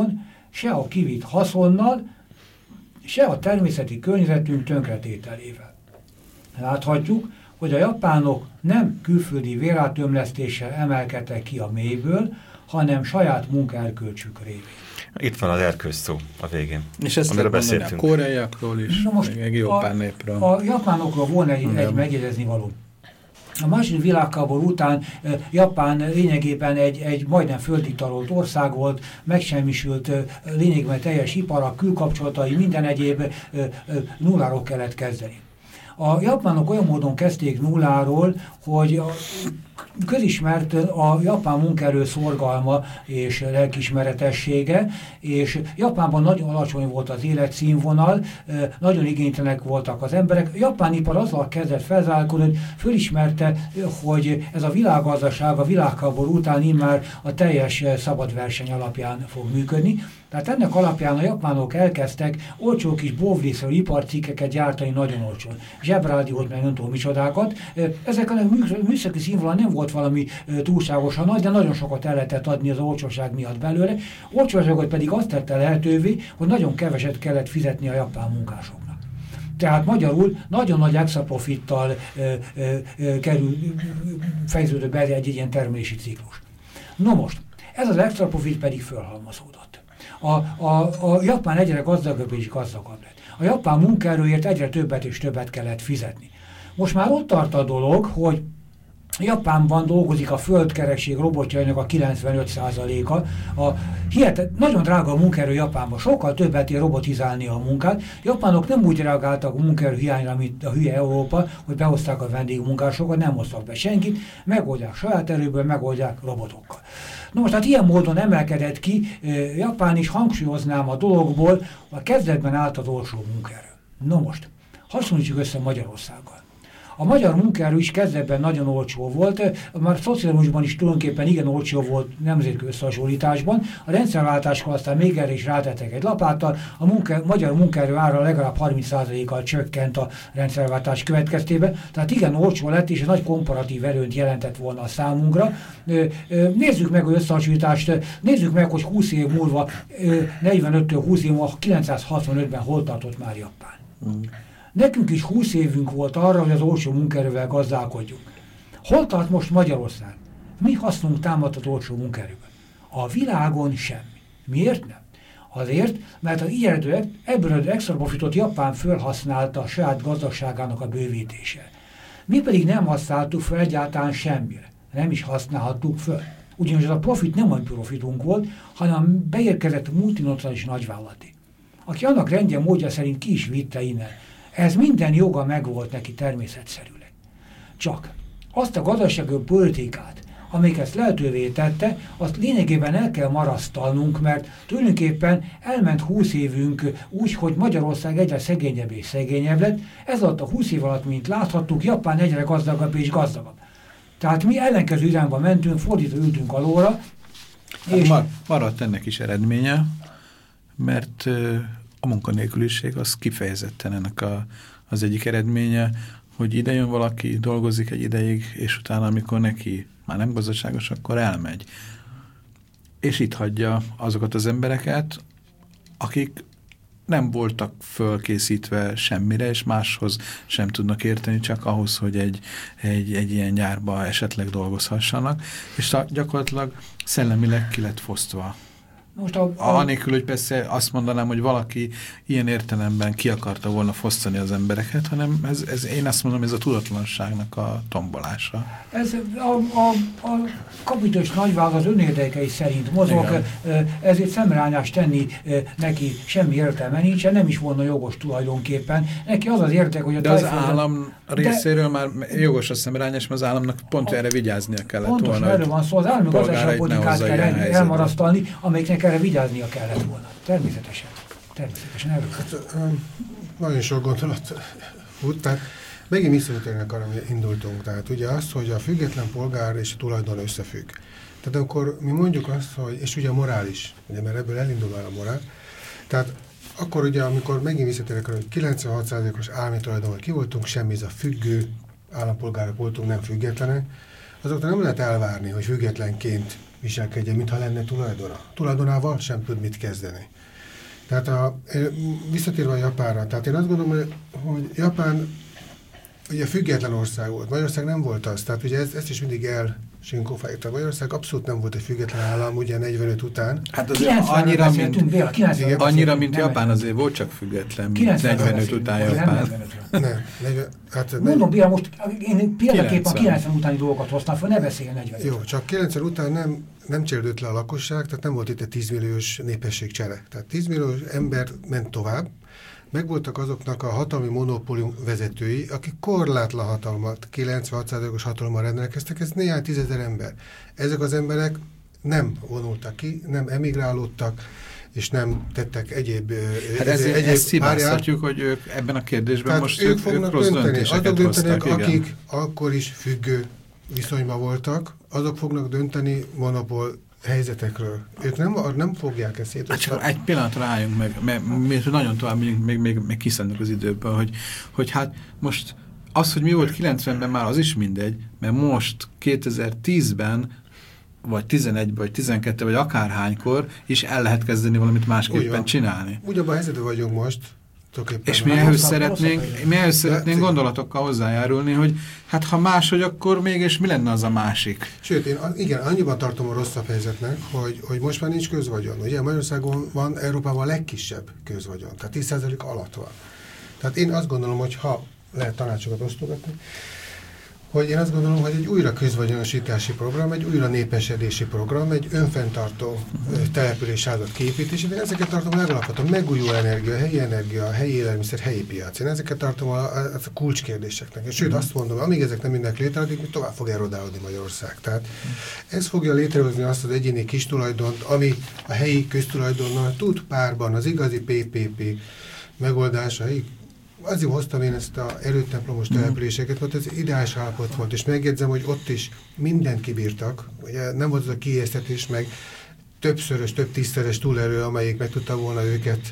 se a kivitt haszonnal, se a természeti környezetünk tönkretételével. Láthatjuk, hogy a japánok nem külföldi vérátömlesztéssel emelkedtek ki a mélyből, hanem saját munkaerkölcsük révén. Itt van az erkölcs szó a végén. És ezt lehet mondani a koreaiakról is, meg japán népről. A japánokról volna egy megjegyezni való. A második világháború után Japán lényegében egy majdnem földig tarolt ország volt, megsemmisült lényegében teljes ipara, külkapcsolatai, minden egyéb nulláról kellett kezdeni. A japánok olyan módon kezdték nulláról, hogy közismert a japán munkaerő szorgalma és lelkismeretessége, és Japánban nagyon alacsony volt az életszínvonal, nagyon igénytelenek voltak az emberek. A japán ipar azzal kezdett felzárkódni, hogy fölismerte, hogy ez a világgazdaság a világháború után immár a teljes szabad verseny alapján fog működni. Tehát ennek alapján a japánok elkezdtek olcsó kis bóvrészről iparcikkeket gyártani nagyon olcsón. Zsebrádiót, meg nem tudom micsodákat. Ezek a műszaki színvonal nem volt valami túlságosan nagy, de nagyon sokat el lehetett adni az olcsóság miatt belőle. Olcsóságot pedig azt tette lehetővé, hogy nagyon keveset kellett fizetni a japán munkásoknak. Tehát magyarul nagyon nagy extra profittal fejeződött be egy ilyen termelési ciklus. No most, ez az extra profit pedig fölhalmozódott. A Japán egyre gazdagabb és gazdagabb lett. A japán munkaerőért egyre többet és többet kellett fizetni. Most már ott tart a dolog, hogy Japánban dolgozik a földkerekség robotjainak a 95%-a. Nagyon drága a munkaerő Japánban, sokkal többet ér robotizálni a munkát. Japánok nem úgy reagáltak a munkaerő hiányra, mint a hülye Európa, hogy behozták a vendégmunkásokat, nem hoztak be senkit, megoldják saját erőből, megoldják robotokkal. Na most, hát ilyen módon emelkedett ki Japán is, hangsúlyoznám a dologból, a kezdetben állt az olcsó munkaerő. Na most, hasonlítsuk össze Magyarországgal. A magyar munkaerő is kezdetben nagyon olcsó volt, már szocializmusban is tulajdonképpen igen olcsó volt nemzetközi összehasonlításban. A rendszerváltáskor aztán még erre is rátettek egy lapáttal, a magyar munkaerő ára legalább 30%-kal csökkent a rendszerváltás következtében, tehát igen olcsó lett, és egy nagy komparatív erőnt jelentett volna a számunkra. Nézzük meg az összehasonlítást, nézzük meg, hogy 20 év múlva, 45-től 20 év múlva, 965-ben hol tartott már Japán. Nekünk is 20 évünk volt arra, hogy az olcsó munkaerővel gazdálkodjunk. Hol tart most Magyarország? Mi hasznunk támad az olcsó munkaerőben? A világon semmi. Miért nem? Azért, mert az ebből az extra profitot Japán felhasználta a saját gazdaságának a bővítése. Mi pedig nem használtuk fel egyáltalán semmire. Nem is használhattuk föl. Ugyanis az a profit nem a profitunk volt, hanem beérkezett multinacionális nagyvállalati, aki annak rendje módja szerint ki is vitte innen. Ez minden joga megvolt neki természetszerűleg. Csak azt a gazdasági politikát, amelyik ezt lehetővé tette, azt lényegében el kell marasztalnunk, mert tulajdonképpen elment 20 évünk úgy, hogy Magyarország egyre szegényebb és szegényebb lett. Ez alatt a 20 év alatt, mint láthattuk, Japán egyre gazdagabb és gazdagabb. Tehát mi ellenkező irányba mentünk, fordítva ültünk alóra. És maradt ennek is eredménye, mert a munkanélküliség az kifejezetten ennek az egyik eredménye, hogy ide jön valaki, dolgozik egy ideig, és utána, amikor neki már nem gazdaságos, akkor elmegy. És itt hagyja azokat az embereket, akik nem voltak fölkészítve semmire, és máshoz sem tudnak érteni, csak ahhoz, hogy egy ilyen gyárba esetleg dolgozhassanak, és gyakorlatilag szellemileg ki lett fosztva. Most anélkül, hogy persze azt mondanám, hogy valaki ilyen értelemben ki akarta volna fosztani az embereket, hanem én azt mondom, ez a tudatlanságnak a tombolása. Ez a kapitális nagyvállalat az önérdekei szerint mozog, ezért szemrehányást tenni neki semmi értelme nincsen, nem is volna jogos tulajdonképpen. Neki az az érdek, hogy de az állam részéről már jogos a szemrehányás, mert az államnak pont erre vigyáznia kellett volna. Pontosan erről van szó, az állami gazdaságpolitikát kell elmarasztalni, amelyiknek erre vigyáznia kellett volna. Természetesen. Természetesen erről. Hát, nagyon sok gondolat út, tehát megint visszatérnek arra, hogy indultunk. Tehát ugye az, hogy a független polgár és a tulajdon összefügg. Tehát akkor mi mondjuk azt, hogy, és ugye a morális, ugye, mert ebből elindul már a morál, tehát akkor ugye, amikor megint visszatérnek arra, hogy 96%-os állami tulajdonban ki voltunk, semmi, ez a függő állampolgárok voltunk, nem függetlenek, azoktól nem lehet elvárni, hogy függetlenként viselkedjen, mintha lenne tulajdona. Tulajdonával sem tud mit kezdeni. Tehát visszatérve a Japánra, tehát én azt gondolom, hogy Japán ugye független ország volt. Magyarország nem volt az. Tehát ugye ezt is mindig elsinkófáljuk. Magyarország abszolút nem volt egy független állam, ugye 45 után. Hát azért annyira, mint Japán azért volt csak független, mint 45 után Japán. Mondom, Béla, most én példaképpen a 90 utáni dolgokat hoztam fel, ne beszéljen 45. Jó, csak 90 után nem csérdült le a lakosság, tehát nem volt itt egy 10 milliós népességcsere. Tehát 10 milliós ember ment tovább, megvoltak azoknak a hatalmi monopólium vezetői, akik korlátlan hatalmat, 96%-os hatalommal rendelkeztek, ez néhány tízezer ember. Ezek az emberek nem vonultak ki, nem emigrálódtak, és nem tettek egyéb... Hát ezt hibáztatjuk, hogy ők ebben a kérdésben tehát most ők fognak rossz döntéseket hoztak. Akik akkor is függő viszonyban voltak, azok fognak dönteni monopól helyzetekről. Ők nem fogják ezt szétosztani. Hát csak egy pillanatra álljunk meg, mert nagyon tovább még kiszednek az időből, hogy hát most az, hogy mi volt 90-ben már az is mindegy, mert most 2010-ben vagy 11 vagy 12 vagy akárhánykor is el lehet kezdeni valamit másképpen csinálni. Ugyanabban a helyzetben vagyunk most. És mi ehhez szeretnénk gondolatokkal hozzájárulni, hogy hát ha máshogy, akkor mégis mi lenne az a másik? Sőt, én annyiban tartom a rosszabb helyzetnek, hogy most már nincs közvagyon. Ugye Magyarországon van Európában a legkisebb közvagyon, tehát 10% alatt van. Tehát én azt gondolom, hogy ha lehet tanácsokat osztogatni, hogy én azt gondolom, hogy egy újra közvagyonosítási program, egy újra népesedési program, egy önfenntartó településházat kiépítésében, én ezeket tartom legalapvetően megújuló energia, helyi élelmiszer, helyi piac. Én ezeket tartom a kulcskérdéseknek. És sőt, azt mondom, amíg ezek nem mindenki létre, addig tovább fog erodálódni Magyarország. Tehát ez fogja létrehozni azt az egyéni kis tulajdont, ami a helyi köztulajdonnal tud párban az igazi PPP megoldásai. Azért hoztam én ezt az erőtemplomos településeket, mert ez ideális állapot volt, és megjegyzem, hogy ott is mindent kibírtak, ugye nem volt az a kiéztetés, meg többszörös, több tízszeres túlerő, amelyik meg tudta volna őket,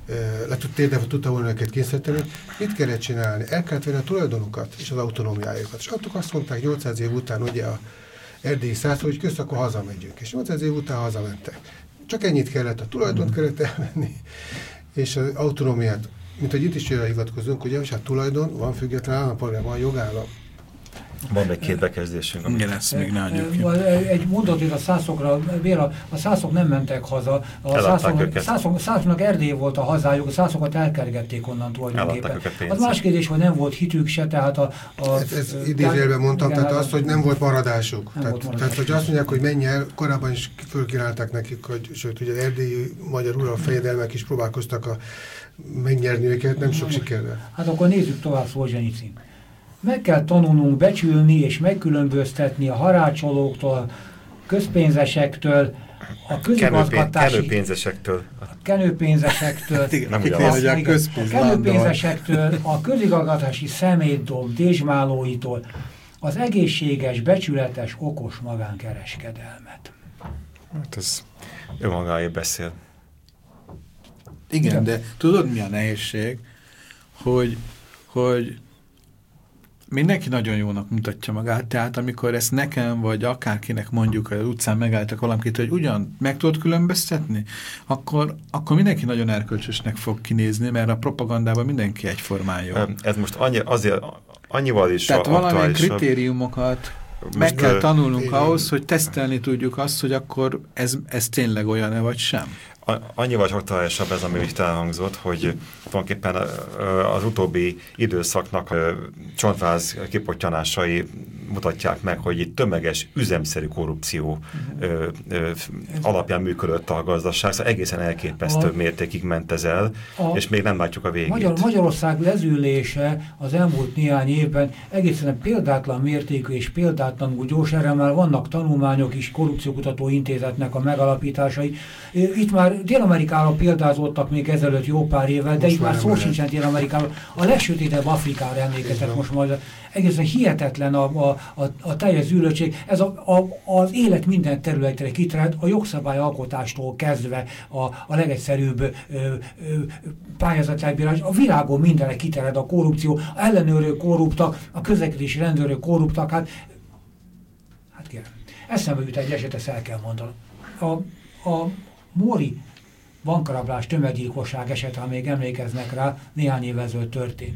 tudta volna őket kényszeríteni. Mit kellett csinálni? El kellett venni a tulajdonukat és az autonómiájukat. És adtuk azt mondták 800 év után, ugye a erdélyi szászló, hogy közt, akkor hazamegyünk. És 800 év után hazamentek. Csak ennyit kellett, a tulajdont kellett elvenni, és az autonómiát. Mint hogy itt is jövőre hivatkozunk, ugye, hogy hát tulajdon, van független állampolgár, van jogállam. Van még két bekezdésünk. Igen, ezt még ne adjuk ki. Egy mondat itt a szászokra, Béla, a szászok nem mentek haza. Szászoknak Erdély volt a hazájuk, a szászokat elkergették onnan tulajdonképpen. Az más kérdés, hogy nem volt hitük se, tehát ez idézőjelben mondtam, tehát azt, hogy nem volt maradásuk. Tehát, hogy azt mondják, hogy menj el, korábban is fölkínálták nekik, hogy sőt, ugye erdélyi magyar uralfejedelmek is próbálkoztak megnyerni őket, nem sok sikerrel. Hát akkor nézzük tovább Szolzsenyicin. Meg kell tanulnunk becsülni és megkülönböztetni a harácsolóktól, közpénzesektől, a közigazgatási... Kenőpénzesektől, a közigazgatási szemétdob dézsmálóitól, az egészséges, becsületes, okos magánkereskedelmet. Hát ez önmagáért beszél. Igen, de tudod mi a nehézség, hogy mindenki nagyon jónak mutatja magát, tehát amikor ezt nekem, vagy akárkinek mondjuk, hogy az utcán megálltak valamit, hogy ugyan meg tudod különböztetni, akkor mindenki nagyon erkölcsösnek fog kinézni, mert a propagandában mindenki egyformán jó. Ez most annyival is tehát valamilyen kritériumokat meg kell tanulnunk ahhoz, hogy tesztelni tudjuk azt, hogy akkor ez tényleg olyan-e vagy sem. Annyival aktuálisabb ez, ami itt elhangzott, hogy tulajdonképpen az utóbbi időszaknak csontváz kipottyanásai mutatják meg, hogy itt tömeges, üzemszerű korrupció alapján működött a gazdaság, szóval egészen elképesztő mértékig ment ez el, és még nem látjuk a végét. Magyarország lezülése az elmúlt néhány évben egészen példátlan mértékű és példátlanul gyors, erre már vannak tanulmányok is, korrupciókutató intézetnek a megalapításai. Itt már Dél-Amerikára példázódtak még ezelőtt jó pár évvel, de itt már szó sincsen Dél-Amerikáról. A legsötétebb Afrikára emlékeztek most majd. Egészen hihetetlen a teljes zűröltség. Ez az élet minden területre kiterjed, a jogszabályalkotástól kezdve a legegyszerűbb pályázatlegbírás. A világon mindenre kiterjed a korrupció, a ellenőrök korruptak, a közlekedési rendőrök korruptak. Hát Hát kérem. Eszembe jut egy eset, ezt el kell mondanom. A Móri bankrablás, tömeggyilkosság eset, ha még emlékeznek rá, néhány évvel ezelőtt történt.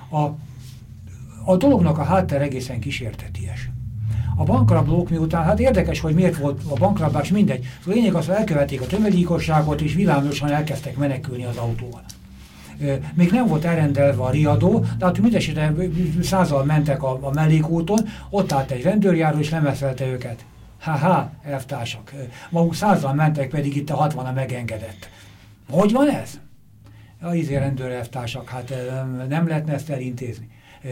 A dolognak a háttere egészen kísérteties. A bankrablók miután, hát érdekes, hogy miért volt a bankrablás, mindegy. A lényeg az, hogy elkövették a tömeggyilkosságot, és villámlósan elkezdtek menekülni az autóval. Még nem volt elrendelve a riadó, de hát mindesetre 100-al mentek a mellékúton, ott állt egy rendőrjáró, és lemeszelte őket. Elvtársak. Maguk 100-al mentek, pedig itt a 60-a megengedett. Hogy van ez? A rendőr elvtársak, hát nem lehetne ezt elintézni.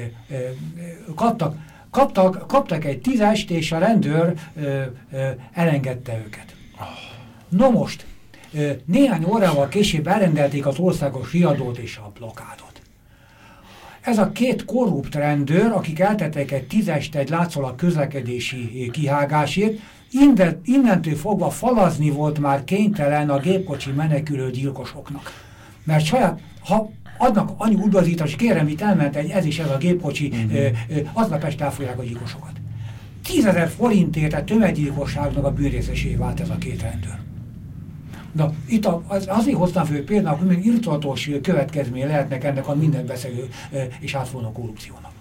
Kaptak egy 10-est, és a rendőr elengedte őket. No most, néhány órával később elrendelték az országos riadót és a blokádot. Ez a két korrupt rendőr, akik eltettek egy 10-est egy látszólag közlekedési kihágásért, innentől fogva falazni volt már kénytelen a gépkocsi menekülő gyilkosoknak. Mert saját, ha adnak annyi udvazítást, kérem, itt elment ez is ez a gépkocsi, aznap este elfogják a gyilkosokat. 10 000 forintért a tömeggyilkosságnak a bűnrészesé vált ez a két rendőr. Na, itt azért hoztam föl például, hogy még irtózatos következménye lehetnek ennek a minden beszélő és átfogó korrupciónak.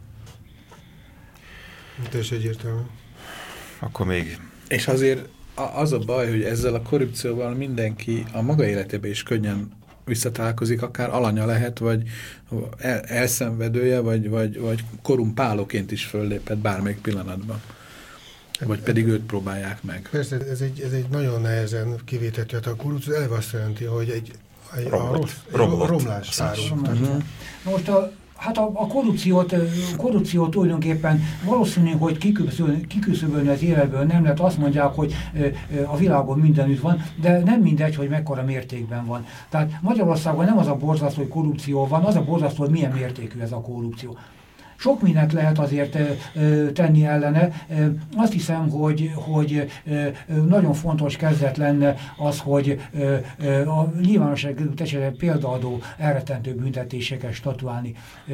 Teljesen egyértelmű. Akkor még... És azért az a baj, hogy ezzel a korrupcióval mindenki a maga életében is könnyen visszatálkozik, akár alanya lehet, vagy elszenvedője, vagy korumpálóként is föllépett bármelyik pillanatban. Vagy pedig őt próbálják meg. Persze, ez egy nagyon nehezen kivétető. A korrupció eleve azt jelenti, hogy egy romlás árul. Most a korrupciót tulajdonképpen valószínű, hogy kiküszöbölni az életből nem lehet. Azt mondják, hogy a világon mindenütt van, de nem mindegy, hogy mekkora mértékben van. Tehát Magyarországon nem az a borzasztó, hogy korrupció van, az a borzasztó, hogy milyen mértékű ez a korrupció. Sok mindent lehet azért tenni ellene. Azt hiszem, hogy nagyon fontos kezdet lenne az, hogy a nyilvánosság esetben példaadó elrettentő büntetéseket statuálni.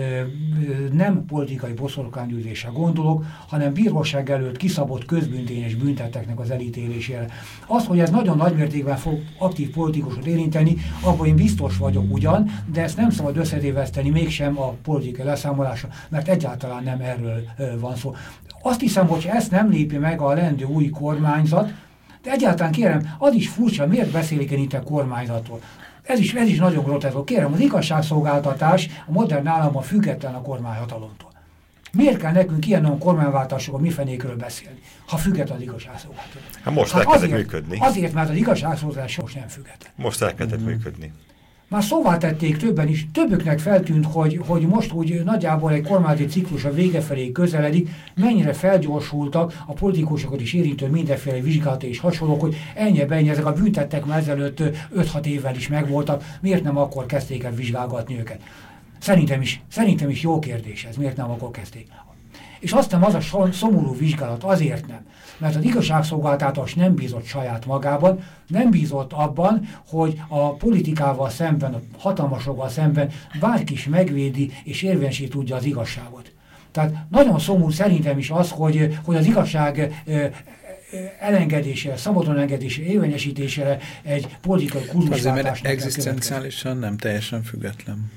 Nem politikai boszorkányüldésre gondolok, hanem bíróság előtt kiszabott közbűntényes büntetteknek az elítélésére. Az, hogy ez nagyon nagy mértékben fog aktív politikusot érinteni, abban én biztos vagyok ugyan, de ezt nem szabad összetéveszteni mégsem a politikai leszámolásra, mert egyáltalán nem erről van szó. Azt hiszem, hogy ezt nem lépi meg a lendő új kormányzat, de egyáltalán kérem, az is furcsa, miért beszélik én itt a kormányzatról. Ez is nagyon groteszk. Kérem, az igazságszolgáltatás a modern államban független a kormányhatalomtól. Miért kell nekünk ilyen kormányváltásokon mi fenékről beszélni, ha független az igazságszolgáltatás? Hát most elkezdett működni. Azért, mert az igazságszolgáltatás most nem független. Most elkezdett működni. Már szóvá tették többen is, többüknek feltűnt, hogy most úgy nagyjából egy kormányzati ciklus a vége felé közeledik, mennyire felgyorsultak a politikusokat is érintő mindenféle vizsgálat és hasonlók, hogy ennyi ezek a büntettek már ezelőtt 5-6 évvel is megvoltak, miért nem akkor kezdték el vizsgálgatni őket? Szerintem is jó kérdés ez, miért nem akkor kezdték. És aztán az a szomorú vizsgálat azért nem, mert az igazságszolgáltatás nem bízott saját magában, nem bízott abban, hogy a politikával szemben, a hatalmasokkal szemben bárki is megvédi és érvényesíteni tudja az igazságot. Tehát nagyon szomorú szerintem is az, hogy az igazság elengedésére, szabadon engedésére, érvényesítésére egy politikai kurzusváltásnak kell következni. Egzisztenciálisan nem teljesen független.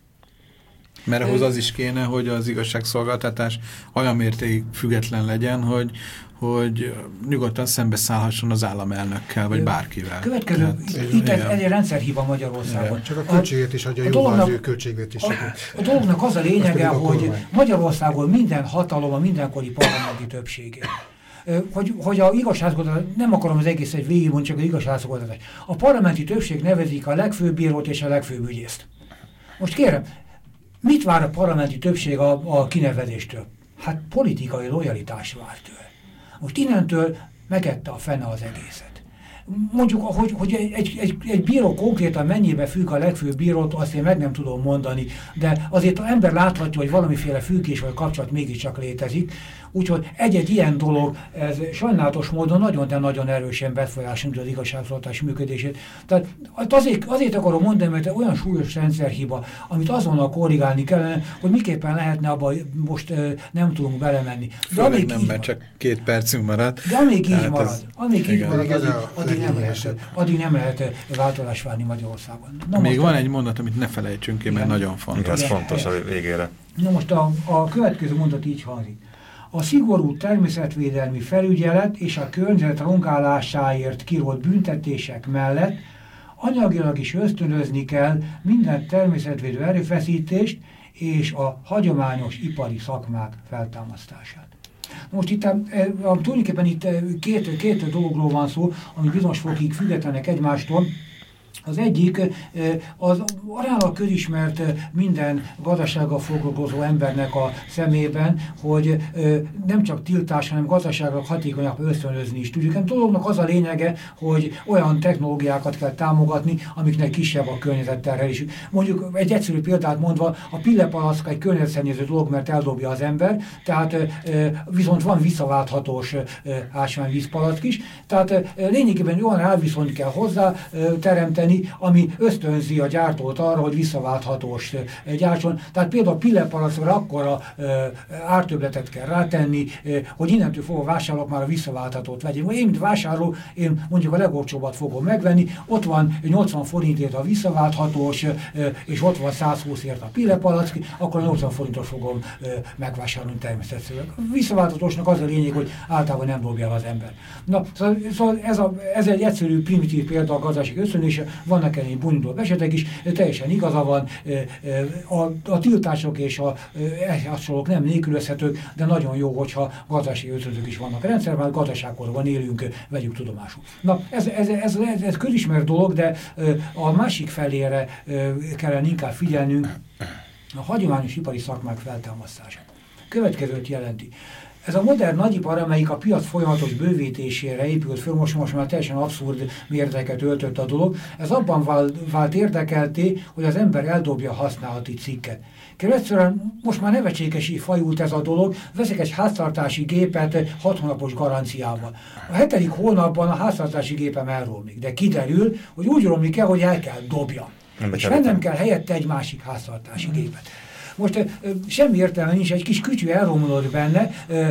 Mert ahhoz az is kéne, hogy az igazságszolgáltatás olyan mértékig független legyen, hogy nyugodtan szembeszállhasson az államelnökkel, vagy bárkivel. Következő, itt egy rendszerhiba Magyarországon. Csak a költséget is adja jóval az ő költségvetéseket. A dolognak az a lényege, hogy Magyarországon minden hatalom a mindenkori parlamenti többségé. Hogy a igazságszolgáltatás, nem akarom az egészet végigmondani, csak az igazságszolgáltatás. A parlamenti többség nevezik a legfőbb bírót és a legfőbb ügyészt. Most kérem, mit vár a parlamenti többség a kinevezéstől? Hát politikai lojalitás vár tőle. Most innentől megette a fene az egészet. Mondjuk, hogy egy bíró konkrétan mennyibe függ a legfőbb bírót, azt én meg nem tudom mondani, de azért az ember láthatja, hogy valamiféle függés vagy kapcsolat mégiscsak létezik. Úgyhogy egy-egy ilyen dolog, ez sajnálatos módon nagyon, de nagyon erősen befolyásolja az igazságszolgáltatás működését. Tehát azért akarom mondani, mert olyan súlyos rendszerhiba, amit azonnal korrigálni kellene, hogy miképpen lehetne abba most nem tudunk belemenni. De amíg nem, mert csak 2 percünk maradt. De amíg így marad, addig nem lehet változást várni Magyarországon. Még van egy mondat, amit ne felejtsünk ki, mert nagyon fontos. Ez fontos a végére. Na most a következő mondat így hangzik. A szigorú természetvédelmi felügyelet és a környezet rongálásáért kirótt büntetések mellett anyagilag is ösztönözni kell minden természetvédő erőfeszítést és a hagyományos ipari szakmák feltámasztását. Most itt tulajdonképpen itt két dologról van szó, ami bizonyos fokig függetlenek egymástól. Az egyik az aránylag közismert minden gazdasággal foglalkozó embernek a szemében, hogy nem csak tiltás, hanem gazdaságra hatékonyabb ösztönözni is tudjuk. A dolognak az a lényege, hogy olyan technológiákat kell támogatni, amiknek kisebb a környezetterhelésük. Mondjuk egy egyszerű példát mondva, a pillepalack egy környezetszennyező dolog, mert eldobja az ember, tehát viszont van visszaválthatós ásványvízpalack is, tehát lényegében olyan elviszonyt kell hozzá teremteni, ami ösztönzi a gyártót arra, hogy visszaválthatós gyártson. Tehát például a pillepalackra akkora ártöbletet kell rátenni, hogy innentől fogva vásárolók már a visszaválthatót vegyék. Én, mint vásárló, én mondjuk a legolcsóbbat fogom megvenni, ott van 80 forintért a visszaválthatós, és ott van 120ért a pillepalack, akkor a 80 forintot fogom megvásárolni természetesen. A visszaválthatósnak az a lényeg, hogy általában nem dobja el az ember. Na, szóval ez egy egyszerű, primitív példa a gazdasági ösztönzése. Vannak ennél bonyolultabb esetek is, teljesen igaza van, a tiltások és a hasonlók nem nélkülözhetők, de nagyon jó, hogyha gazdasági ösztönzők is vannak a rendszerben, gazdaságkorban élünk, vegyük tudomásul. Na, ez közismert dolog, de a másik felére kellene inkább figyelnünk, a hagyományos ipari szakmák feltámasztását. Következőt jelenti. Ez a modern nagyipar, amelyik a piac folyamatos bővítésére épült föl, most már teljesen abszurd méreteket öltött a dolog, ez abban vált érdekelté, hogy az ember eldobja a használati cikket. Egyszerűen most már nevetségesi fajult ez a dolog, veszek egy háztartási gépet 6 hónapos garanciával. A 7. hónapban a háztartási gépem elromlik, de kiderül, hogy úgy romlik el, hogy el kell dobja. És vennem kell helyette egy másik háztartási gépet. Most semmi értelme nincs, egy kis kütyű elromlott benne,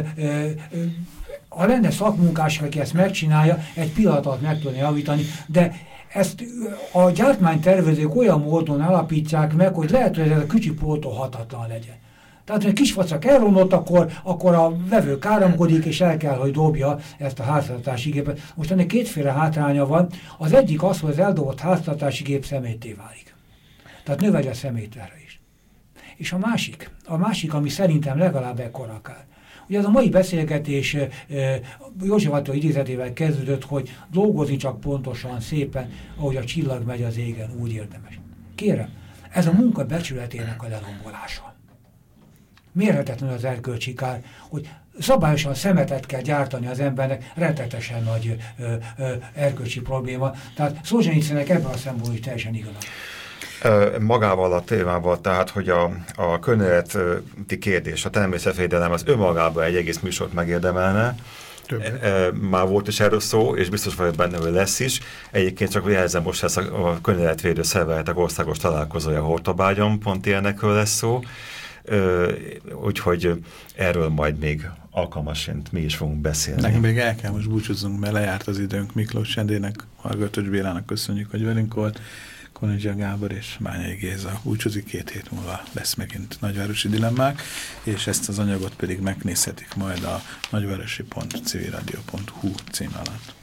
ha lenne szakmunkás, aki ezt megcsinálja, egy pillanat alatt meg tudni javítani, de ezt a gyártmánytervezők olyan módon alapítják meg, hogy lehet, hogy ez a kütyű pótolhatatlan legyen. Tehát, hogy a kis vacak elromlott, akkor a vevő káromkodik, és el kell, hogy dobja ezt a háztartási gépet. Most ennek kétféle hátránya van. Az egyik az, hogy az eldobott háztartási gép szemétté válik. Tehát növeli a szemétterre is. És a másik, ami szerintem legalább ekkora akár. Ugye ez a mai beszélgetés József Attila idézetével kezdődött, hogy dolgozni csak pontosan, szépen, ahogy a csillag megy az égen, úgy érdemes. Kérem, ez a munka becsületének a lerombolása. Mérhetetlen az erkölcsi kár, hogy szabályosan szemetet kell gyártani az embernek, rettetesen nagy erkölcsi probléma. Tehát Szolzsenyicynek ebben a szempontból is teljesen igaz. Magával a témával, tehát, hogy a környezeti kérdés, a természetvédelem az önmagában egy egész műsort megérdemelne. Már volt is erről szó, és biztos vagyok benne, hogy lesz is. Egyébként csak jelzem, most lesz a környezetvédő szervezetek országos találkozója Hortobágyon, pont ilyenekről lesz szó. Úgyhogy erről majd még alkalmasint mi is fogunk beszélni. Nekünk még el kell most búcsúzzunk, mert lejárt az időnk. Miklós Endének, Hallgatócs Bélának köszönjük, hogy velünk volt. Konadzsia Gábor és Bányai Géza búcsúzik, 2 hét múlva lesz megint Nagyvárosi Dilemmák, és ezt az anyagot pedig megnézhetik majd a nagyvárosi.civilradio.hu cím alatt.